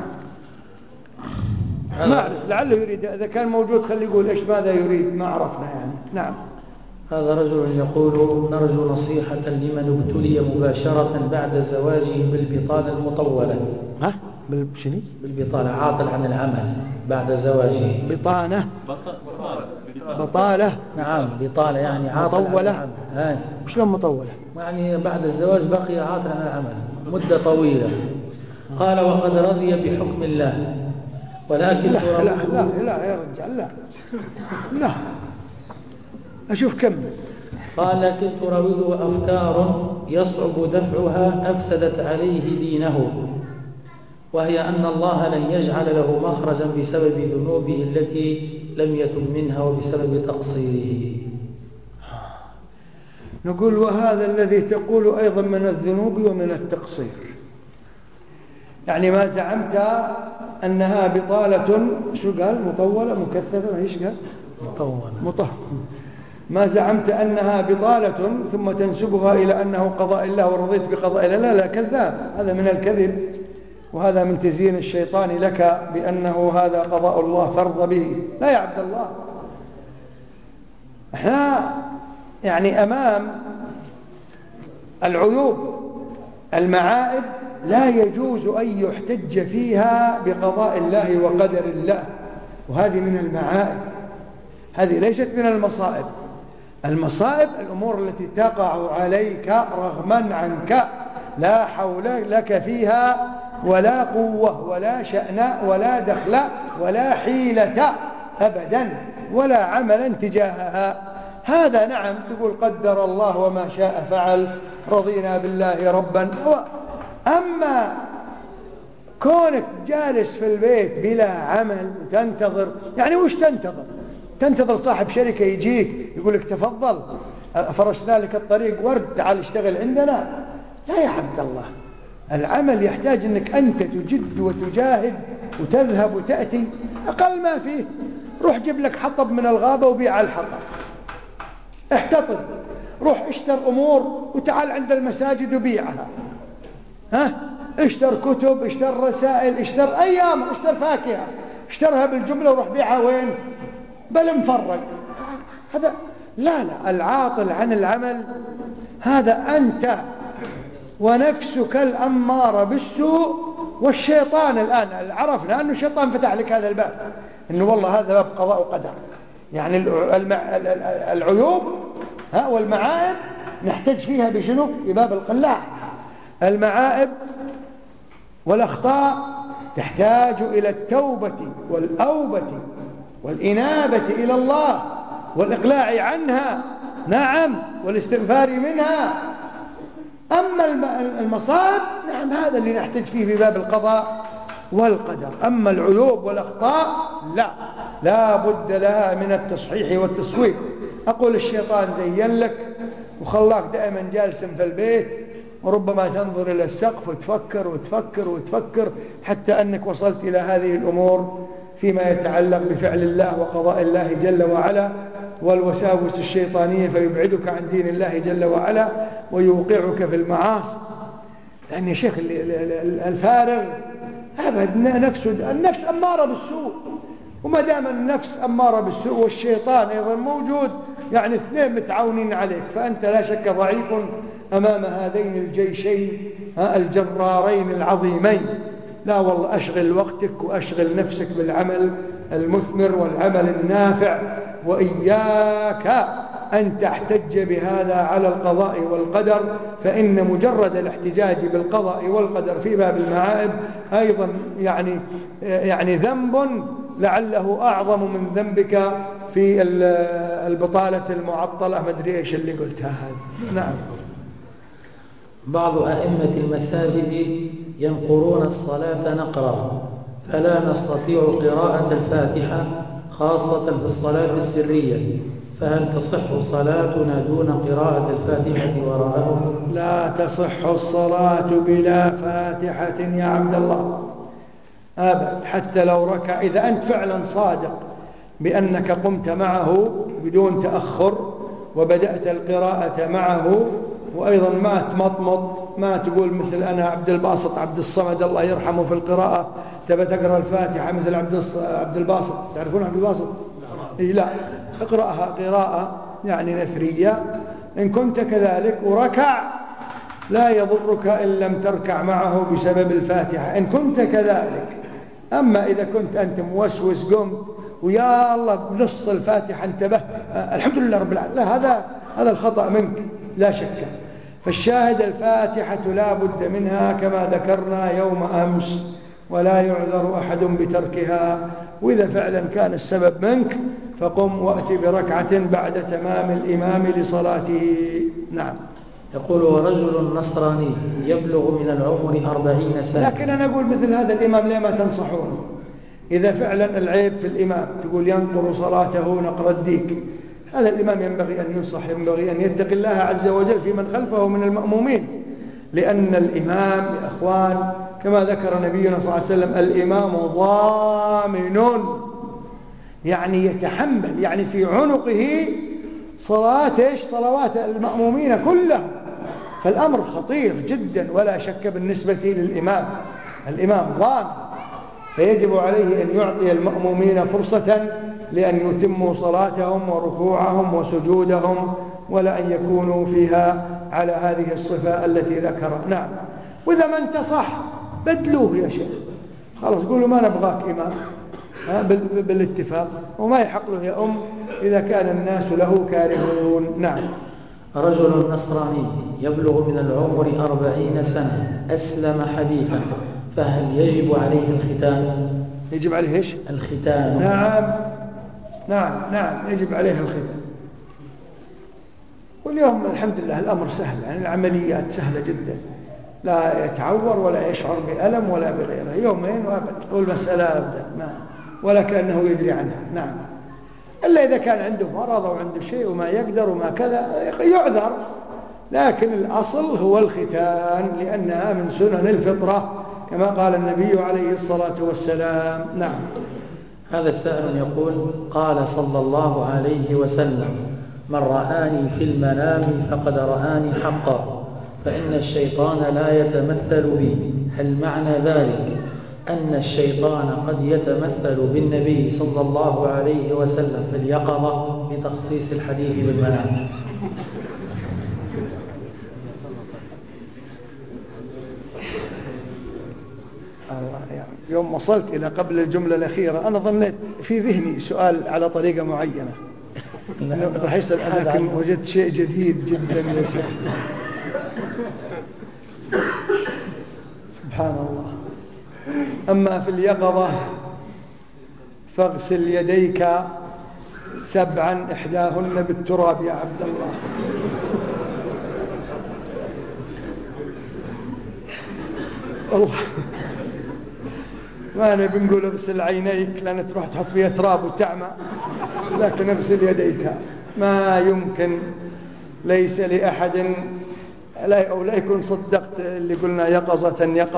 ما أعرف، لعله يريد، إذا كان موجود خلي يقول إيش ماذا يريد، ما عرفنا يعني. نعم. هذا رجل يقول: نرجو نصيحة لمن ابتلي مباشرة بعد زواجه بالبطالة المطولة. بالبطالة، عاطل عن العمل بعد زواجه. بطانة. بطالة. نعم بطالة يعني عاطل مطولة. شلون مطولة؟ يعني بعد الزواج بقي عاطل عن العمل مدة طويلة. قال وقد رضي بحكم الله ولكن لا لا لا لا يا رجال لا لا أشوف كم. قال لكن تراوده أفكار يصعب دفعها أفسدت عليه دينه، وهي أن الله لن يجعل له مخرجا بسبب ذنوبه التي لم يتب منها وبسبب تقصيره. نقول وهذا الذي تقول أيضا من الذنوب ومن التقصير. يعني ما زعمت أنها بطالة شو قال؟ مطولة مكثفة ايش قال؟ مطولة. ما زعمت أنها بطالة ثم تنسبها إلى أنه قضاء الله ورضيت بقضاء الله. لا لا كذاب، هذا من الكذب، وهذا من تزيين الشيطان لك بأنه هذا قضاء الله فرض به. لا يا عبد الله، احنا يعني أمام العيوب المعائب لا يجوز أن يحتج فيها بقضاء الله وقدر الله، وهذه من المعائب، هذه ليست من المصائب. المصائب الأمور التي تقع عليك رغما عنك لا حول لك فيها ولا قوة ولا شأن ولا دخل ولا حيلة أبدا ولا عملا تجاهها. هذا نعم تقول قدر الله وما شاء فعل، رضينا بالله ربا. أما كونك جالس في البيت بلا عمل تنتظر، يعني وش تنتظر؟ تنتظر صاحب شركة يجيك يقول لك تفضل فرشنا لك الطريق ورد تعال اشتغل عندنا؟ لا يا عبد الله، العمل يحتاج انك انت تجد وتجاهد وتذهب وتأتي. اقل ما فيه روح جيب لك حطب من الغابة وبيع الحطب، احتطب، روح اشتر امور وتعال عند المساجد وبيعها. اشتر كتب، اشتر رسائل، اشتر ايام، اشتر فاكهة، اشترها بالجملة وروح بيعها وين؟ بل مفرق. هذا لا لا، العاطل عن العمل هذا أنت ونفسك الأمارة بالسوء والشيطان. الآن عرفنا أنه الشيطان فتح لك هذا الباب، أنه والله هذا باب قضاء وقدر. يعني العيوب والمعائب نحتاج فيها بشنو؟ بباب القلاع. المعائب والأخطاء تحتاج إلى التوبة والأوبة والإنابة إلى الله والإقلاع عنها، نعم، والاستغفار منها. أما المصائب نعم هذا اللي نحتاج فيه في باب القضاء والقدر. أما العيوب والأخطاء لا بد لها من التصحيح والتصويب. أقول الشيطان زين لك وخلاك دائما جالسا في البيت، وربما تنظر إلى السقف وتفكر وتفكر وتفكر حتى أنك وصلت إلى هذه الأمور فيما يتعلق بفعل الله وقضاء الله جل وعلا والوساوس الشيطانية، فيبعدك عن دين الله جل وعلا ويوقعك في المعاصي. لأن يا شيخ الفارغ أبد النفس أمارة بالسوء، وما دام النفس أمارة بالسوء والشيطان أيضا موجود، يعني اثنين متعاونين عليك، فأنت لا شك ضعيف أمام هذين الجيشين الجرارين العظيمين. لا والله، أشغل وقتك وأشغل نفسك بالعمل المثمر والعمل النافع، وإياك أن تحتج بهذا على القضاء والقدر، فإن مجرد الاحتجاج بالقضاء والقدر في باب المعائب أيضا يعني ذنب لعله أعظم من ذنبك في البطالة المعطلة. ما أدري إيش اللي قلتها هذا. نعم. بعض أئمة المساجد ينقرون الصلاة نقرا، فلا نستطيع قراءة الفاتحة خاصة في الصلاة السرية، فهل تصح صلاتنا دون قراءة الفاتحة وراءهم؟ لا تصح الصلاة بلا فاتحة يا عبد الله أبد، حتى لو ركع. إذا أنت فعلا صادق بأنك قمت معه بدون تأخر وبدأت القراءة معه، وأيضا ما تمطمط، ما تقول مثل أنا عبد الباسط عبد الصمد الله يرحمه في القراءة تبى تقرأ الفاتحة مثل عبد الباسط. تعرفون عبد الباسط؟ لا، اقرأها قراءة يعني نثرية. إن كنت كذلك وركع لا يضرك إن لم تركع معه بسبب الفاتحة إن كنت كذلك. أما إذا كنت أنت موسوس قمت ويا الله بنص الفاتحة انتبه الحمد لله رب العالمين، لا، هذا الخطأ منك لا شك. فالشاهد الفاتحة لا بد منها كما ذكرنا يوم أمس، ولا يعذر أحد بتركها. وإذا فعلا كان السبب منك فقم وأتي بركعة بعد تمام الإمام لصلاته. نعم. يقول: ورجل نصراني يبلغ من العمر 40 سنة. لكن أنا أقول مثل هذا الإمام ليه ما تنصحونه؟ إذا فعلا العيب في الإمام تقول ينقر صلاته نقر الديك، هذا الإمام ينبغي أن ينصح، ينبغي أن يتقي الله عز وجل في من خلفه من المأمومين. لأن الإمام يا أخوان كما ذكر نبينا صلى الله عليه وسلم: الإمام ضامن، يعني يتحمل، يعني في عنقه صلوات المأمومين كلهم. فالأمر خطير جدا ولا شك بالنسبة للإمام. الإمام ضامن، فيجب عليه أن يعطي المأمومين فرصة لأن يتموا صلاتهم وركوعهم وسجودهم، ولا أن يكونوا فيها على هذه الصفة التي ذكرها. نعم. وإذا ما انتصح بدلوه يا شيخ، خلاص قولوا ما نبغاك إمام بالاتفاق، وما يحق له يا إذا كان الناس له كارهون. نعم. رجل نصراني يبلغ من العمر 40 سنة أسلم حديثا، فهل يجب عليه الختان؟ يجب عليه إيش؟ الختان. نعم يجب عليه الختان. واليوم الحمد لله الأمر سهل، يعني العمليات سهلة جدا، لا يتعور ولا يشعر بألم ولا بغيره، يومين والمسألة أبدا ولا كأنه يدري عنها. نعم. إلا إذا كان عنده مرض أو عنده شيء وما يقدر وما كذا يعذر، لكن الأصل هو الختان لأنها من سنن الفطرة كما قال النبي عليه الصلاة والسلام. نعم. هذا السائل يقول: قال صلى الله عليه وسلم: من رآني في المنام فقد رآني حقا، فإن الشيطان لا يتمثل بي. هل معنى ذلك أن الشيطان قد يتمثل بالنبي صلى الله عليه وسلم في اليقظة بتخصيص الحديث بالمنام؟ يوم وصلت إلى قبل الجملة الأخيرة أنا ظنيت في ذهني سؤال على طريقة معينة راح يسأل، لكن وجدت شيء جديد جدا يا شيخ. سبحان الله. أما في اليقظة فاغسل يديك 7 إحداهن بالتراب يا عبد الله. والله ما أنا بنقول اغسل عينيك لأن تروح تحط فيها تراب وتعمى، لكن اغسل يديك. ما يمكن، ليس لأحد أو لا يكون صدقت اللي قلنا يقظة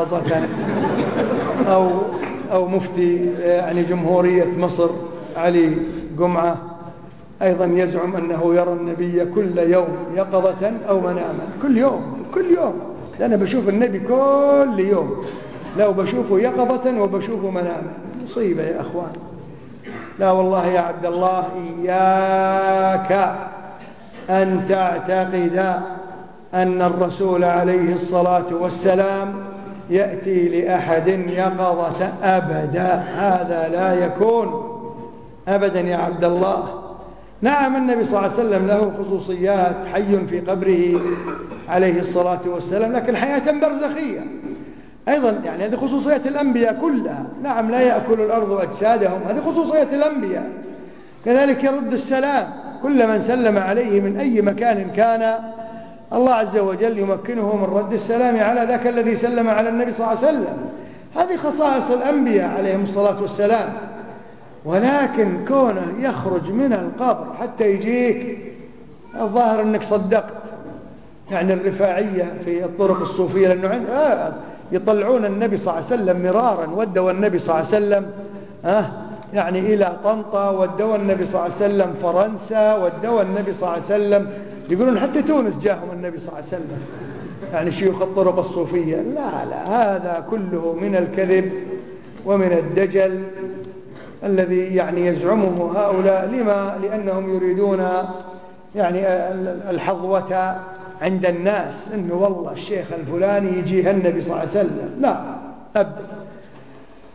أو مفتي يعني جمهورية مصر علي جمعة أيضا يزعم أنه يرى النبي كل يوم يقظة أو مناما. كل يوم لأنا بشوف النبي كل يوم، لا بشوفه يقظة وبشوفه مناما. مصيبة يا أخوان. لا والله يا عبد الله، إياك أن تعتقد أن الرسول عليه الصلاة والسلام يأتي لأحد يقظة أبدا، هذا لا يكون أبدا يا عبد الله. نعم النبي صلى الله عليه وسلم له خصوصيات، حي في قبره عليه الصلاة والسلام، لكن حياة برزخية أيضا، يعني هذه خصوصيات الأنبياء كلها. نعم لا يأكل الأرض أجسادهم، هذه خصوصيات الأنبياء. كذلك يرد السلام، كل من سلم عليه من أي مكان كان الله عز وجل يمكنه من رد السلام على ذاك الذي سلم على النبي صلى الله عليه وسلم. هذه خصائص الأنبياء عليهم الصلاة والسلام. ولكن كونه يخرج من القبر حتى يجيك، الظاهر أنك صدقت، يعني الرفاعية في الطرق الصوفية لأنه يطلعون النبي صلى الله عليه وسلم مرارا، ودوا النبي صلى الله عليه وسلم يعني إلى طنطا، ودوا النبي صلى الله عليه وسلم فرنسا، ودوا النبي صلى الله عليه وسلم، يقولون حتى تونس جاهم النبي صلى الله عليه وسلم، يعني شيوخ الطرق الصوفية. لا هذا كله من الكذب ومن الدجل الذي يعني يزعمه هؤلاء، لأنهم يريدون يعني الحظوة عند الناس، إنه والله الشيخ الفلاني يجيه النبي صلى الله عليه وسلم. لا أبدا.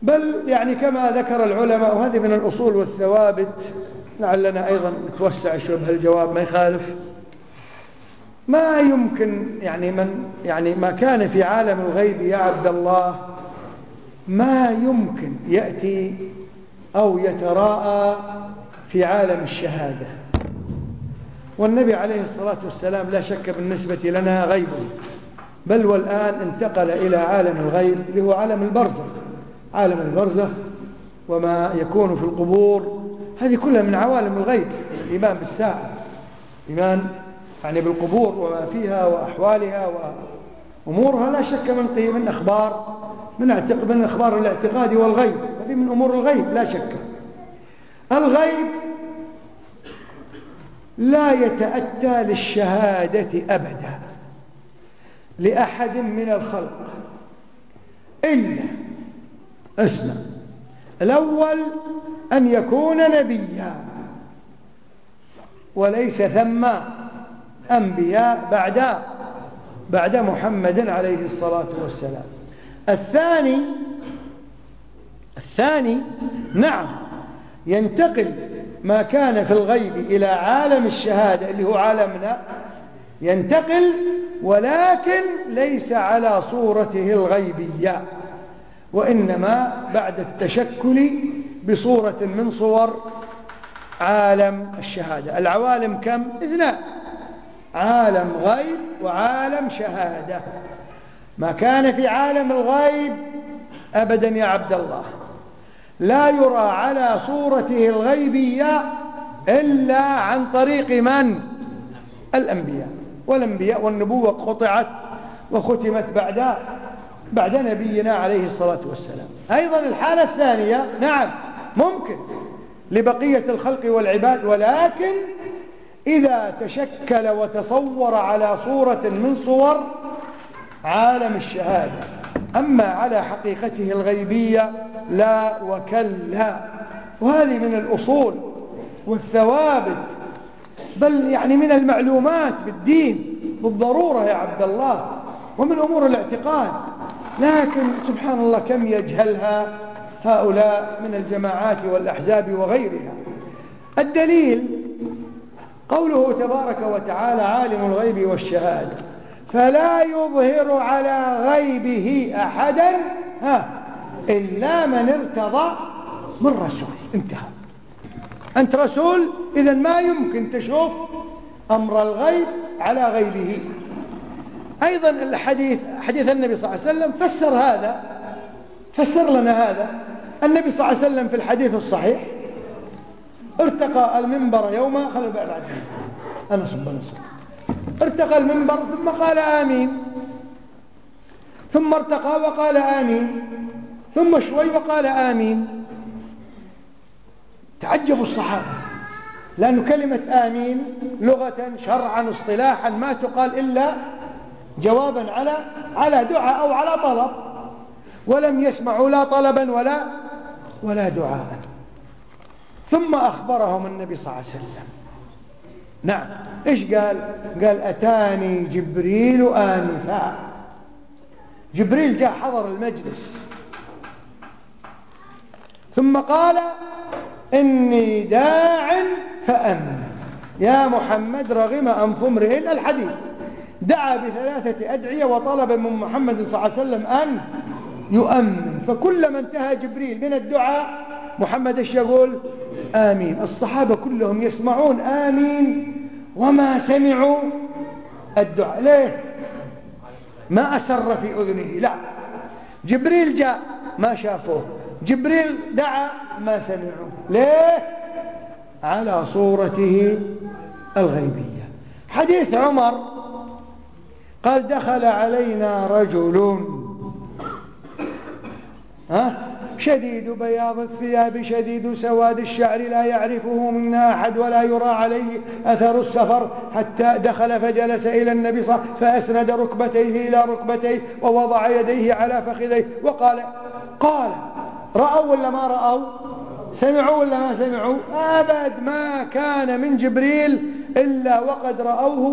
بل يعني كما ذكر العلماء، وهذه من الأصول والثوابت، لعلنا أيضا نتوسع شوي بهالجواب ما يخالف، ما يمكن يعني ما كان في عالم الغيب يا عبد الله ما يمكن يأتي أو يتراءى في عالم الشهادة. والنبي عليه الصلاة والسلام لا شك بالنسبة لنا غيب، بل والآن انتقل إلى عالم الغيب اللي هو عالم البرزخ. عالم البرزخ وما يكون في القبور، هذه كلها من عوالم الغيب. الإيمان بالساعة، إيمان يعني بالقبور وما فيها وأحوالها وأمورها، لا شك من أخبار من أخبار الاعتقاد والغيب، هذه من أمور الغيب لا شك. الغيب لا يتأتى للشهادة أبدا لأحد من الخلق إلا اسمع، الأول أن يكون نبيا، وليس ثم أنبياء بعد محمد عليه الصلاة والسلام. الثاني نعم ينتقل ما كان في الغيب إلى عالم الشهادة اللي هو عالمنا، ينتقل ولكن ليس على صورته الغيبية، وإنما بعد التشكل بصورة من صور عالم الشهادة. العوالم كم؟ 2، عالم غيب وعالم شهادة. ما كان في عالم الغيب أبدا يا عبد الله لا يرى على صورته الغيبية إلا عن طريق من؟ الأنبياء. والأنبياء والنبوة قطعت وختمت بعد نبينا عليه الصلاة والسلام. أيضا الحالة الثانية نعم ممكن لبقية الخلق والعباد، ولكن إذا تشكل وتصور على صورة من صور عالم الشهادة. أما على حقيقته الغيبية لا وكلا. وهذه من الأصول والثوابت، بل يعني من المعلومات بالدين بالضرورة يا عبد الله، ومن أمور الاعتقاد، لكن سبحان الله كم يجهلها هؤلاء من الجماعات والأحزاب وغيرها. الدليل قوله تبارك وتعالى عالم الغيب والشهادة فلا يظهر على غيبه أحدا إلا من ارتضى من رسول. انتهى. أنت رسول، إذن ما يمكن تشوف أمر الغيب على غيبه. أيضا حديث النبي صلى الله عليه وسلم فسر لنا هذا. النبي صلى الله عليه وسلم في الحديث الصحيح ارتقى المنبر يوما ارتقى المنبر ثم قال آمين، ثم ارتقى وقال آمين، ثم شوي وقال آمين. تعجبوا الصحابة، لأن كلمة آمين لغة شرعا اصطلاحا ما تقال إلا جوابا على دعاء أو على طلب، ولم يسمعوا لا طلبا ولا دعاء. ثم أخبرهم النبي صلى الله عليه وسلم. نعم، إيش قال؟ قال أتاني جبريل آنفا. جبريل جاء حضر المجلس، ثم قال إني داع فأمن يا محمد رغم أنف امرئ. الحديث دعا ب3 أدعية وطلب من محمد صلى الله عليه وسلم أن يؤمن. فكلما انتهى جبريل من الدعاء محمد ايش يقول؟ آمين. الصحابة كلهم يسمعون آمين وما سمعوا الدعاء. ليه؟ ما أسر في أذنه، لا، جبريل جاء ما شافوه، جبريل دعا ما سمعوا. ليه؟ على صورته الغيبية. حديث عمر قال دخل علينا رجل شديد بياض الثياب شديد سواد الشعر لا يعرفه منا أحد ولا يرى عليه أثر السفر، حتى دخل فجلس إلى النبي صلى الله عليه وسلم فأسند ركبتيه إلى ركبتيه ووضع يديه على فخذيه وقال رأوا ولا ما رأوا؟ سمعوا ولا ما سمعوا؟ أبد ما كان من جبريل إلا وقد رأوه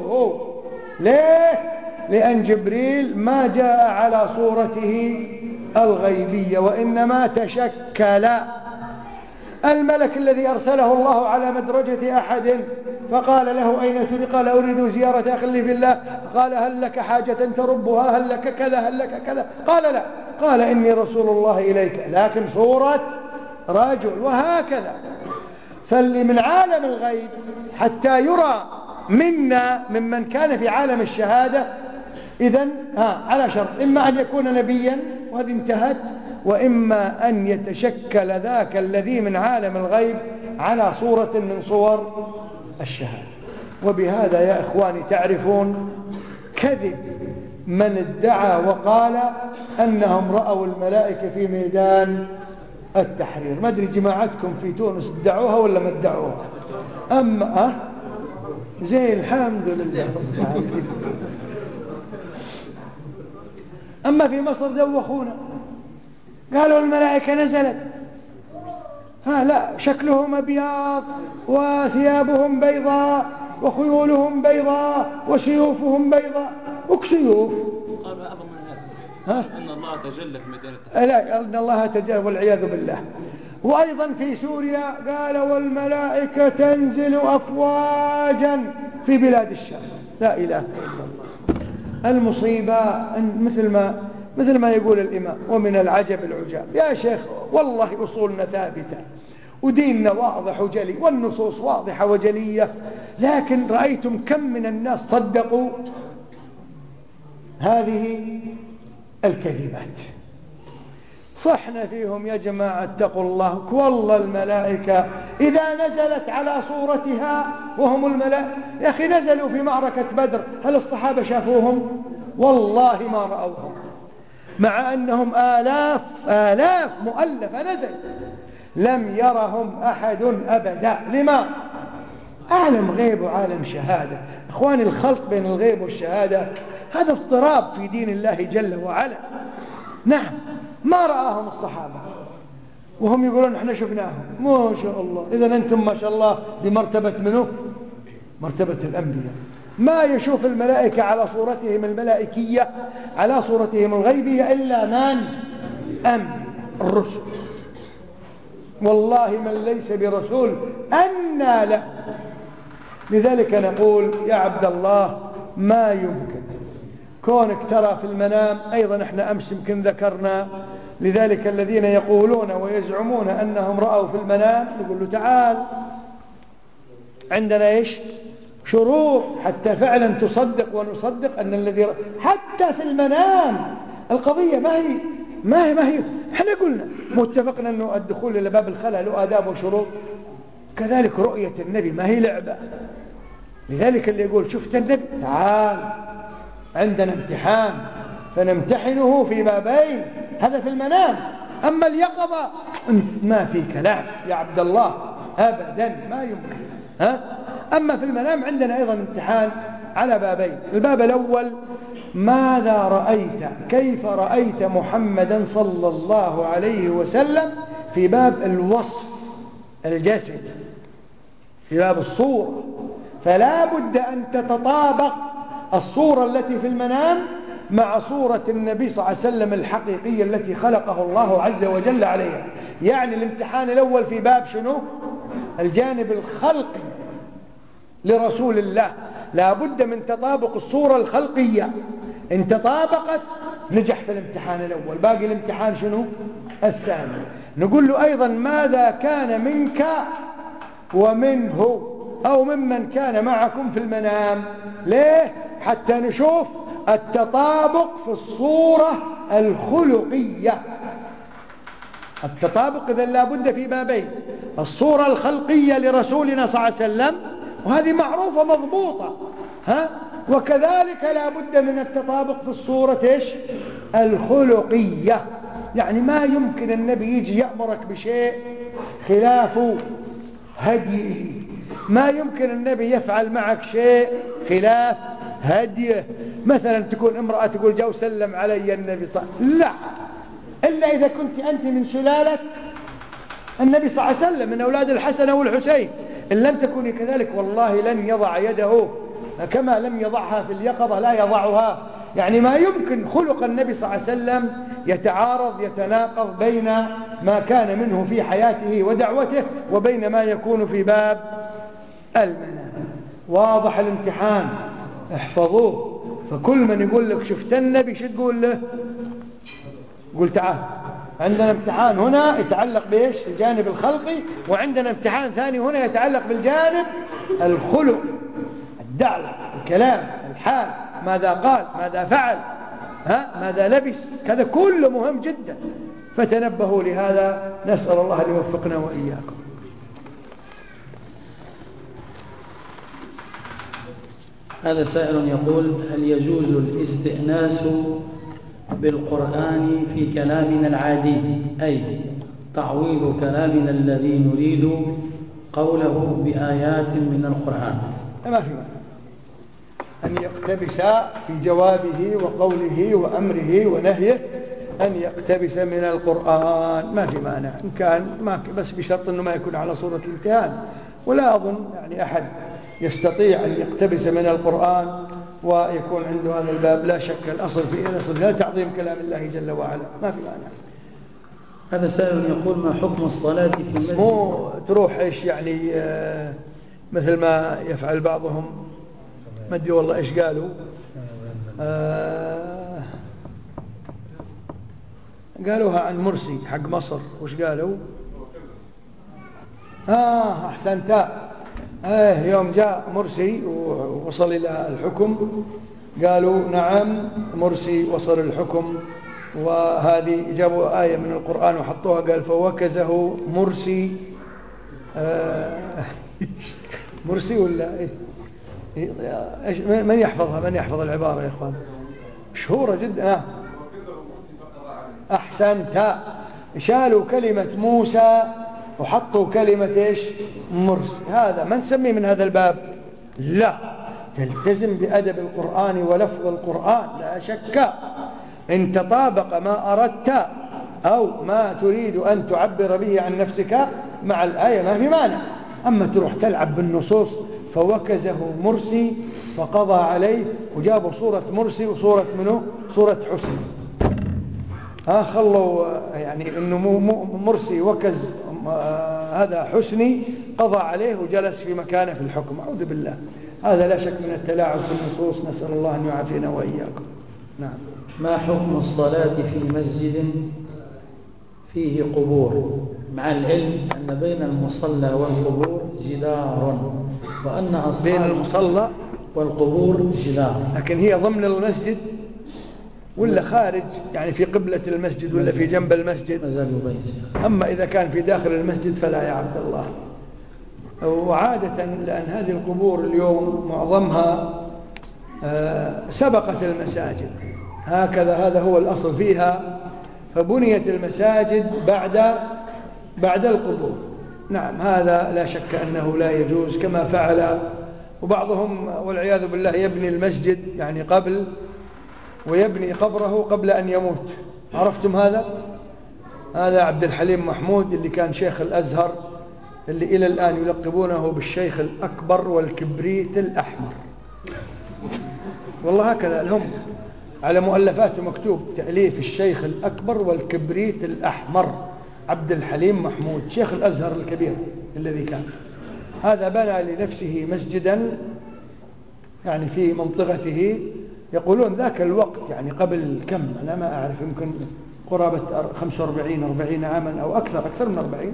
وسمعوه. ليه؟ لأن جبريل ما جاء على صورته الغيبية، وإنما تشكل. الملك الذي أرسله الله على مدرجة أحد فقال له أين تريد؟ قال أريد زيارة أخي في الله. قال هل لك حاجة تربها؟ هل لك كذا؟ هل لك كذا؟ قال لا. قال إني رسول الله إليك لكن صورة رجل. وهكذا. فاللي من عالم الغيب حتى يرى منا ممن كان في عالم الشهادة إذن على شرط: إما أن يكون نبيا وهذه انتهت، وإما أن يتشكل ذاك الذي من عالم الغيب على صورة من صور الشهادة. وبهذا يا إخواني تعرفون كذب من ادعى وقال أنهم رأوا الملائكة في ميدان التحرير. ما أدري جماعتكم في تونس ادعوها ولا ما ادعوها؟ أما زي الحمد لله. أما في مصر دوخونا، قالوا الملائكة نزلت. لا، شكلهم أبيض وثيابهم بيضاء وخيولهم بيضاء وسيوفهم بيضاء. وكسيوف قال بعض الناس أن الله تجلى في ميدان التحرير. لا، أن الله تجلى والعياذ بالله. وأيضا في سوريا قال والملائكة تنزل أفواجا في بلاد الشام. لا إله إلا الله. المصيبة مثل ما يقول الإمام: ومن العجب العجاب. يا شيخ والله أصولنا ثابتة وديننا واضح وجلي والنصوص واضحة وجلية، لكن رأيتم كم من الناس صدقوا هذه الكذبات. صحنا فيهم يا جماعة اتقوا الله. والله الملائكة إذا نزلت على صورتها وهم الملائكة، يا أخي نزلوا في معركة بدر، هل الصحابة شافوهم؟ والله ما رأوهم، مع أنهم آلاف مؤلفة نزل، لم يرهم أحد أبدا. لما؟ عالم غيب وعالم شهادة. إخواني، الخلط بين الغيب والشهادة هذا اضطراب في دين الله جل وعلا. نعم، ما رآهم الصحابة وهم يقولون احنا شفناهم. ما شاء الله. إذن أنتم ما شاء الله بمرتبة منه؟ مرتبة الأنبياء. ما يشوف الملائكة على صورتهم الملائكية على صورتهم الغيبية إلا من؟ الرسل. والله من ليس برسول أنى له. لذلك نقول يا عبد الله ما يمكن كونك ترى في المنام. أيضا احنا أمس يمكن ذكرنا لذلك الذين يقولون ويزعمون أنهم رأوا في المنام، نقول له تعال عندنا إيش شروط حتى فعلا تصدق ونصدق أن الذي حتى في المنام. القضية ما هي احنا قلنا متفقنا أنه الدخول إلى باب الخلاء له آداب وشروط، كذلك رؤية النبي ما هي لعبة. لذلك اللي يقول شفت النبي تعال عندنا امتحان فنمتحنه في بابين، هذا في المنام. أما اليقظة ما في كلام يا عبد الله أبدا، ما يمكن. أما في المنام عندنا أيضا امتحان على بابين. الباب الأول: ماذا رأيت؟ كيف رأيت محمدا صلى الله عليه وسلم في باب الوصف الجسد، في باب الصورة. فلا بد أن تتطابق الصورة التي في المنام مع صورة النبي صلى الله عليه وسلم الحقيقية التي خلقه الله عز وجل عليها. يعني الامتحان الأول في باب شنو؟ الجانب الخلقي لرسول الله. لا بد من تطابق الصورة الخلقية. إن تطابقت نجح في الامتحان الأول. باقي الامتحان شنو؟ الثاني. نقول له أيضا ماذا كان منك ومنه أو ممن كان معكم في المنام. ليه؟ حتى نشوف التطابق في الصورة الخلقية. التطابق إذن لا بد في بابين: الصورة الخلقية لرسولنا صلى الله عليه وسلم، وهذه معروفة مضبوطة، وكذلك لا بد من التطابق في الصورة إيش؟ الخلقية. يعني ما يمكن النبي يجي يأمرك بشيء خلاف هديه، ما يمكن النبي يفعل معك شيء خلاف هديه. مثلا تكون امرأة تقول جو سلم علي النبي صلى الله عليه وسلم، لا، إلا إذا كنت أنت من سلالة النبي صلى الله عليه وسلم من أولاد الحسن والحسين. إن لم تكوني كذلك والله لن يضع يده كما لم يضعها في اليقظة لا يضعها يعني ما يمكن خلق النبي صلى الله عليه وسلم يتعارض يتناقض بين ما كان منه في حياته ودعوته وبين ما يكون في باب المنام. واضح الامتحان، احفظوه. فكل من يقول لك شفت النبي شو تقول له؟ قل تعال عندنا امتحان هنا يتعلق بإيش؟ الجانب الخلقي، وعندنا امتحان ثاني هنا يتعلق بالجانب الخلق، الدعوة، الكلام، الحال، ماذا قال، ماذا فعل، ماذا لبس، كذا كله مهم جدا. فتنبهوا لهذا، نسأل الله أن يوفقنا وإياكم. هذا سائل يقول: هل يجوز الاستئناس بالقرآن في كلامنا العادي، أي تعويض كلامنا الذي نريد قوله بآيات من القرآن؟ ما في معنى أن يقتبس في جوابه وقوله وأمره ونهيه، أن يقتبس من القرآن، ما في معنى. إن كان بس بشرط أنه ما يكون على صورة الامتهان. ولا أظن يعني أحد يستطيع أن يقتبس من القرآن ويكون عنده هذا الباب. لا شك الأصل فيه تعظيم كلام الله جل وعلا، ما في معنى. هذا سائل يقول: ما حكم الصلاة في المسجد؟ مو تروح إيش يعني مثل ما يفعل بعضهم، ما أدري والله إيش قالوا، قالوها عن مرسي حق مصر. وش قالوا؟ أحسنت. يوم جاء مرسي ووصل إلى الحكم قالوا نعم مرسي وصل الحكم، وهذه جابوا آية من القرآن وحطوها، قال فوكزه مرسي. مرسي ولا إيه؟ من يحفظها؟ من يحفظ العبارة يا إخوان؟ مشهورة جدا. أحسنت. شالوا كلمة موسى وحطوا كلمة إيش؟ مرسي. هذا ما نسميه من هذا الباب؟ لا، تلتزم بأدب القرآن ولفظ القرآن لا شك. إن تطابق ما أردت أو ما تريد أن تعبر به عن نفسك مع الآية ما في مانع. أما تروح تلعب بالنصوص، فوكزه مرسي فقضى عليه، وجابوا صورة مرسي وصورة منه صورة حسني. خلوا يعني إنه مرسي وكز هذا حسني قضى عليه وجلس في مكانه في الحكم. أعوذ بالله، هذا لا شك من التلاعب في النصوص، نسأل الله أن يعافينا وإياكم. نعم. ما حكم الصلاة في مسجد فيه قبور، مع العلم أن بين المصلى والقبور جدار، وأن بين المصلى والقبور جدار، لكن هي ضمن المسجد ولا خارج، يعني في قبلة المسجد ولا في جنب المسجد؟ أما إذا كان في داخل المسجد فلا يا عبد الله. وعادة لأن هذه القبور اليوم معظمها سبقت المساجد، هكذا هذا هو الأصل فيها، فبنيت المساجد بعد القبور. نعم، هذا لا شك أنه لا يجوز، كما فعل وبعضهم والعياذ بالله يبني المسجد يعني قبل، ويبني قبره قبل أن يموت. عرفتم هذا؟ هذا عبد الحليم محمود اللي كان شيخ الأزهر، اللي إلى الآن يلقبونه بالشيخ الأكبر والكبريت الأحمر. والله هكذا لهم على مؤلفاته مكتوب تأليف الشيخ الأكبر والكبريت الأحمر، عبد الحليم محمود شيخ الأزهر الكبير الذي كان. هذا بنى لنفسه مسجدا يعني في منطقته، يقولون ذاك الوقت يعني قبل كم، أنا ما أعرف، يمكن قرابة 45-40 عاما أو أكثر من 40.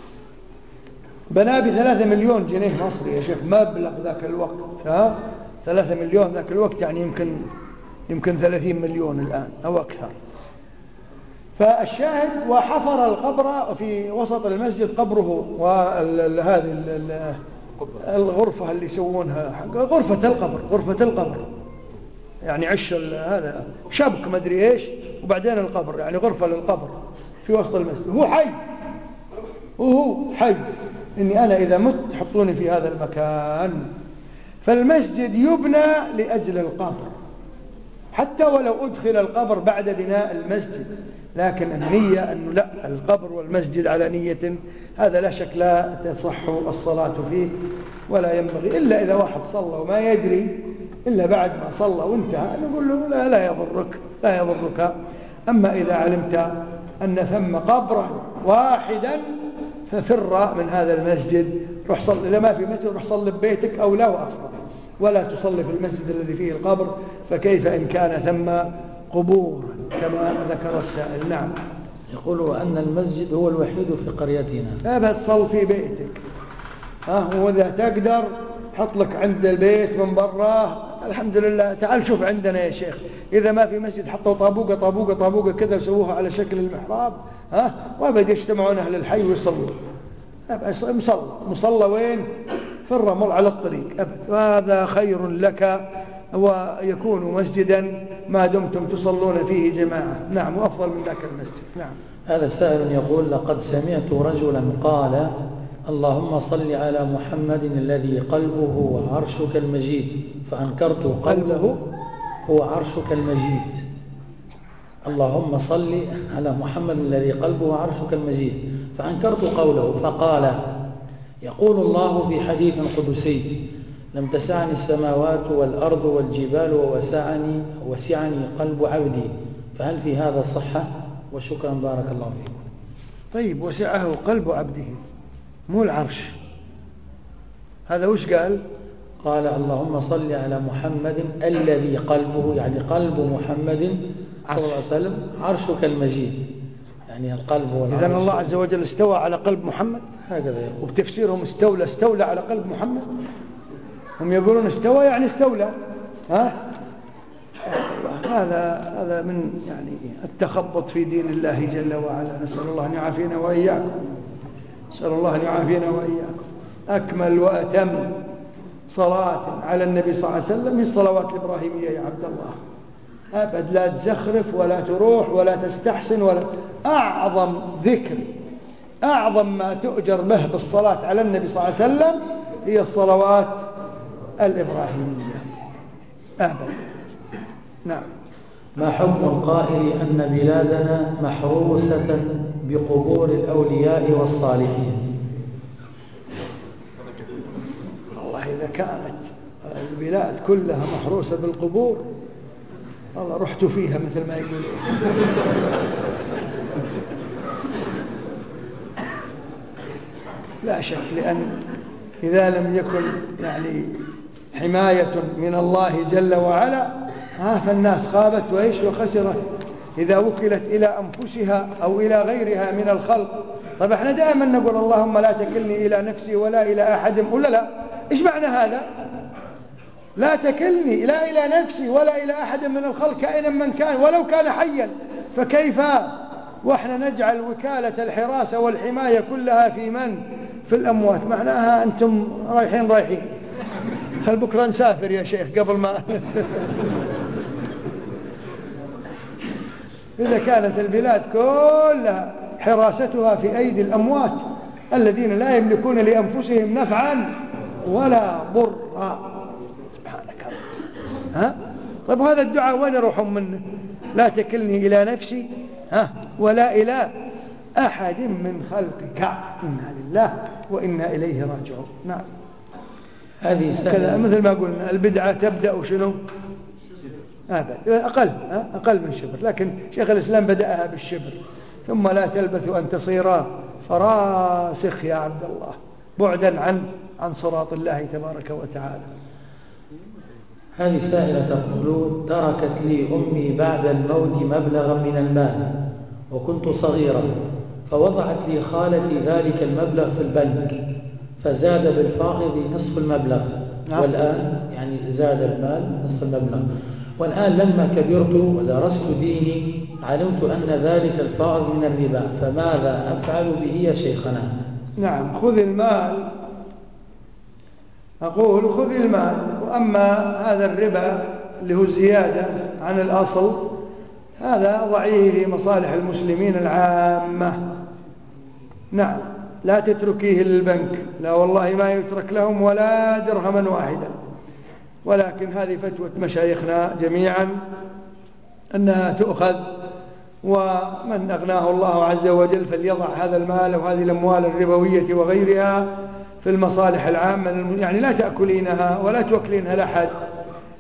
بنى ب3 مليون جنيه مصري يا شيخ، مبلغ ذاك الوقت. 3 مليون ذاك الوقت يعني يمكن 30 مليون الآن أو أكثر. فالشاهد، وحفر القبر في وسط المسجد قبره، وهذه الغرفة اللي يسوونها غرفة القبر يعني عش هذا شبك ما ادري ايش، وبعدين القبر يعني غرفة للقبر في وسط المسجد. وهو حي اني انا اذا مت حطوني في هذا المكان. فالمسجد يبنى لأجل القبر، حتى ولو أدخل القبر بعد بناء المسجد، لكن النية أنه لا، القبر والمسجد على نية، هذا لا شك لا تصح الصلاة فيه، ولا ينبغي إلا إذا واحد صلى وما يدري إلا بعد ما صلى وانتهى نقول له لا يضرك، لا يضرك. أما إذا علمت أن ثم قبرا واحدا ففر من هذا المسجد، روح صل. إذا ما في مسجد روح صل ببيتك أو لا أفضل، ولا تصلي في المسجد الذي فيه القبر، فكيف إن كان ثم قبور كما ذكر السائل. نعم. يقول أن المسجد هو الوحيد في قريتنا. أبد صل في بيتك، وإذا تقدر حط لك عند البيت من براه. الحمد لله. تعال شوف عندنا يا شيخ، إذا ما في مسجد حطوا طابوقة كذا وسووها على شكل المحراب، وأبد يجتمعون أهل الحي ويصلوا. مصلى وين؟ في الرمل على الطريق أبد، وهذا خير لك ويكون مسجدا ما دمتم تصلون فيه جماعة. نعم، وأفضل من ذاك المسجد. نعم. هذا سائل يقول: لقد سمعت رجلا قال: اللهم صل على محمد الذي قلبه عرشك المجيد، فأنكرت قوله هو عرشك المجيد. اللهم صل على محمد الذي قلبه عرشك المجيد، فأنكرت قوله، فقال: يقول الله في حديث قدسي: لم تسعني السماوات والأرض والجبال وسعني قلب عبدي. فهل في هذا صحة؟ وشكرا بارك الله فيكم. طيب، وسعه قلب عبده مو العرش، هذا وش قال؟ قال: اللهم صل على محمد الذي قلبه، يعني قلب محمد صلى الله عليه وسلم عرشك المجيد، يعني القلب والعرش. إذن الله عز وجل استوى على قلب محمد، هكذا يقول. وبتفسيرهم استولى على قلب محمد. هم يقولون استوى يعني استولى. هذا من يعني التخبط في دين الله جل وعلا. نسأل الله أن يعافينا وإياكم، نسأل الله أن يعافينا وإياكم. أكمل وأتم صلاة على النبي صلى الله عليه وسلم هي الصلوات الإبراهيمية يا عبد الله. أبد لا تزخرف ولا تروح ولا تستحسن، ولا أعظم ذكر، أعظم ما تؤجر به بالصلاة على النبي صلى الله عليه وسلم هي الصلوات الإبراهيمية. أبد. نعم. ما حكم القائل أن بلادنا محروسة بقبور الأولياء والصالحين؟ والله إذا كانت البلاد كلها محروسة بالقبور والله رحت فيها مثل ما يقولون. لا شك، لأن إذا لم يكن يعني حماية من الله جل وعلا فالناس خابت وإيش وخسرت إذا وكلت إلى أنفسها أو إلى غيرها من الخلق. طيب احنا دائما نقول اللهم لا تكلني إلى نفسي ولا إلى أحد، ولا لا؟ إيش معنى هذا؟ لا تكلني لا إلى نفسي ولا إلى أحد من الخلق كائنا من كان ولو كان حيا، فكيف وإحنا نجعل وكالة الحراسة والحماية كلها في من؟ في الأموات. معناها أنتم رايحين خل بكرة نسافر يا شيخ قبل ما إذا كانت البلاد كلها حراستها في أيدي الأموات الذين لا يملكون لأنفسهم نفعا ولا ضرا. سبحانك الله. طيب هذا الدعاء وين يروحون منه؟ لا تكلني إلى نفسي ولا إلى أحد من خلقك، إنا لله وإنا إليه راجعون. نعم. هذه كذا مثل ما قلنا البدعة تبدأ شنو؟ أقل من شبر، لكن شيخ الإسلام بدأها بالشبر، ثم لا تلبث أن تصير فراسخ يا عبد الله بعدا عن صراط الله تبارك وتعالى. هذه سائلة تقول: تركت لي أمي بعد الموت مبلغا من المال وكنت صغيرا، فوضعت لي خالتي ذلك المبلغ في البنك، فزاد بالفائض نصف المبلغ. والآن يعني زاد المال نصف المبلغ، والآن لما كبرت ودرست ديني علمت أن ذلك الفائض من الربا، فماذا أفعل به يا شيخنا؟ نعم، خذ المال، أقول خذ المال، وأما هذا الربا اللي هو الزيادة عن الأصل هذا ضعيه في مصالح المسلمين العامة. نعم، لا تتركيه للبنك، لا والله ما يترك لهم ولا درهما واحدا، ولكن هذه فتوى مشايخنا جميعا أنها تؤخذ، ومن أغناه الله عز وجل فليضع هذا المال وهذه الأموال الربوية وغيرها في المصالح العامة، يعني لا تأكلينها ولا توكلينها لأحد،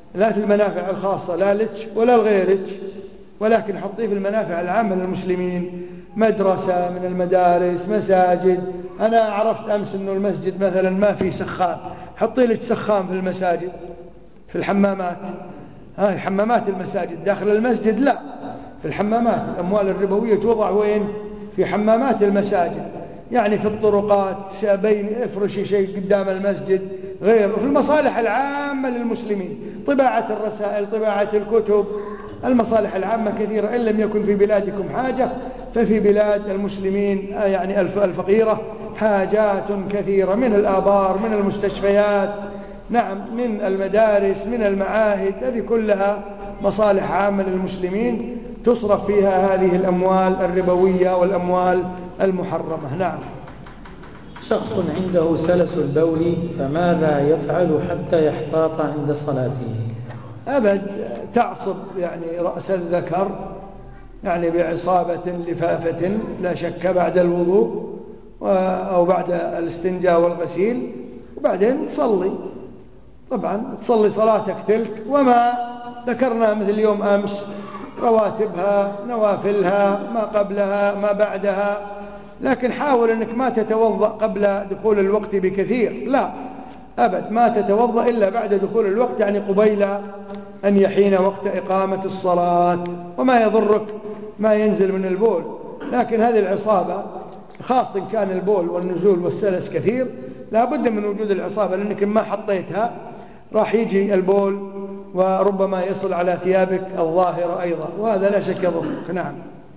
لا في المنافع الخاصة لا لك ولا لغيرك، ولكن حطيه في المنافع العامة للمسلمين، مدرسة من المدارس، مساجد. أنا عرفت أمس أنه المسجد مثلا ما فيه سخان، حطي لك سخان في المساجد، في الحمامات. حمامات المساجد داخل المسجد لا، في الحمامات. الأموال الربوية توضع وين؟ في حمامات المساجد، يعني في الطرقات، افرشي شيء قدام المسجد، غير في المصالح العامة للمسلمين، طباعة الرسائل، طباعة الكتب. المصالح العامة كثيرة، إن لم يكن في بلادكم حاجة ففي بلاد المسلمين يعني الفقيرة حاجات كثيرة، من الآبار، من المستشفيات، نعم، من المدارس، من المعاهد. هذه كلها مصالح عامة للمسلمين تصرف فيها هذه الأموال الربوية والأموال المحرمة. نعم. شخص عنده سلس البول فماذا يفعل حتى يحتاط عند صلاته؟ أبد تعصب يعني رأس الذكر يعني بعصابة لفافة لا شك بعد الوضوء أو بعد الاستنجاء والغسيل، وبعدين تصلي. طبعا تصلي صلاتك تلك وما ذكرنا مثل يوم أمس، رواتبها، نوافلها، ما قبلها ما بعدها. لكن حاول أنك ما تتوضأ قبل دخول الوقت بكثير، لا أبد، ما تتوضأ إلا بعد دخول الوقت، يعني قبيل أن يحين وقت إقامة الصلاة. وما يضرك ما ينزل من البول، لكن هذه العصابة خاصة إن كان البول والنزول والسلس كثير لا بد من وجود العصابة، لأنك ما حطيتها راح يجي البول وربما يصل على ثيابك الظاهرة أيضا، وهذا لا شك يضرك. نعم.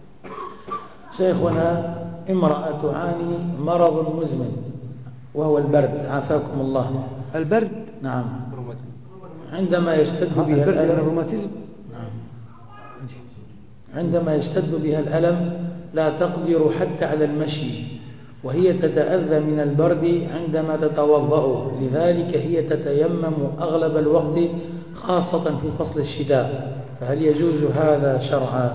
شيخنا، امرأة تعاني مرض مزمن وهو البرد، عافاكم الله. البرد؟ نعم. عندما يشتد بها الألم، عندما يشتد بها الألم لا تقدر حتى على المشي، وهي تتأذى من البرد عندما تتوضأ، لذلك هي تتيمم أغلب الوقت خاصة في فصل الشتاء، فهل يجوز هذا شرعا؟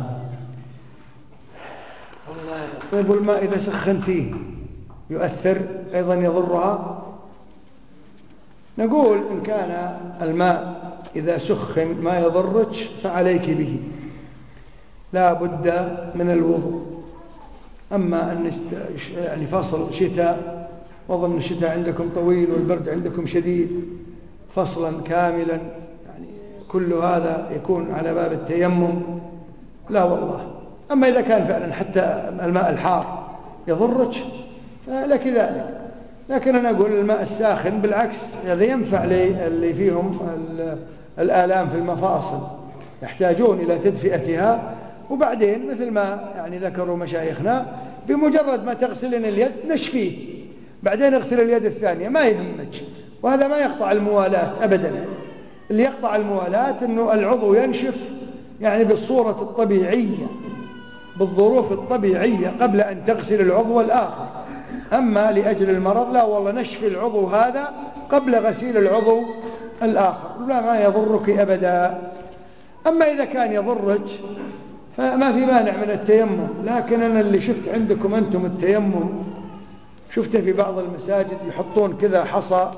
طيب الماء إذا سخنتيه يؤثر أيضا يضرها؟ نقول إن كان الماء إذا سخن ما يضرك فعليك به، لا بد من الوضوء. أما أن يعني فصل شتاء، وظن الشتاء عندكم طويل والبرد عندكم شديد، فصلا كاملا، يعني كل هذا يكون على باب التيمم، لا والله. أما إذا كان فعلا حتى الماء الحار يضرك فلك ذلك. لكن أنا أقول الماء الساخن بالعكس، هذا ينفع اللي فيهم الآلام في المفاصل، يحتاجون إلى تدفئتها. وبعدين مثل ما يعني ذكروا مشايخنا، بمجرد ما تغسلين اليد نشفيه، بعدين اغسل اليد الثانية، ما يهمك. وهذا ما يقطع الموالاة أبدا. اللي يقطع الموالاة أنه العضو ينشف يعني بالصورة الطبيعية، بالظروف الطبيعية، قبل أن تغسل العضو الآخر. أما لأجل المرض لا والله، نشف العضو هذا قبل غسيل العضو الآخر، لا ما يضرك أبدا. أما إذا كان يضرك فما في مانع من التيمم. لكن أنا اللي شفت عندكم أنتم التيمم، شفته في بعض المساجد يحطون كذا حصى،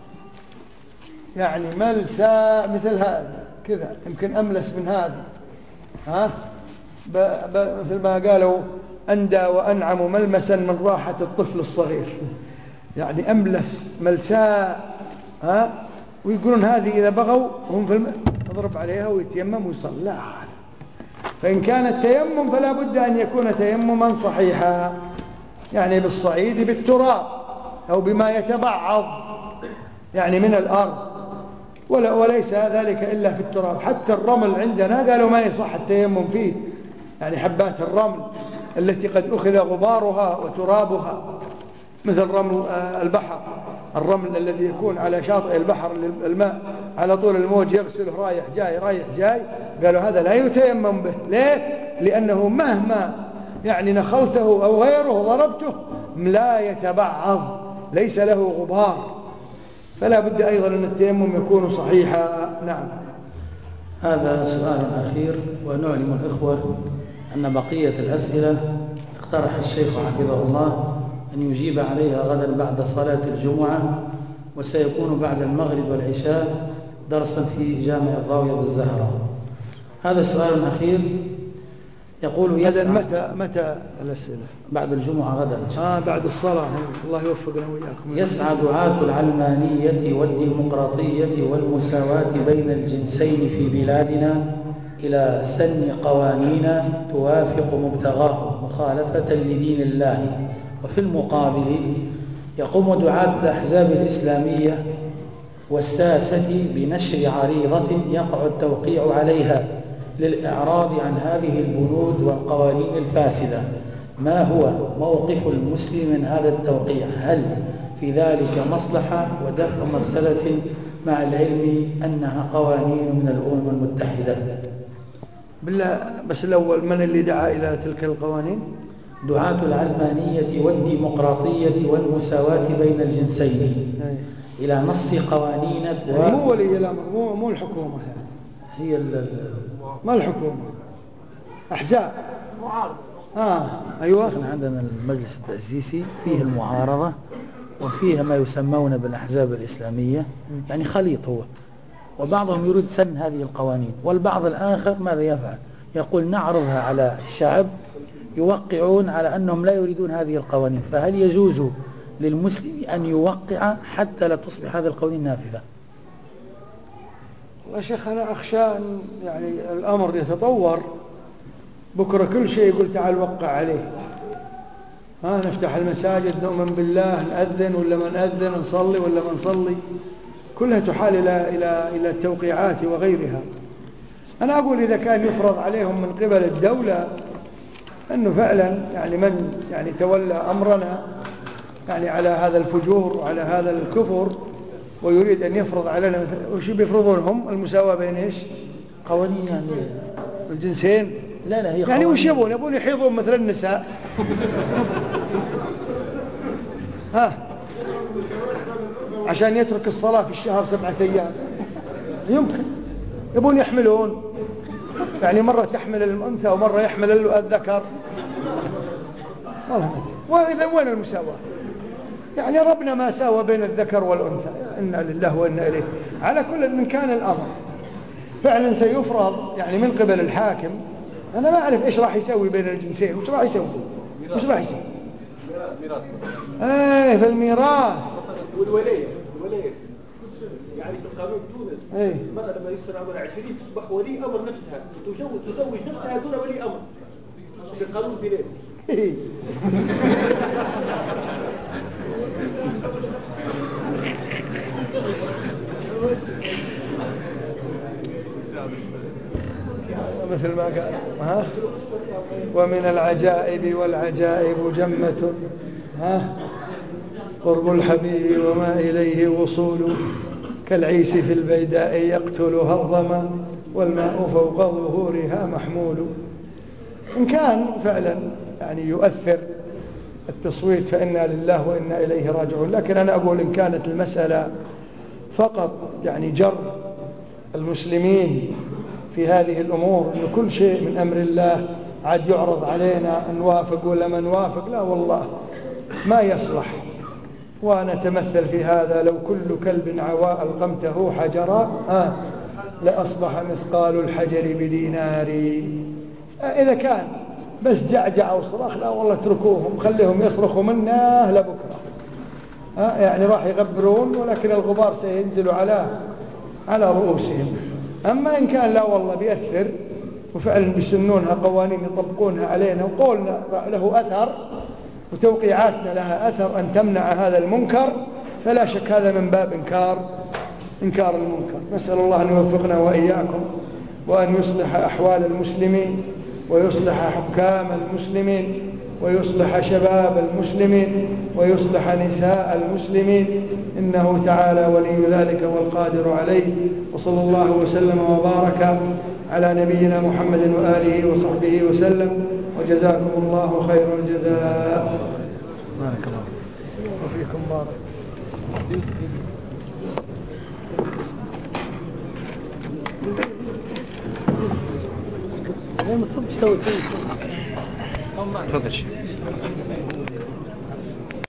يعني ملسى مثل هذا كذا، يمكن أملس من هذا، مثل ما قالوا أندى وأنعم ملمسا من راحة الطفل الصغير، يعني أملس ملساء، ويقولون هذه إذا بغوا هم تضرب عليها ويتيمم ويصلي. لا، فإن كان التيمم فلا بد أن يكون تيمما صحيحا، يعني بالصعيد بالتراب أو بما يتبعض يعني من الأرض، وليس ذلك إلا في التراب. حتى الرمل عندنا قالوا ما يصح التيمم فيه، يعني حبات الرمل التي قد أخذ غبارها وترابها، مثل رمل البحر، الرمل الذي يكون على شاطئ البحر، الماء على طول الموج يغسله رايح جاي رايح جاي، قالوا هذا لا يتيمم به. ليه؟ لأنه مهما يعني نخلته أو غيره ضربته لا يتبعض، ليس له غبار، فلا بد أيضا أن التيمم يكون صحيحا. نعم. هذا سؤال أخير، ونعلم الإخوة أن بقية الأسئلة اقترح الشيخ حفظه الله أن يجيب عليها غدا بعد صلاة الجمعة، وسيكون بعد المغرب والعشاء درسا في جامع الضاوية بالزهرة. هذا سؤال أخير يقول متى الأسئلة؟ بعد الجمعة غدا. بعد الصلاة. الله يوفقنا وإياكم. يسعى دعاة العلمانية والديمقراطية والمساواة بين الجنسين في بلادنا إلى سن قوانين توافق مبتغاه مخالفة لدين الله، وفي المقابل يقوم دعاة الأحزاب الإسلامية والساسة بنشر عريضة يقع التوقيع عليها للإعراض عن هذه البنود والقوانين الفاسدة. ما هو موقف المسلم من هذا التوقيع؟ هل في ذلك مصلحة ودفع مفسدة مع العلم أنها قوانين من الأمم المتحدة؟ بالله بس الأول، من اللي دعا إلى تلك القوانين؟ دعاة العلمانية والديمقراطية والمساواة بين الجنسين إلى نص قوانين مو ولي الأمر، مو الحكومة هي ما الحكومة، أحزاب معارضة. أيوة. احنا عندنا المجلس التأسيسي فيه المعارضة وفيه ما يسمون بالأحزاب الإسلامية، يعني خليط هو، وبعضهم يريد سن هذه القوانين، والبعض الآخر ماذا يفعل؟ يقول نعرضها على الشعب، يوقعون على أنهم لا يريدون هذه القوانين. فهل يجوز للمسلم أن يوقع حتى لا تصبح هذه القوانين نافذة؟ والله شيخ أنا أخشى أن يعني الأمر يتطور، بكرة كل شيء يقول تعال وقع عليه. نفتح المساجد نؤمن بالله، نأذن ولا ما نأذن، نصلي ولا ما نصلي، كلها تحال إلى التوقيعات وغيرها. أنا أقول إذا كان يفرض عليهم من قبل الدولة أنه فعلا يعني من يعني تولى أمرنا يعني على هذا الفجور وعلى هذا الكفر ويريد أن يفرض علينا، وش بيفرضونهم؟ المساواة بين إيش؟ قوانين يعني الجنسين. لا هي يعني وش يبون يحيضون مثل النساء. عشان يترك الصلاة في الشهر 7 أيام يمكن. يبون يحملون، يعني مرة تحمل الأنثى ومرة يحمل الذكر. وإذا وين المساواة؟ يعني ربنا ما ساوى بين الذكر والأنثى. إنا لله وإنا إليه. على كل من كان الأمر فعلا سيفرض يعني من قبل الحاكم، أنا ما أعرف إيش راح يسوي بين الجنسين. وش راح يسوي؟ ميراث. في الميراث والولاية يعني في قانون تونس المرأة لما يصير عمرها 20 تصبح ولي أمر نفسها، تزوج نفسها دون ولي أمر في قانون البلاد. مثل ما قال ومن العجائب والعجائب جمة قرب الحبيب وما إليه وصول، كالعيس في البيداء يقتلها الظما والماء فوق ظهورها محمول. إن كان فعلا يعني يؤثر التصويت فإنا لله وإنا إليه راجعون. لكن أنا أقول إن كانت المسألة فقط يعني جر المسلمين في هذه الأمور، أن كل شيء من أمر الله عاد يعرض علينا نوافق ولا ما نوافق، لا والله ما يصلح. ونتمثل في هذا لو كل كلب عواء ألقمته حجرا لأصبح مثقال الحجر بديناري. إذا كان بس جعجع أو صراخ، لا والله اتركوهم، خليهم يصرخوا منا لبكرة. يعني راح يغبرون ولكن الغبار سينزل على رؤوسهم. أما إن كان لا والله بيأثر وفعلا بيسنونها قوانين يطبقونها علينا وقولنا له أثر وتوقيعاتنا لها أثر أن تمنع هذا المنكر، فلا شك هذا من باب إنكار المنكر. نسأل الله أن يوفقنا وإياكم وأن يصلح أحوال المسلمين ويصلح حكام المسلمين ويصلح شباب المسلمين ويصلح نساء المسلمين، إنه تعالى ولي ذلك والقادر عليه. وصلى الله وسلم وبارك على نبينا محمد وآله وصحبه وسلم، وجزاكم الله خير الجزاء. بارك الله وفيكم بارك. ما تصبش توجيه. تفضل.